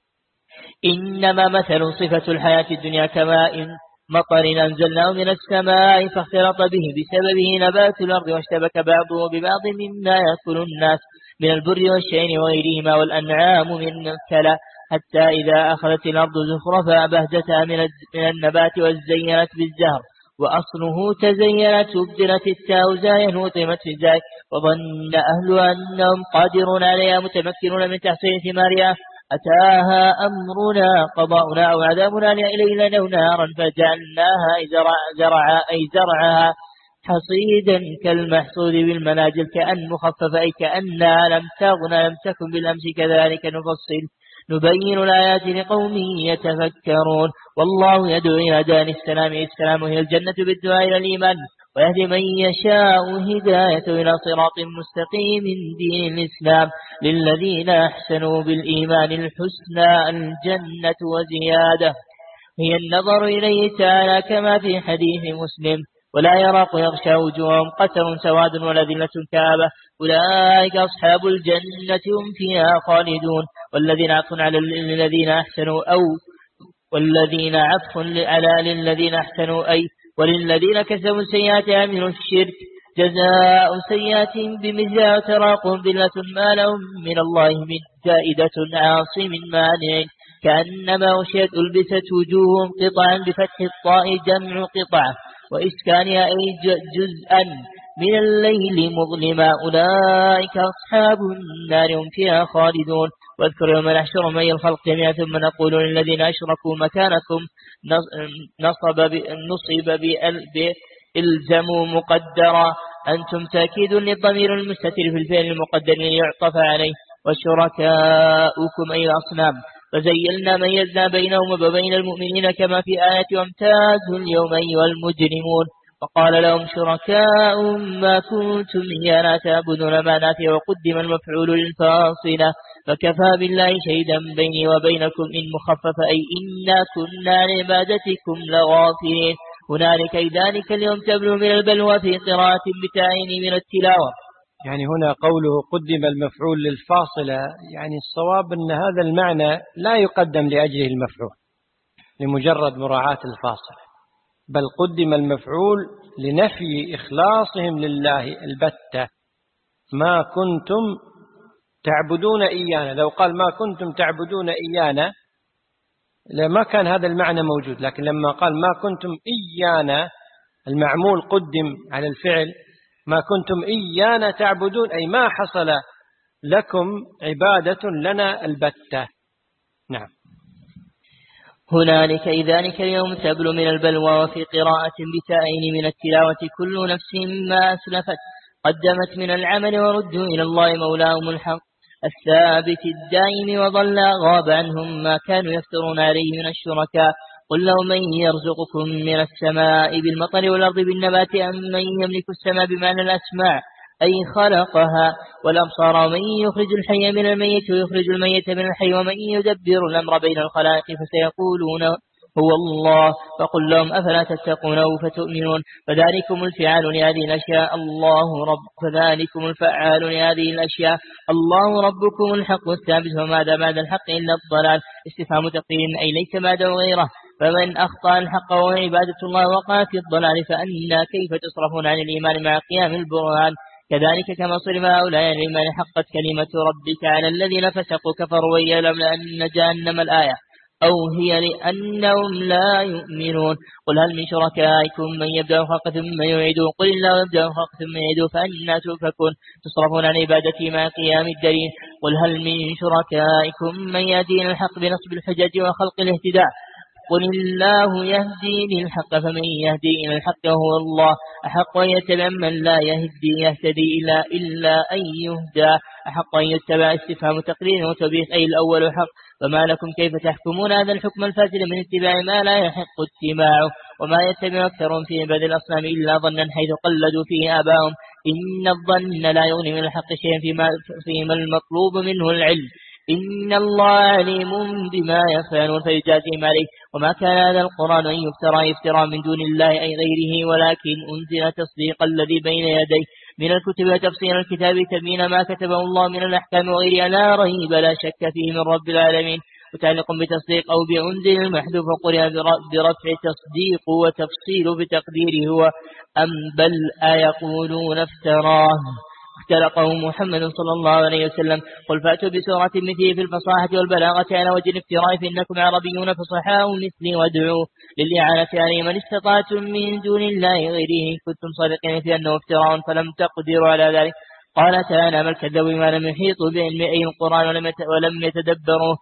إنما مثل صفة الحياة الدنيا كماء مطر أنزلناه من السماء فاختلط به بسببه نبات الأرض واشتبك بعضه ببعض مما يأكل الناس من البر والشعير وغيرهما والأنعام من الكلى حتى إذا أخذت الأرض زخرفا بهجتها من النبات وزينت بالزهر وأصله تزينت وابدلت التاء زايا وطمت في الزاي وظن أهلها أنهم قادرون عليها متمكنون من تحصيل ثمارها أتاها أمرنا قضاؤنا أو عذابنا إلينا لو نارا فجعلناها زرعها حصيدا كالمحصود بالمناجل كأن مخفف أي كأنها لم تكن بالأمس كذلك نبين الآيات لقوم يتفكرون. والله يدعو إلى دار السلام السلام هي الجنة بالدعاء إلى الإيمان ويهدي من يشاء هداية إلى صراط مستقيم دين الإسلام للذين أحسنوا بالإيمان الحسنى الجنة وزيادة هي النظر إليه تعالى كما في حديث مسلم ولا يراق يغشى وجوههم قتر سواد ولا ذلة كآبة أولئك أصحاب الجنة هم فيها خالدون. والذين عطفوا على الذين أحسنوا أو والذين عطفوا على للذين أحسنوا أي وللذين كسبوا سيئات عملوا الشرك جزاء سيئات بمثلها وتراقهم ذلة ما لهم من الله من زائدة عاصم مانع كأنما أشيت ألبست وجوههم قطعا بفتح الطاء جمع قطعة وإسكانها أي جزءا من الليل مظلما أولئك أصحاب النار هم فيها خالدون. واذكر يوم نحشر من الخلق جميعا ثم نقول للذين أشركوا مكانكم نصب بإلزموا مقدرا أنتم تأكيد للضمير المستتر في الفعل المقدر يعطف عليه وشركاؤكم أي الأصنام فزيلنا ميزنا بينهم وبين المؤمنين كما في آية وامتازوا اليوم أيها المجرمون وقال لهم شركاء ما كنتم إيانا تعبدون ما نافع وقدم المفعول للفاصلة فكفى بالله شهيدا بيني وبينكم إن مخفف أي إنا كنا لعبادتكم لغافلين. هنالك ذلك اليوم تبلو من البلوى في قراءة بتعين من التلاوة. يعني هنا قوله قدم المفعول للفاصلة يعني الصواب أن هذا المعنى لا يقدم لأجله المفعول لمجرد مراعاة الفاصلة بل قدم المفعول لنفي إخلاصهم لله البتة ما كنتم تعبدون إيانا. لو قال ما كنتم تعبدون إيانا لما كان هذا المعنى موجود لكن لما قال ما كنتم إيانا المعمول قدم على الفعل ما كنتم إيانا تعبدون أي ما حصل لكم عبادة لنا البتة. نعم. هنالك ذلك اليوم تبلو من البلوى وفي قراءة بتائين من التلاوة كل نفس ما أسلفت قدمت من العمل وردوا إلى الله مولاهم الحق الثابت الدائم وضل غاب عنهم ما كانوا يفترون عليه من الشركاء قل لهم من يرزقكم من السماء بالمطر والأرض بالنبات أم من يملك السماء بمعنى الأسماع أي خلقها والأبصار ومن يخرج الحي من الميت ويخرج الميت من الحي ومن يدبر الأمر بين الخلائق هو الله، فقل لهم أفلا تتقونه فتؤمنون. فذلكم الفعال لهذه الأشياء الله ربكم الحق الثابت، وماذا بعد الحق إلا الضلال. استفهام تقرير أي ليس بعده غيره. فمن أخطأ الحق وهو عبادة الله وقع في الضلال فأنا كيف تصرفون عن الإيمان مع قيام البرهان؟ كذلك كما صرف هؤلاء عن الإيمان حقت كلمة ربك على الذين فسقوا كفروا ويعلم أن جهنم الآية، أو هي لأنهم لا يؤمنون. قل هل من شركائكم من يبدأ الخلق ثم يعيده؟ قل الله يبدأ الخلق ثم يعيده فأنا تؤفكون. تصرفون عن عبادتي مع قيام الدليل. قل هل من شركائكم من يهدي إلى الحق بنصب الحجج وخلق الاهتداء؟ قل الله يهدي للحق، فمن يهدي إلى الحق وهو الله أحق أن يتبع من لا يهتدي إلا أن يهدى. أحق أن يتبع استفهام تقرير وتوبيخ أي الأول حق. فما لكم كيف تحكمون هذا الحكم الفاسد من اتباع ما لا يحق اتباعه؟ وما يتبع أكثرهم في عباد الأصنام إلا ظنا حيث قلدوا فيه آباهم. إن الظن لا يغني من الحق شيئا فيما المطلوب منه العلم. إن الله عليم بما يفعلون فيجازيهم عليه. وما كان هذا القرآن أن يفترى من دون الله أي غيره، ولكن أنزل تصديق الذي بين يديه من الكتب وتفسير الكتاب تبين ما كتبه الله من الأحكام وغيرها لا ريب لا شك فيه من رب العالمين. متعلق بتصديق أو بأنزل المحذوف وقرئ برفع تصديق وتفصيل بتقديره هو أم بل أيقولون افتراه اختلقه محمد صلى الله عليه وسلم. قل فأتوا بسورة مثله في الفصاحة والبلاغة على وجه الافتراء فإنكم عربيون فصحاء مثلي وادعوا للإعانة عليه من استطعتم من دون الله غيره كنتم صادقين في أنه افتراء فلم تقدروا على ذلك. قال تعالى بل كذبوا بما لم يحيطوا بعلم أي القرآن ولم يتدبروه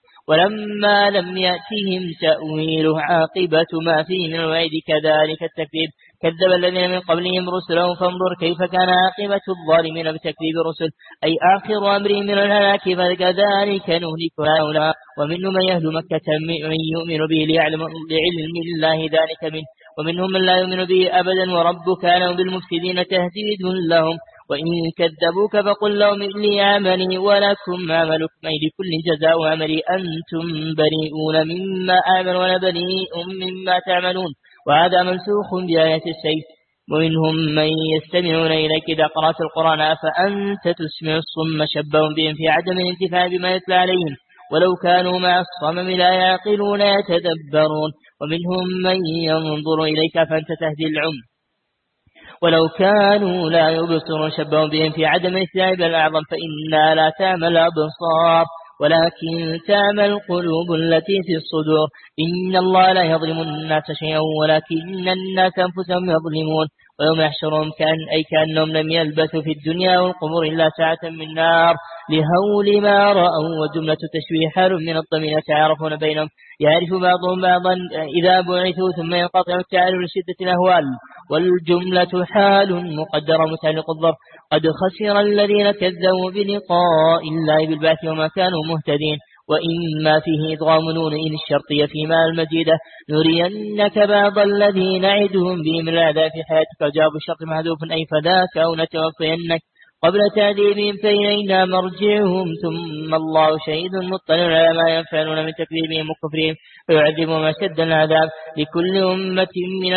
ولما لم يأتهم تأويله عاقبة ما فيه من الوعيد كذلك التكذيب كذب الذين من قبلهم رسلهم فانظر كيف كان عاقبة الظالمين بتكذيب الرسل أي آخر أمرهم من الهلاك فكذلك نهلك هؤلاء. ومنهم من يهل مكة من يؤمن به لعلم الله ذلك منه ومنهم من لا يؤمن به أبدا وربك أعلم بالمفسدين تهديد لهم. وإن كذبوك فقل لهم لي عملي ولكم عملكم أي لكل جزاء عملي أنتم بريئون مما أعمل ولا بريء مما تعملون. وهذا منسوخ بآية السيف. ومنهم من يستمعون إليك إذا قرأت القرآن أفأنت تسمع الصم شبه بهم في عدم الانتفاع بما يتلى عليهم ولو كانوا مع الصمم لا يعقلون يتدبرون. ومنهم من ينظر إليك فأنت تهدي العمي ولو كانوا لا يبصرون شبه بهم في عدم الثعب الأعظم فإنها لا تعمى الأبصار ولكن تعمى القلوب التي في الصدور. إن الله لا يظلم الناس شيئا ولكن الناس أنفسهم يظلمون. ويوم يحشرهم كأنهم لم يلبثوا في الدنيا والقبور إلا ساعة من نار لهول ما رأوا. وجملة تشبيه حال من الضمير يتعارفون بينهم يعرف بعضهم بعضا إذا بعثوا ثم ينقطع التعارف لشدة الأهوال. والجملة حال مقدرة متعلق الظرف قد خسر الذين كذبوا بلقاء الله بالبعث وما كانوا مهتدين. وإما فيه إدغام نون إن الشرطية فيما المجيدة نرينك بعض الذين نعدهم به من العذاب في حياتك وجواب الشرط محذوف أي فذاك أو نتوفينك قبل تعذيبهم فإلينا مرجعهم ثم الله شهيد مطلع على ما يفعلون من تكذيبهم وكفرهم فيعذبهم أشد العذاب. لكل أمة من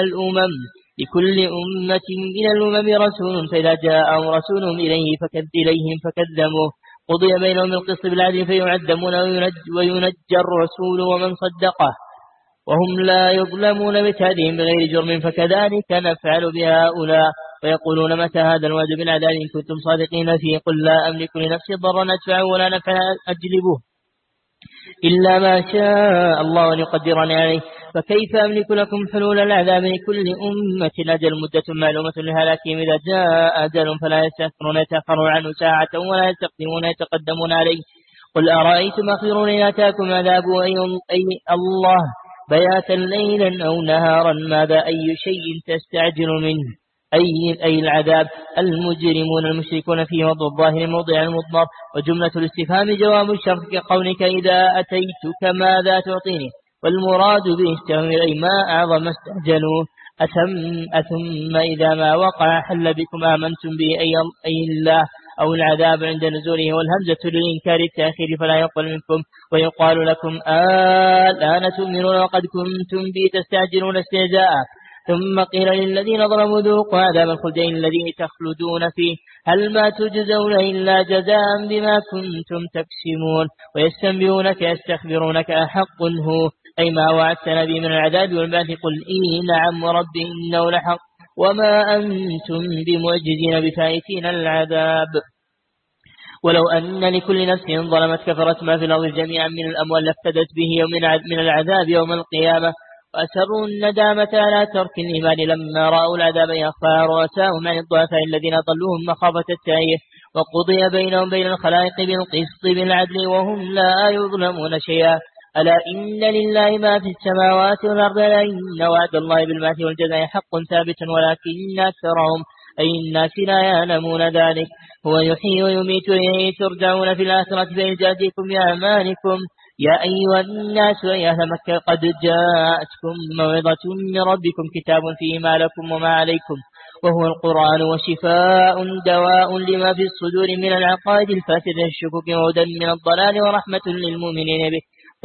الأمم رسول فإذا جاءهم رسولهم إليهم فكذبوه قضي بينهم القسط بالعدل فيعذبون وينجى الرسول ومن صدقه وهم لا يظلمون بتهديهم بغير جرم فكذلك نفعل بهؤلاء. ويقولون متى هذا الوعد بالعذاب إن كنتم صادقين فيه قل لا أملك لنفسي ضرا أدفعه ولا نفعا أجلبه إلا ما شاء الله أن يقدرني عليه. فكيف أملك لكم حلول العذاب لكل أمة أجل مدة معلومة لهلاكهم إذا جاء أجل فلا يستأخرون يتأخرون عنه ساعة ولا يستقدمون يتقدمون عليه. قل أرأيتم أخبرون إن أتاكم عذاب أي الله بياتا ليلا أو نهارا ماذا أي شيء تستعجل منه أي العذاب المجرمون المشركون فيه وضع الظاهر موضع المضمر. وجملة الاستفهام جواب الشرط كقولك إذا أتيتك ماذا تعطيني والمراد باستمر أي ما أعظم استعجلوا. أثم إذا ما وقع حل بكم آمنتم به أي الله أو العذاب عند نزوله، والهمزة للإنكار التأخير فلا يقبل منكم. ويقال لكم الآن تؤمنون وقد كنتم بي تستعجلون استهزاء. ثم قيل للذين ظلموا ذوقوا عذاب الخلد الذي تخلدون فيه هل ما تجزون إلا جزاء بما كنتم تكسبون. ويستنبئونك يستخبرونك أحق هو أي ما وعدتنا به من العذاب والبعث قل نعم وربي إنه لحق وما أنتم بمعجزين بفائتين العذاب. ولو أن لكل نفس ظلمت كفرت ما في الأرض جميعا من الأموال لافتدت به من العذاب يوم القيامة وأسروا الندامة على ترك الإيمان لما رأوا العذاب يخفى رؤساهم عن الضعفاء الذين ضلوهم مخافة التأيه وقضي بينهم بين الخلائق بالقسط بالعدل وهم لا يظلمون شيئا. ألا إن لله ما في السماوات والأرض ألا إن وعد الله بالبعث والجزاء حق ثابت ولكن أكثرهم أي الناس لا يعلمون ذلك. هو يحيي ويميت وإليه ترجعون في الآخرة فيجازيكم بأعمالكم. يا أيها الناس يا أهل مكة قد جاءتكم موعظة من ربكم كتاب فيه ما لكم وما عليكم وهو القرآن وشفاء دواء لما في الصدور من العقائد الفاسدة الشكوك وهدى من الضلال ورحمة للمؤمنين به.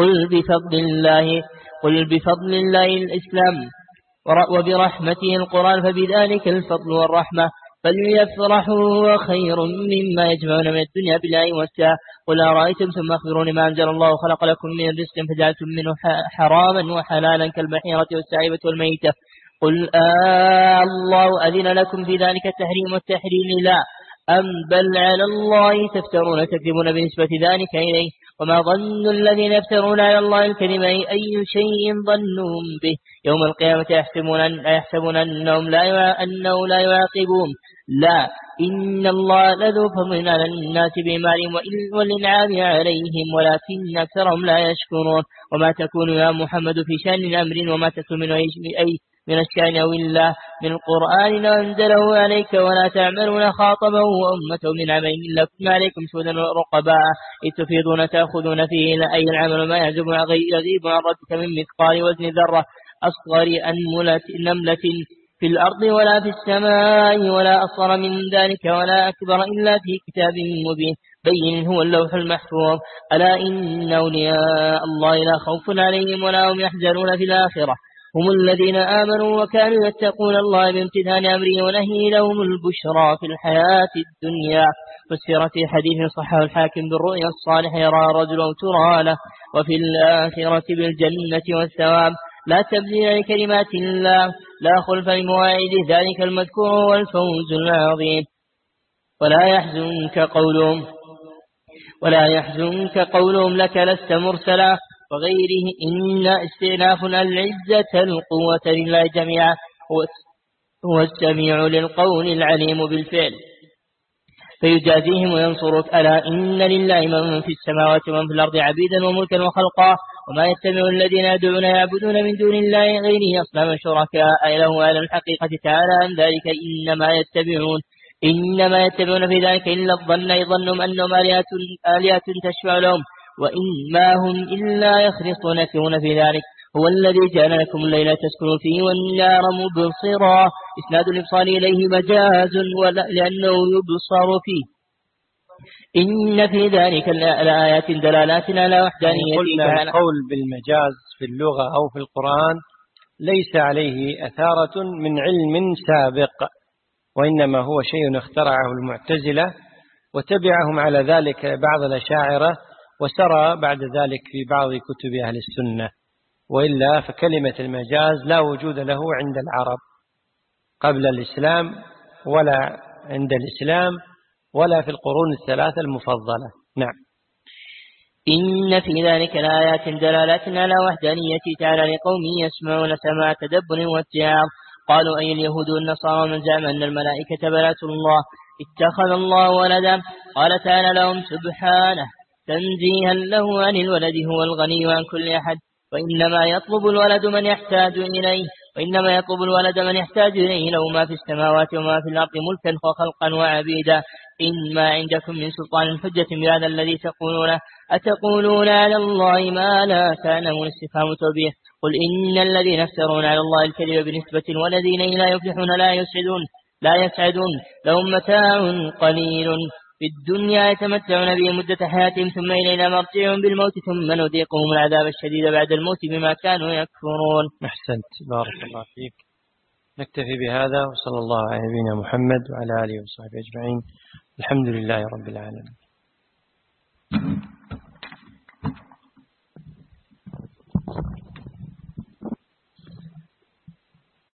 قل بفضل الله الإسلام وبرحمته القرآن فبذلك الفضل والرحمة فليفرحوا وخير مما يجمعون من الدنيا بالله والساعة. قل أرأيتم ثم أخبروني ما أنزل الله خلق لكم من رزق فجعلتم منه حراما وحلالا كالبحيرة والسعيبة والميتة قل الله أذن لكم في ذلك التحريم والتحليل لا أم بل على الله تفترون تكذبون بنسبة ذلك إليه. وما ظن الذين يفترون على الله الكذب أي شيء ظنهم به يوم القيامة يحسبون أنهم لا يعاقبون لا إن الله لذو فضل على الناس بإيمانهم والإنعام عليهم ولكن أكثرهم لا يشكرون. وما تكون يا محمد في شأن أمر وما تكون من الشأن أو الله من القرآن أنزله عليك ولا تعملون خاطبه وأمته من عمل إلا كنا عليكم شهودا رقباء إذ تفيضون تأخذون فيه أي العمل ما يعزب يغيب عن ربك من مثقال وزن ذرة أصغر نملة في الأرض ولا في السماء ولا أصغر من ذلك ولا أكبر إلا في كتاب مبين بين هو اللوح المحفوظ. ألا إن أولياء الله لا خوف عليهم ولا هم يحزنون في الآخرة هم الذين آمنوا وكانوا يتقون الله بامتثال أمره ونهي لهم البشرى في الحياة الدنيا. فسر في حديث صححه الحاكم بالرؤيا الصالح يرى رجل أو ترى له وفي الآخرة بالجنة والثواب لا تبديل لكلمات الله لا خلف لمواعيد ذلك المذكور والفوز العظيم. ولا يحزنك قولهم لك لست مرسلا وغيره إن استئناف العزة القوة لله جميعا هو السميع للقول العليم بالفعل فيجازيهم وينصرك. ألا إن لله من في السماوات ومن في الأرض عبيدا وملكا وخلقا وما يتبع الذين يدعون يعبدون من دون الله غيره أصناما شركاء له على الحقيقة تعالى عن ذلك إنما يتبعون في ذلك إلا الظن يظنهم أنهم آلهة تشفع لهم وإن ما هم إلا يخرصون يكون في ذلك. هو الذي جعل لكم الليل تسكنوا فيه والنهار مبصرا إسناد الإبصار إليه مجاز لأنه يبصر فيه. إن في ذلك الآيات دلالات على وحدانيته. قلنا القول بالمجاز في اللغة أو في القرآن ليس عليه أثارة من علم سابق وإنما هو شيء اخترعه المعتزلة وتبعهم على ذلك بعض الأشاعرة وسرى بعد ذلك في بعض كتب أهل السنة. وإلا فكلمة المجاز لا وجود له عند العرب قبل الإسلام ولا عند الإسلام ولا في القرون الثلاثة المفضلة. نعم. إن في ذلك الآيات دلالات على وحدانيته تعالى لقوم يسمعون سماع تدبر واتعاظ. قالوا أي اليهود والنصارى من زعم أن الملائكة بنات الله اتخذ الله ولدا. قال تعالى لهم سبحانه تنزيها له عن الولد هو الغني عن كل أحد وإنما يطلب الولد من يحتاج إليه له ما في السماوات وما في الأرض ملكا وخلقا وعبيدا. إن ما عندكم من سلطان حجة بهذا الذي تقولون أتقولون على الله ما لا تعلمون استفهام توبيخ. قل إن الذين يفترون على الله الكذب بنسبة والذين لا يفلحون لا يسعدون لهم متاع قليل في الدنيا يتمتعون به مدة حياتهم ثم إلينا مرجعهم بالموت ثم نذيقهم العذاب الشديد بعد الموت بما كانوا يكفرون. أحسنت، بارك الله فيك. نكتفي بهذا، وصلى الله على نبينا محمد وعلى آله وصحبه أجمعين. الحمد لله رب العالمين.